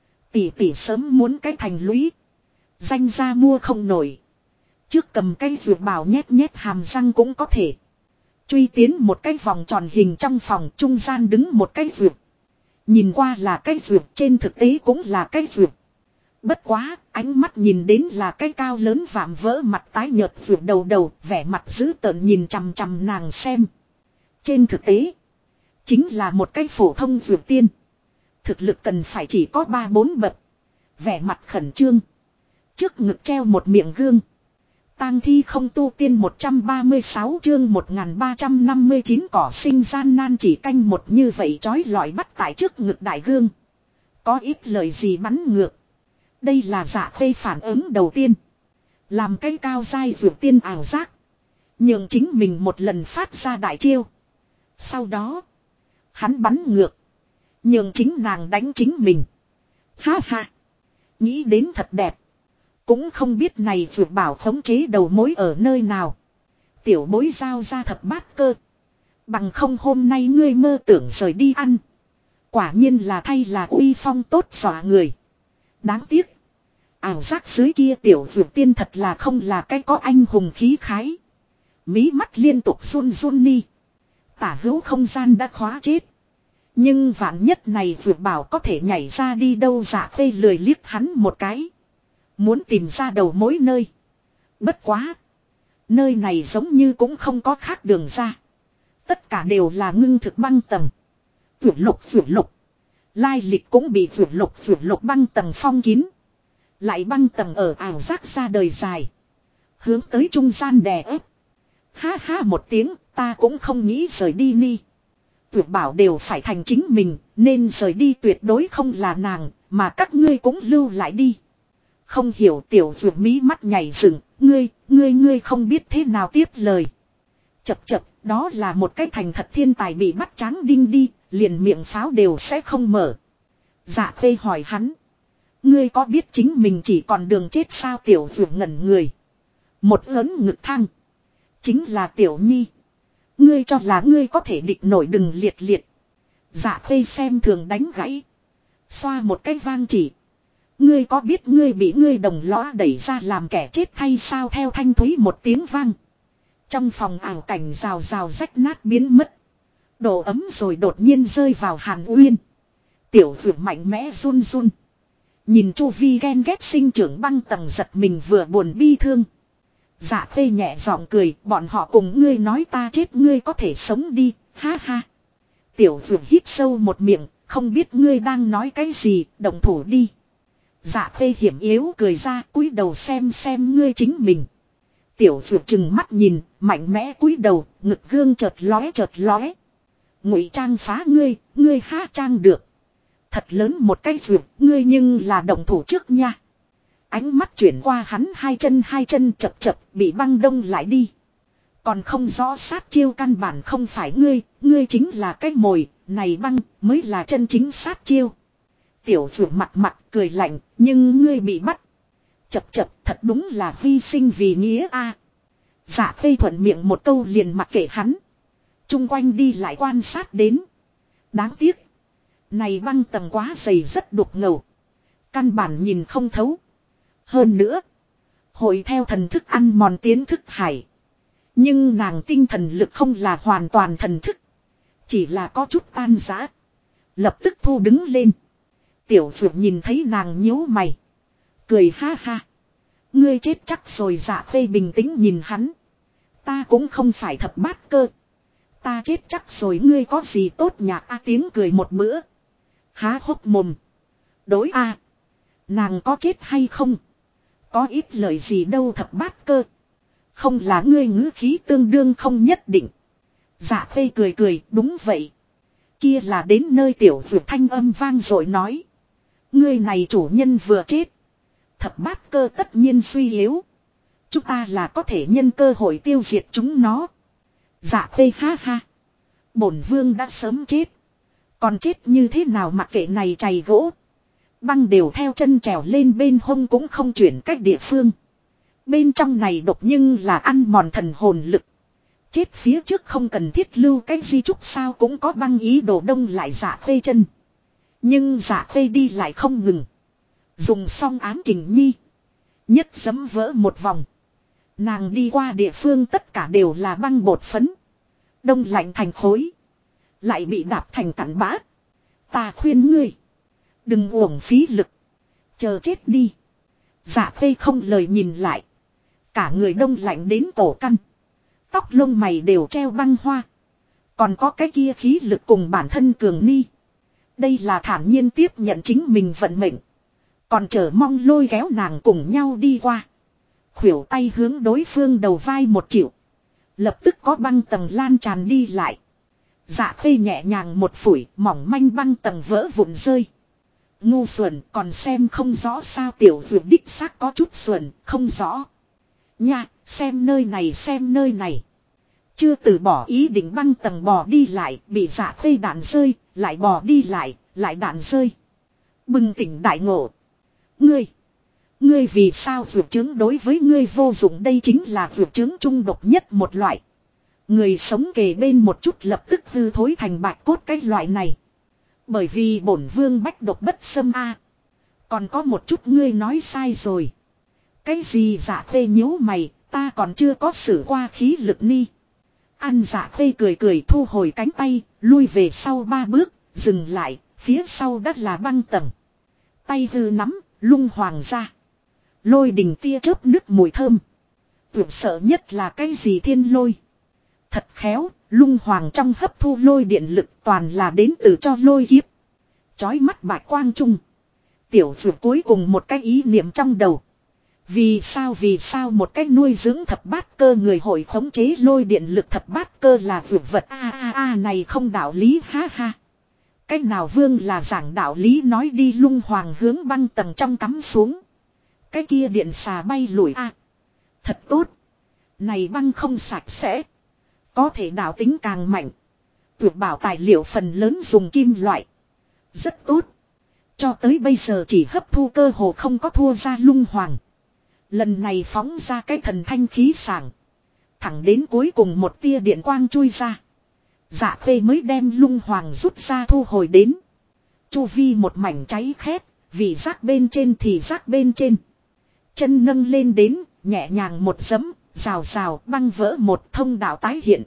Tỷ sớm muốn cái thành lũy. Danh ra mua không nổi. Trước cầm cây vượt bảo nhét hàm răng cũng có thể. Truy tiến một cái vòng tròn hình trong phòng trung gian đứng một cái vượt. Nhìn qua là cái vượt trên thực tế cũng là cái vượt. Bất quá, ánh mắt nhìn đến là cái cao lớn vạm vỡ mặt tái nhợt vượt đầu vẻ mặt dữ tợn nhìn chằm chằm nàng xem. Trên thực tế, chính là một cái phổ thông vượt tiên. Thực lực cần phải chỉ có 3-4 bậc. Vẻ mặt khẩn trương. Trước ngực treo một miệng gương. Tang thi không tu tiên 136 chương 1359 cỏ sinh gian nan chỉ canh một như vậy trói lọi bắt tại trước ngực đại gương. Có ít lời gì bắn ngược. Đây là Dạ Khê phản ứng đầu tiên. Làm cái cao dai dược tiên ảo giác. Nhường chính mình một lần phát ra đại chiêu. Sau đó. Hắn bắn ngược. Nhường chính nàng đánh chính mình. Ha ha. Nghĩ đến thật đẹp. Cũng không biết này dược bảo khống chế đầu mối ở nơi nào. Tiểu bối giao ra thập bát cơ. Bằng không hôm nay ngươi mơ tưởng rời đi ăn. Quả nhiên là thay là uy phong tốt dọa người. Đáng tiếc. Ảo giác dưới kia tiểu dược tiên thật là không là cái có anh hùng khí khái. Mí mắt liên tục run ni. Tả hữu không gian đã khóa chết. Nhưng vạn nhất này dược bảo có thể nhảy ra đi đâu. Dạ Khê lười liếc hắn một cái. Muốn tìm ra đầu mối nơi. Bất quá. Nơi này giống như cũng không có khác đường ra. Tất cả đều là ngưng thực băng tầng. Vượt lục. Lai lịch cũng bị vượt lục băng tầng phong kín. Lại băng tầng ở ảo giác ra đời dài. Hướng tới trung gian đè ép. Ha ha một tiếng ta cũng không nghĩ rời đi ni. Vượt bảo đều phải thành chính mình. Nên rời đi tuyệt đối không là nàng. Mà các ngươi cũng lưu lại đi. Không hiểu tiểu vượt mí mắt nhảy dựng. Ngươi không biết thế nào tiếp lời. Chập đó là một cái thành thật thiên tài bị bắt tráng đinh đi. Liền miệng pháo đều sẽ không mở. Dạ Khê hỏi hắn. Ngươi có biết chính mình chỉ còn đường chết sao tiểu vượt ngẩn người. Một lớn ngực thang. Chính là tiểu nhi. Ngươi cho là ngươi có thể địch nổi đừng liệt. Dạ Khê xem thường đánh gãy. Xoa một cái vang chỉ. Ngươi có biết ngươi bị ngươi đồng lõa đẩy ra làm kẻ chết thay sao theo thanh thúy một tiếng vang. Trong phòng ảo cảnh rào rách nát biến mất. Độ ấm rồi đột nhiên rơi vào Hàn Uyên. Tiểu vượt mạnh mẽ run. Nhìn chu vi ghen ghét sinh trưởng băng tầng giật mình vừa buồn bi thương. Dạ Khê nhẹ giọng cười, bọn họ cùng ngươi nói ta chết ngươi có thể sống đi, ha ha. Tiểu vượt hít sâu một miệng, không biết ngươi đang nói cái gì, động thủ đi. Dạ Khê hiểm yếu cười ra, cúi đầu xem ngươi chính mình. tiểu vượt chừng mắt nhìn, mạnh mẽ cúi đầu, ngực gương chợt lóe chợt lóe. Ngụy trang phá ngươi há trang được. Thật lớn một cái vượt, ngươi nhưng là động thủ trước nha. Ánh mắt chuyển qua hắn hai chân chập chập bị băng đông lại đi. Còn không rõ sát chiêu căn bản không phải ngươi chính là cái mồi, này băng mới là chân chính sát chiêu. Tiểu vượt mặt cười lạnh, nhưng ngươi bị bắt. Chập thật đúng là hy sinh vì nghĩa a. Dạ Khê thuận miệng một câu liền mặc kệ hắn. Trung quanh đi lại quan sát đến. Đáng tiếc. Này băng tầng quá dày rất đục ngầu. Căn bản nhìn không thấu. Hơn nữa. Hội theo thần thức ăn mòn tiến thức hải. Nhưng nàng tinh thần lực không là hoàn toàn thần thức. Chỉ là có chút tan rã. Lập tức thu đứng lên. Tiểu Phượng nhìn thấy nàng nhíu mày. Cười ha ha. Ngươi chết chắc rồi. Dạ Khê bình tĩnh nhìn hắn. Ta cũng không phải thập bát cơ. Ta chết chắc rồi ngươi có gì tốt nhạc a tiếng cười một bữa. Há hốc mồm. Đối a. Nàng có chết hay không? Có ít lời gì đâu thập bát cơ. Không là ngươi ngữ khí tương đương không nhất định. Dạ Khê cười đúng vậy. Kia là đến nơi tiểu vượt thanh âm vang rồi nói. Ngươi này chủ nhân vừa chết. Thập bát cơ tất nhiên suy yếu. Chúng ta là có thể nhân cơ hội tiêu diệt chúng nó. Dạ Khê ha ha. Bổn vương đã sớm chết. Còn chết như thế nào mặc kệ này chày gỗ. Băng đều theo chân trèo lên bên hông cũng không chuyển cách địa phương. Bên trong này độc nhưng là ăn mòn thần hồn lực. Chết phía trước không cần thiết lưu cái di trúc sao cũng có băng ý đồ đông lại Dạ Khê chân. Nhưng Dạ Khê đi lại không ngừng. Dùng xong ám kình nhi. Nhất giấm vỡ một vòng. Nàng đi qua địa phương tất cả đều là băng bột phấn. Đông lạnh thành khối. Lại bị đạp thành cặn bã. Ta khuyên ngươi. Đừng uổng phí lực. Chờ chết đi. Dạ Khê không lời nhìn lại. Cả người đông lạnh đến cổ căn. Tóc lông mày đều treo băng hoa. Còn có cái kia khí lực cùng bản thân cường ni. Đây là thản nhiên tiếp nhận chính mình vận mệnh. Còn chờ mong lôi kéo nàng cùng nhau đi qua. Khuỷu tay hướng đối phương đầu vai một chịu. Lập tức có băng tầng lan tràn đi lại. Dạ Khê nhẹ nhàng một phủi, mỏng manh băng tầng vỡ vụn rơi. Ngu xuẩn còn xem không rõ sao tiểu vượt đích xác có chút xuẩn, không rõ. Nha, xem nơi này. Chưa từ bỏ ý định băng tầng bò đi lại, bị Dạ Khê đạn rơi, lại bò đi lại, lại đạn rơi. Bừng tỉnh đại ngộ. Ngươi vì sao vượt chứng đối với ngươi vô dụng đây chính là vượt chứng trung độc nhất một loại. Người sống kề bên một chút lập tức hư thối thành bạch cốt cái loại này. Bởi vì bổn vương bách độc bất xâm a. Còn có một chút ngươi nói sai rồi. Cái gì Dạ Khê nhíu mày, ta còn chưa có sử qua khí lực ni. Ăn Dạ Khê cười thu hồi cánh tay, lui về sau 3 bước, dừng lại, phía sau đất là băng tầng. Tay hư nắm, lung hoàng ra. Lôi đình tia chớp nước mùi thơm. Tưởng sợ nhất là cái gì thiên lôi. Thật khéo, lung hoàng trong hấp thu lôi điện lực toàn là đến từ cho lôi kiếp. Chói mắt bạch quang trung. Tiểu vượt cuối cùng một cái ý niệm trong đầu. Vì sao một cách nuôi dưỡng thập bát cơ người hội khống chế lôi điện lực thập bát cơ là vượt vật này không đạo lý ha ha. Cách nào vương là giảng đạo lý nói đi lung hoàng hướng băng tầng trong cắm xuống. Cái kia điện xà bay lủi thật tốt. Này băng không sạch sẽ. Có thể đạo tính càng mạnh. Tuyệt bảo tài liệu phần lớn dùng kim loại. Rất tốt. Cho tới bây giờ chỉ hấp thu cơ hồ không có thua ra lung hoàng. Lần này phóng ra cái thần thanh khí sảng. Thẳng đến cuối cùng một tia điện quang chui ra. Dạ Khê mới đem lung hoàng rút ra thu hồi đến. Chu vi một mảnh cháy khét. Vì rác bên trên thì rác bên trên. Chân nâng lên đến, nhẹ nhàng một giấm, rào băng vỡ một thông đạo tái hiện.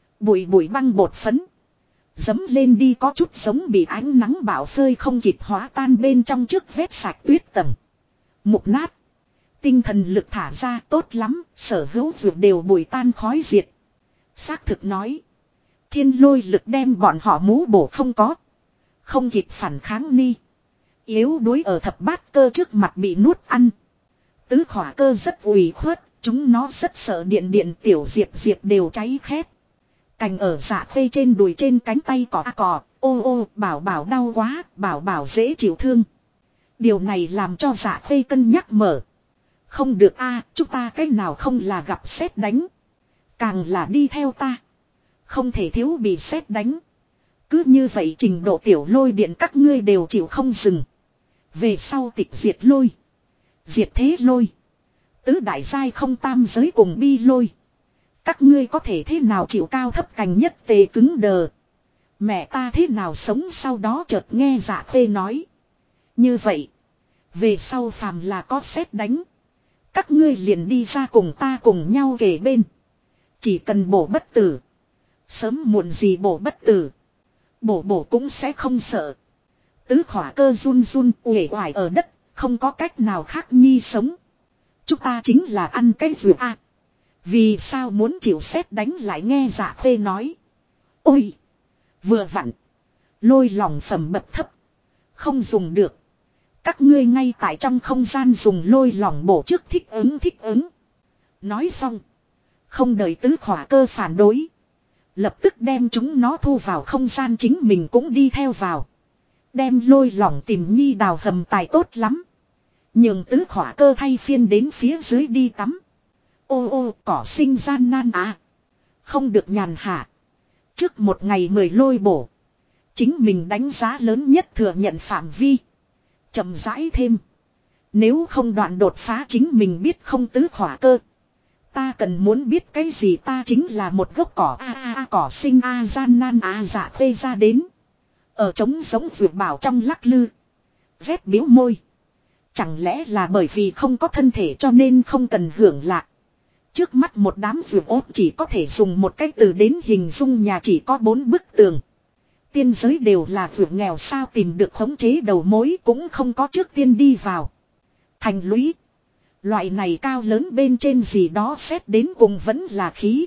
Bụi băng bột phấn. Giấm lên đi có chút giống bị ánh nắng bão phơi không kịp hóa tan bên trong trước vết sạch tuyết tầng. Mục nát. Tinh thần lực thả ra tốt lắm, sở hữu vượt đều bụi tan khói diệt. Xác thực nói. Thiên lôi lực đem bọn họ mú bổ không có. Không kịp phản kháng ni. Yếu đuối ở thập bát cơ trước mặt bị nuốt ăn. Tứ khỏa cơ rất ủy khuất, Chúng nó rất sợ điện điện, tiểu diệp diệp đều cháy khét. Cành ở Dạ Khê trên đùi trên cánh tay cỏ cỏ, ô ô, bảo bảo đau quá, bảo bảo dễ chịu thương. Điều này làm cho Dạ Khê cân nhắc mở. Không được a, chúng ta cái nào không là gặp sét đánh. Càng là đi theo ta. Không thể thiếu bị sét đánh. Cứ như vậy trình độ tiểu lôi điện các ngươi đều chịu không dừng. Về sau tịch diệt lôi. Diệt thế lôi. Tứ đại giai không tam giới cùng bi lôi. Các ngươi có thể thế nào chịu cao thấp cành nhất tề cứng đờ. Mẹ ta thế nào sống sau đó chợt nghe Dạ Khê nói. Như vậy. Về sau phàm là có sét đánh. Các ngươi liền đi ra cùng ta cùng nhau kề bên. Chỉ cần bổ bất tử. Sớm muộn gì bổ bất tử. Bổ cũng sẽ không sợ. Tứ khỏa cơ run run uể oải ở đất. Không có cách nào khác nhi sống. Chúng ta chính là ăn cái rượu a. Vì sao muốn chịu sét đánh lại nghe Dạ Khê nói. Ôi. Vừa vặn. Lôi lòng phẩm bậc thấp. Không dùng được. Các ngươi ngay tại trong không gian dùng lôi lỏng bổ trước thích ứng. Nói xong. Không đợi tứ khỏa cơ phản đối. Lập tức đem chúng nó thu vào không gian, chính mình cũng đi theo vào. Đem lôi lỏng tìm nhi đào hầm tài tốt lắm. Nhường tứ khỏa cơ thay phiên đến phía dưới đi tắm. Ô ô, cỏ sinh gian nan à. Không được nhàn hạ. Trước một ngày 10 lôi bổ. Chính mình đánh giá lớn nhất thừa nhận phạm vi. Chậm rãi thêm. Nếu không đoạn đột phá chính mình biết không tứ khỏa cơ. Ta cần muốn biết cái gì, ta chính là một gốc cỏ cỏ sinh gian nan Dạ Khê ra đến. Ở trống giống vượt bảo trong lắc lư. Vét biếu môi. Chẳng lẽ là bởi vì không có thân thể cho nên không cần hưởng lạc. Trước mắt một đám vượt ốt chỉ có thể dùng một cái từ đến hình dung nhà chỉ có 4 bức tường. Tiên giới đều là vượt nghèo sao tìm được khống chế đầu mối cũng không có trước tiên đi vào. Thành lũy. Loại này cao lớn bên trên gì đó xét đến cùng vẫn là khí.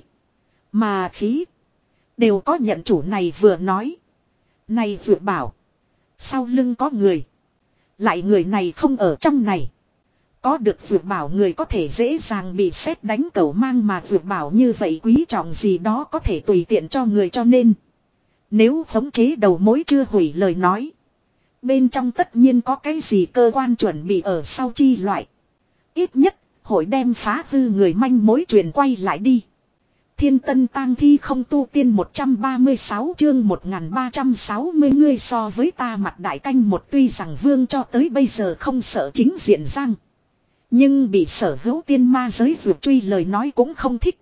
Mà khí. Đều có nhận chủ này vừa nói. Này vượt bảo. Sau lưng có người. Lại người này không ở trong này. Có được vượt bảo người có thể dễ dàng bị sét đánh cẩu mang, mà vượt bảo như vậy quý trọng gì đó có thể tùy tiện cho người, cho nên. Nếu khống chế đầu mối chưa hủy lời nói. Bên trong tất nhiên có cái gì cơ quan chuẩn bị ở sau chi loại. Ít nhất, hội đem phá hư người manh mối truyền quay lại đi. Thiên tân tang thi không tu tiên 136 chương 1360 ngươi so với ta mặt đại canh một, tuy rằng vương cho tới bây giờ không sợ chính diện răng. Nhưng bị sở hữu tiên ma giới vượt truy lời nói cũng không thích.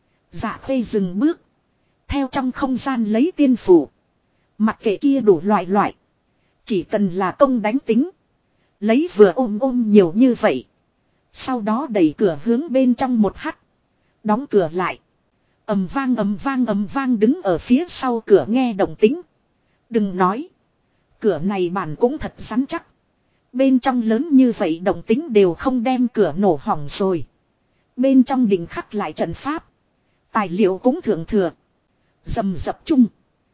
Dạ Khê dừng bước. Theo trong không gian lấy tiên phủ. Mặc kệ kia đủ loại. Chỉ cần là công đánh tính. Lấy vừa ôm nhiều như vậy. Sau đó đẩy cửa hướng bên trong một hắt. Đóng cửa lại. Ầm vang đứng ở phía sau cửa nghe động tính. Đừng nói. Cửa này bản cũng thật rắn chắc. Bên trong lớn như vậy động tính đều không đem cửa nổ hỏng rồi. Bên trong đình khắc lại trận pháp. Tài liệu cũng thượng thừa. Rầm rập chung.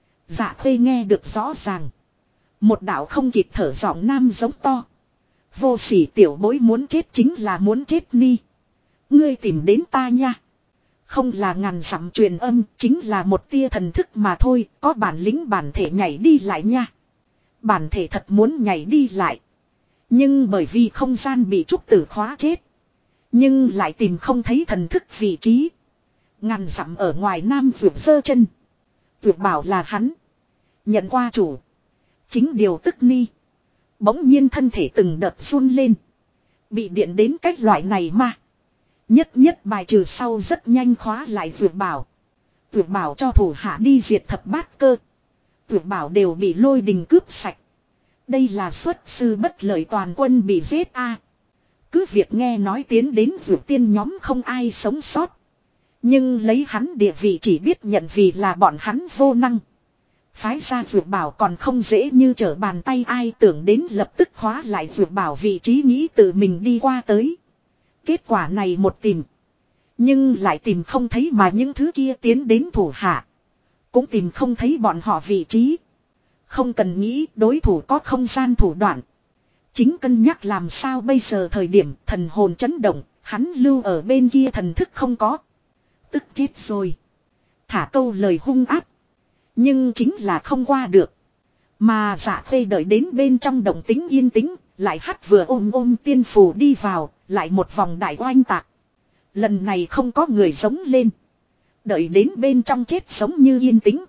Dạ Khê nghe được rõ ràng. Một đạo không kịp thở giọng nam giống to. Vô sỉ tiểu bối, muốn chết chính là muốn chết ni. Ngươi tìm đến ta nha. Không là ngàn dặm truyền âm, chính là một tia thần thức mà thôi. Có bản lĩnh bản thể nhảy đi lại nha. Bản thể thật muốn nhảy đi lại. Nhưng bởi vì không gian bị trúc tử khóa chết. Nhưng lại tìm không thấy thần thức vị trí. Ngàn dặm ở ngoài nam vượt giơ chân. Vượt bảo là hắn. Nhận qua chủ. Chính điều tức ni. Bỗng nhiên thân thể từng đợt run lên. Bị điện đến cách loại này mà. Nhất bài trừ sau rất nhanh khóa lại vượt bảo. Vượt bảo cho thủ hạ đi diệt thập bát cơ. Vượt bảo đều bị lôi đình cướp sạch. Đây là xuất sư bất lợi, toàn quân bị giết a. Cứ việc nghe nói tiến đến vượt tiên nhóm không ai sống sót. Nhưng lấy hắn địa vị chỉ biết nhận vì là bọn hắn vô năng. Phái ra vượt bảo còn không dễ như trở bàn tay, ai tưởng đến lập tức khóa lại vượt bảo vị trí, nghĩ tự mình đi qua tới. Kết quả này một tìm. Nhưng lại tìm không thấy, mà những thứ kia tiến đến thủ hạ. Cũng tìm không thấy bọn họ vị trí. Không cần nghĩ, đối thủ có không gian thủ đoạn. Chính cân nhắc làm sao bây giờ thời điểm thần hồn chấn động, hắn lưu ở bên kia thần thức không có. Tức chết rồi. Thả câu lời hung ác. Nhưng chính là không qua được. Mà Dạ Khê đợi đến bên trong động tính yên tĩnh, lại hắt vừa ôm tiên phù đi vào, lại một vòng đại oanh tạc. Lần này không có người giống lên. Đợi đến bên trong chết sống như yên tĩnh.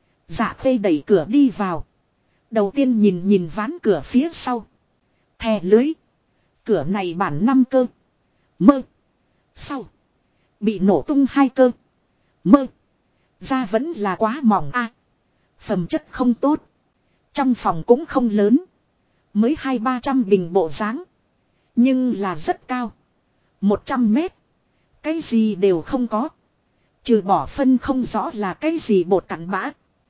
Dạ Khê đẩy cửa đi vào. Đầu tiên nhìn ván cửa phía sau. Thè lưới. Cửa này bản 5 cơ. Mơ. Sau. Bị nổ tung 2 cơ. Mơ. Da vẫn là quá mỏng a. Phẩm chất không tốt. Trong phòng cũng không lớn. Mới 200-300 bình bộ dáng. Nhưng là rất cao. 100 mét. Cái gì đều không có. Trừ bỏ phân không rõ là cái gì bột cặn bã.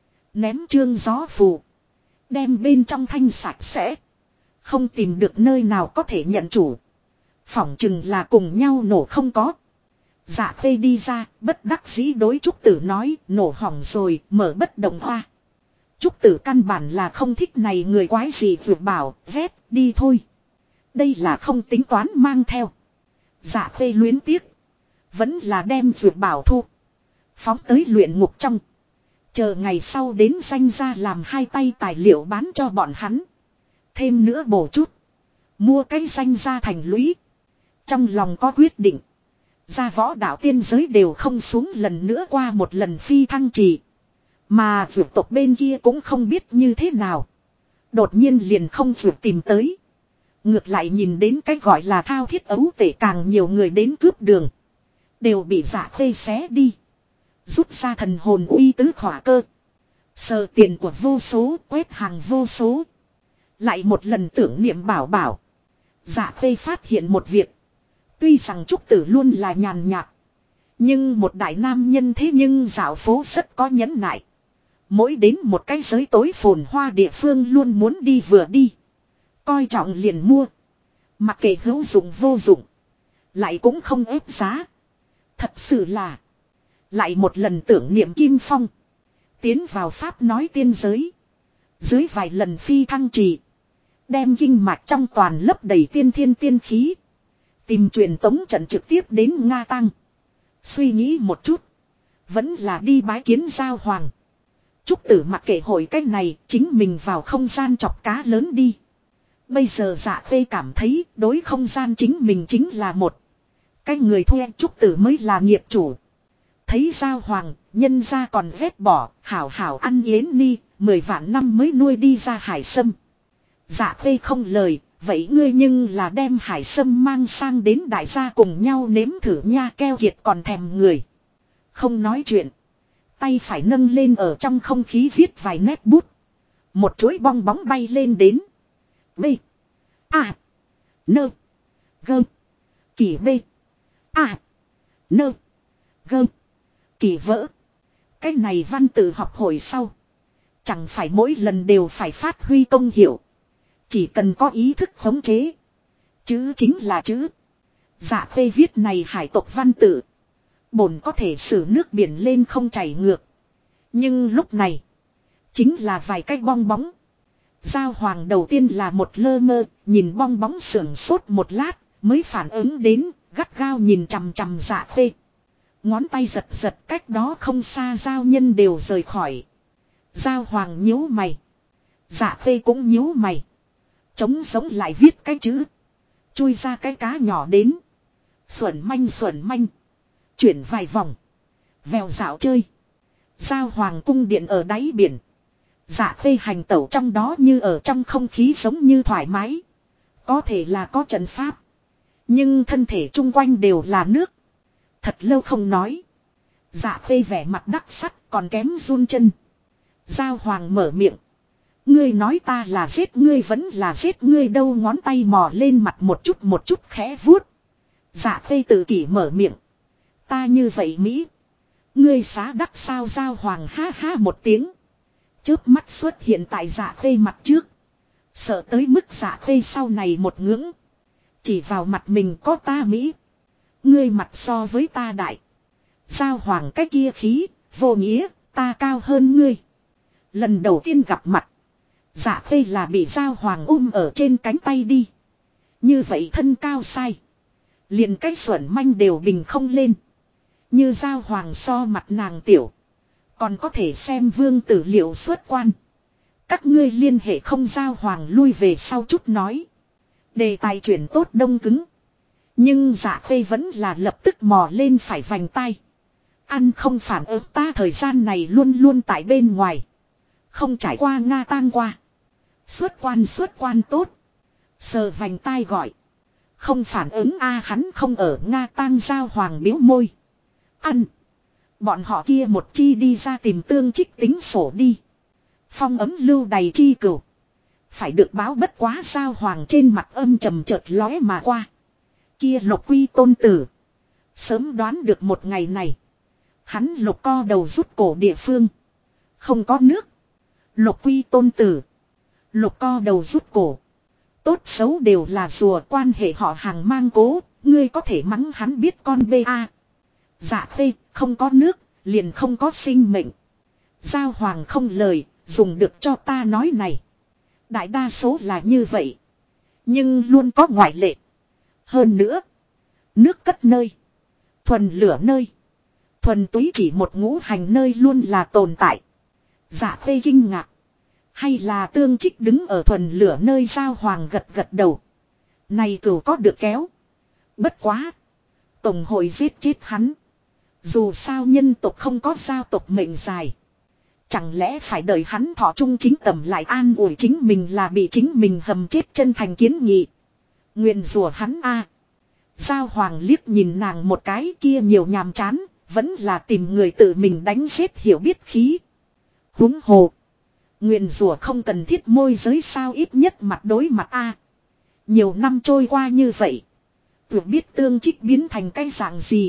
Ném trương gió phù. Đem bên trong thanh sạch sẽ. Không tìm được nơi nào có thể nhận chủ. Phỏng chừng là cùng nhau nổ không có. Dạ Khê đi ra, bất đắc dĩ đối Trúc Tử nói, nổ hỏng rồi, mở bất động hoa. Trúc Tử căn bản là không thích này người quái gì vượt bảo, vét, đi thôi. Đây là không tính toán mang theo. Dạ Khê luyến tiếc. Vẫn là đem vượt bảo thu. Phóng tới luyện ngục trong. Chờ ngày sau đến danh ra làm 2 tay tài liệu bán cho bọn hắn. Thêm nữa bổ chút. Mua cái danh ra thành lũy. Trong lòng có quyết định. Ra võ đạo tiên giới đều không xuống lần nữa qua một lần phi thăng trì. Mà vượt tộc bên kia cũng không biết như thế nào. Đột nhiên liền không vượt tìm tới. Ngược lại nhìn đến cái gọi là thao thiết ấu tể càng nhiều người đến cướp đường. Đều bị Dạ Khê xé đi. Rút ra thần hồn uy tứ khỏa cơ. Sờ tiền của vô số, quét hàng vô số. Lại một lần tưởng niệm bảo. Dạ Khê phát hiện một việc. Tuy rằng Trúc Tử luôn là nhàn nhạt. Nhưng một đại nam nhân thế nhưng dạo phố rất có nhẫn nại. Mỗi đến một cái giới tối phồn hoa địa phương luôn muốn đi vừa đi. Coi trọng liền mua. Mặc kệ hữu dụng vô dụng. Lại cũng không ép giá. Thật sự là. Lại một lần tưởng niệm Kim Phong. Tiến vào Pháp nói tiên giới. Dưới vài lần phi thăng trì. Đem kinh mạch trong toàn lấp đầy tiên thiên tiên khí. Tìm truyền tống trận trực tiếp đến Nga Tăng. Suy nghĩ một chút. Vẫn là đi bái kiến Giao Hoàng. Trúc Tử mặc kệ hội cách này. Chính mình vào không gian chọc cá lớn đi. Bây giờ Dạ Khê cảm thấy đối không gian chính mình chính là một. Cái người thuê Trúc Tử mới là nghiệp chủ. Thấy Giao Hoàng, nhân ra còn vét bỏ, hảo hảo ăn yến ni, 10 vạn năm mới nuôi đi ra hải sâm. Dạ Khê không lời, vậy ngươi nhưng là đem hải sâm mang sang đến đại gia cùng nhau nếm thử nha, keo kiệt còn thèm người. Không nói chuyện. Tay phải nâng lên ở trong không khí viết vài nét bút. Một chuỗi bong bóng bay lên đến. B. A. Nơ. Gơ. Kỳ B. A. Nơ. Gơ. Kỳ vỡ. Cái này văn tự học hồi sau. Chẳng phải mỗi lần đều phải phát huy công hiệu. Chỉ cần có ý thức khống chế. Chữ chính là chữ. Dạ Khê viết này hải tộc văn tự. Bổn có thể xử nước biển lên không chảy ngược. Nhưng lúc này. Chính là vài cái bong bóng. Giao Hoàng đầu tiên là một lơ ngơ. Nhìn bong bóng sưởng sốt một lát. Mới phản ứng đến. Gắt gao nhìn chằm chằm Dạ Khê. Ngón tay giật giật cách đó không xa giao nhân đều rời khỏi. Giao Hoàng nhíu mày. Dạ Khê cũng nhíu mày. Trống sống lại viết cái chữ. Chui ra cái cá nhỏ đến. Xuẩn manh. Chuyển vài vòng. Vèo dạo chơi. Giao Hoàng cung điện ở đáy biển. Dạ Khê hành tẩu trong đó như ở trong không khí giống như thoải mái. Có thể là có trận pháp. Nhưng thân thể chung quanh đều là nước. Thật lâu không nói. Dạ Khê vẻ mặt đắc sắc còn kém run chân. Giao Hoàng mở miệng. Ngươi nói ta là giết ngươi vẫn là giết ngươi đâu, ngón tay mò lên mặt một chút khẽ vuốt. Dạ Khê tự kỷ mở miệng. Ta như vậy Mỹ. Ngươi xá đắc sao? Giao Hoàng ha ha một tiếng. Chớp mắt xuất hiện tại Dạ Khê mặt trước. Sợ tới mức Dạ Khê sau này một ngưỡng. Chỉ vào mặt mình có ta Mỹ. Ngươi mặt so với ta đại. Giao Hoàng cái kia khí, vô nghĩa, ta cao hơn ngươi. Lần đầu tiên gặp mặt. Dạ khê là bị Giao Hoàng ở trên cánh tay đi. Như vậy thân cao sai. Liền cái xuẩn manh đều bình không lên. Như Giao Hoàng so mặt nàng tiểu. Còn có thể xem vương tử liệu xuất quan. Các ngươi liên hệ không. Giao Hoàng lui về sau chút nói. Đề tài chuyển tốt đông cứng. Nhưng Dạ khê vẫn là lập tức mò lên phải vành tay. Ăn không phản ứng ta thời gian này luôn luôn tại bên ngoài. Không trải qua Nga tang qua. Xuất quan tốt. Sờ vành tai gọi. Không phản ứng a hắn không ở Nga tang. Giao Hoàng biếu môi. Ăn. Bọn họ kia một chi đi ra tìm tương trích tính sổ đi. Phong ấm lưu đầy chi cửu. Phải được báo bất quá. Giao Hoàng trên mặt âm trầm chợt lóe mà qua. Kia Lục Quy tôn tử. Sớm đoán được một ngày này. Hắn lục co đầu rút cổ địa phương. Không có nước. Lục Quy tôn tử. Lục co đầu rút cổ. Tốt xấu đều là rùa quan hệ họ hàng mang cố. Ngươi có thể mắng hắn biết con ba. Dạ khê không có nước. Liền không có sinh mệnh. Giao Hoàng không lời. Dùng được cho ta nói này. Đại đa số là như vậy. Nhưng luôn có ngoại lệ. Hơn nữa. Nước cất nơi. Thuần lửa nơi. Thuần túy chỉ một ngũ hành nơi luôn là tồn tại. Dạ khê kinh ngạc. Hay là tương trích đứng ở thuần lửa nơi. Giao Hoàng gật đầu. Này cửu có được kéo. Bất quá. Tổng hội giết chết hắn. Dù sao nhân tộc không có giao tộc mệnh dài. Chẳng lẽ phải đợi hắn thọ trung chính tầm lại an ủi chính mình là bị chính mình hầm chết chân thành kiến nghị. Nguyện rủa hắn a. Giao Hoàng liếc nhìn nàng một cái kia nhiều nhàm chán. Vẫn là tìm người tự mình đánh giết hiểu biết khí. Húng hồ. Nguyện rủa không cần thiết môi giới sao ít nhất mặt đối mặt a. Nhiều năm trôi qua như vậy. Tưởng biết tương trích biến thành cái dạng gì.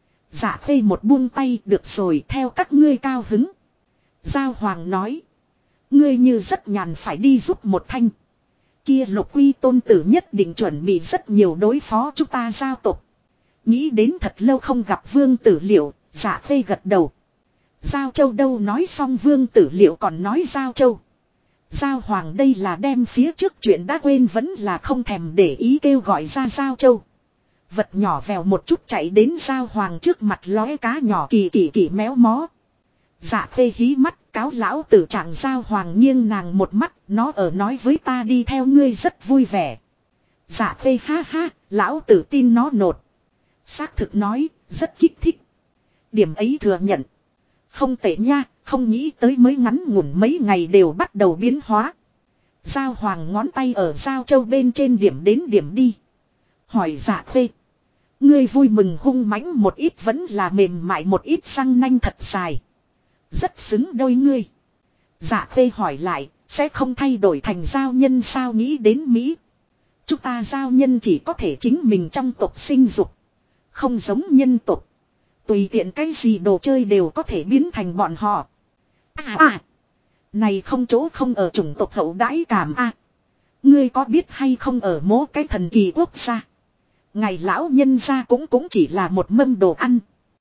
Dạ khê một buông tay được rồi theo các ngươi cao hứng. Giao Hoàng nói. Ngươi như rất nhàn phải đi giúp một thanh. Kia Lục Quy tôn tử nhất định chuẩn bị rất nhiều đối phó chúng ta giao tộc. Nghĩ đến thật lâu không gặp vương tử liệu. Dạ khê gật đầu. Giao Châu đâu nói xong vương tử liệu còn nói Giao Châu. Giao Hoàng đây là đem phía trước chuyện đã quên vẫn là không thèm để ý kêu gọi ra Giao Châu. Vật nhỏ vèo một chút chạy đến Giao Hoàng trước mặt lóe cá nhỏ kỳ méo mó. Dạ khê hí mắt cáo lão tử trạng. Giao Hoàng nghiêng nàng một mắt. Nó ở nói với ta đi theo ngươi rất vui vẻ. Dạ khê ha ha. Lão tử tin nó nột. Xác thực nói rất kích thích. Điểm ấy thừa nhận. Không tệ nha. Không nghĩ tới mới ngắn ngủn mấy ngày đều bắt đầu biến hóa. Giao Hoàng ngón tay ở Giao Châu bên trên điểm đến điểm đi. Hỏi Dạ khê. Ngươi vui mừng hung mãnh một ít vẫn là mềm mại một ít răng nanh thật dài. Rất xứng đôi ngươi. Dạ khê hỏi lại. Sẽ không thay đổi thành giao nhân sao nghĩ đến Mỹ. Chúng ta giao nhân chỉ có thể chính mình trong tộc sinh dục. Không giống nhân tộc. Tùy tiện cái gì đồ chơi đều có thể biến thành bọn họ. Này không chỗ không ở chủng tộc hậu đãi cảm a. Ngươi có biết hay không ở mỗi cái thần kỳ quốc gia. Ngày lão nhân gia cũng chỉ là một mâm đồ ăn.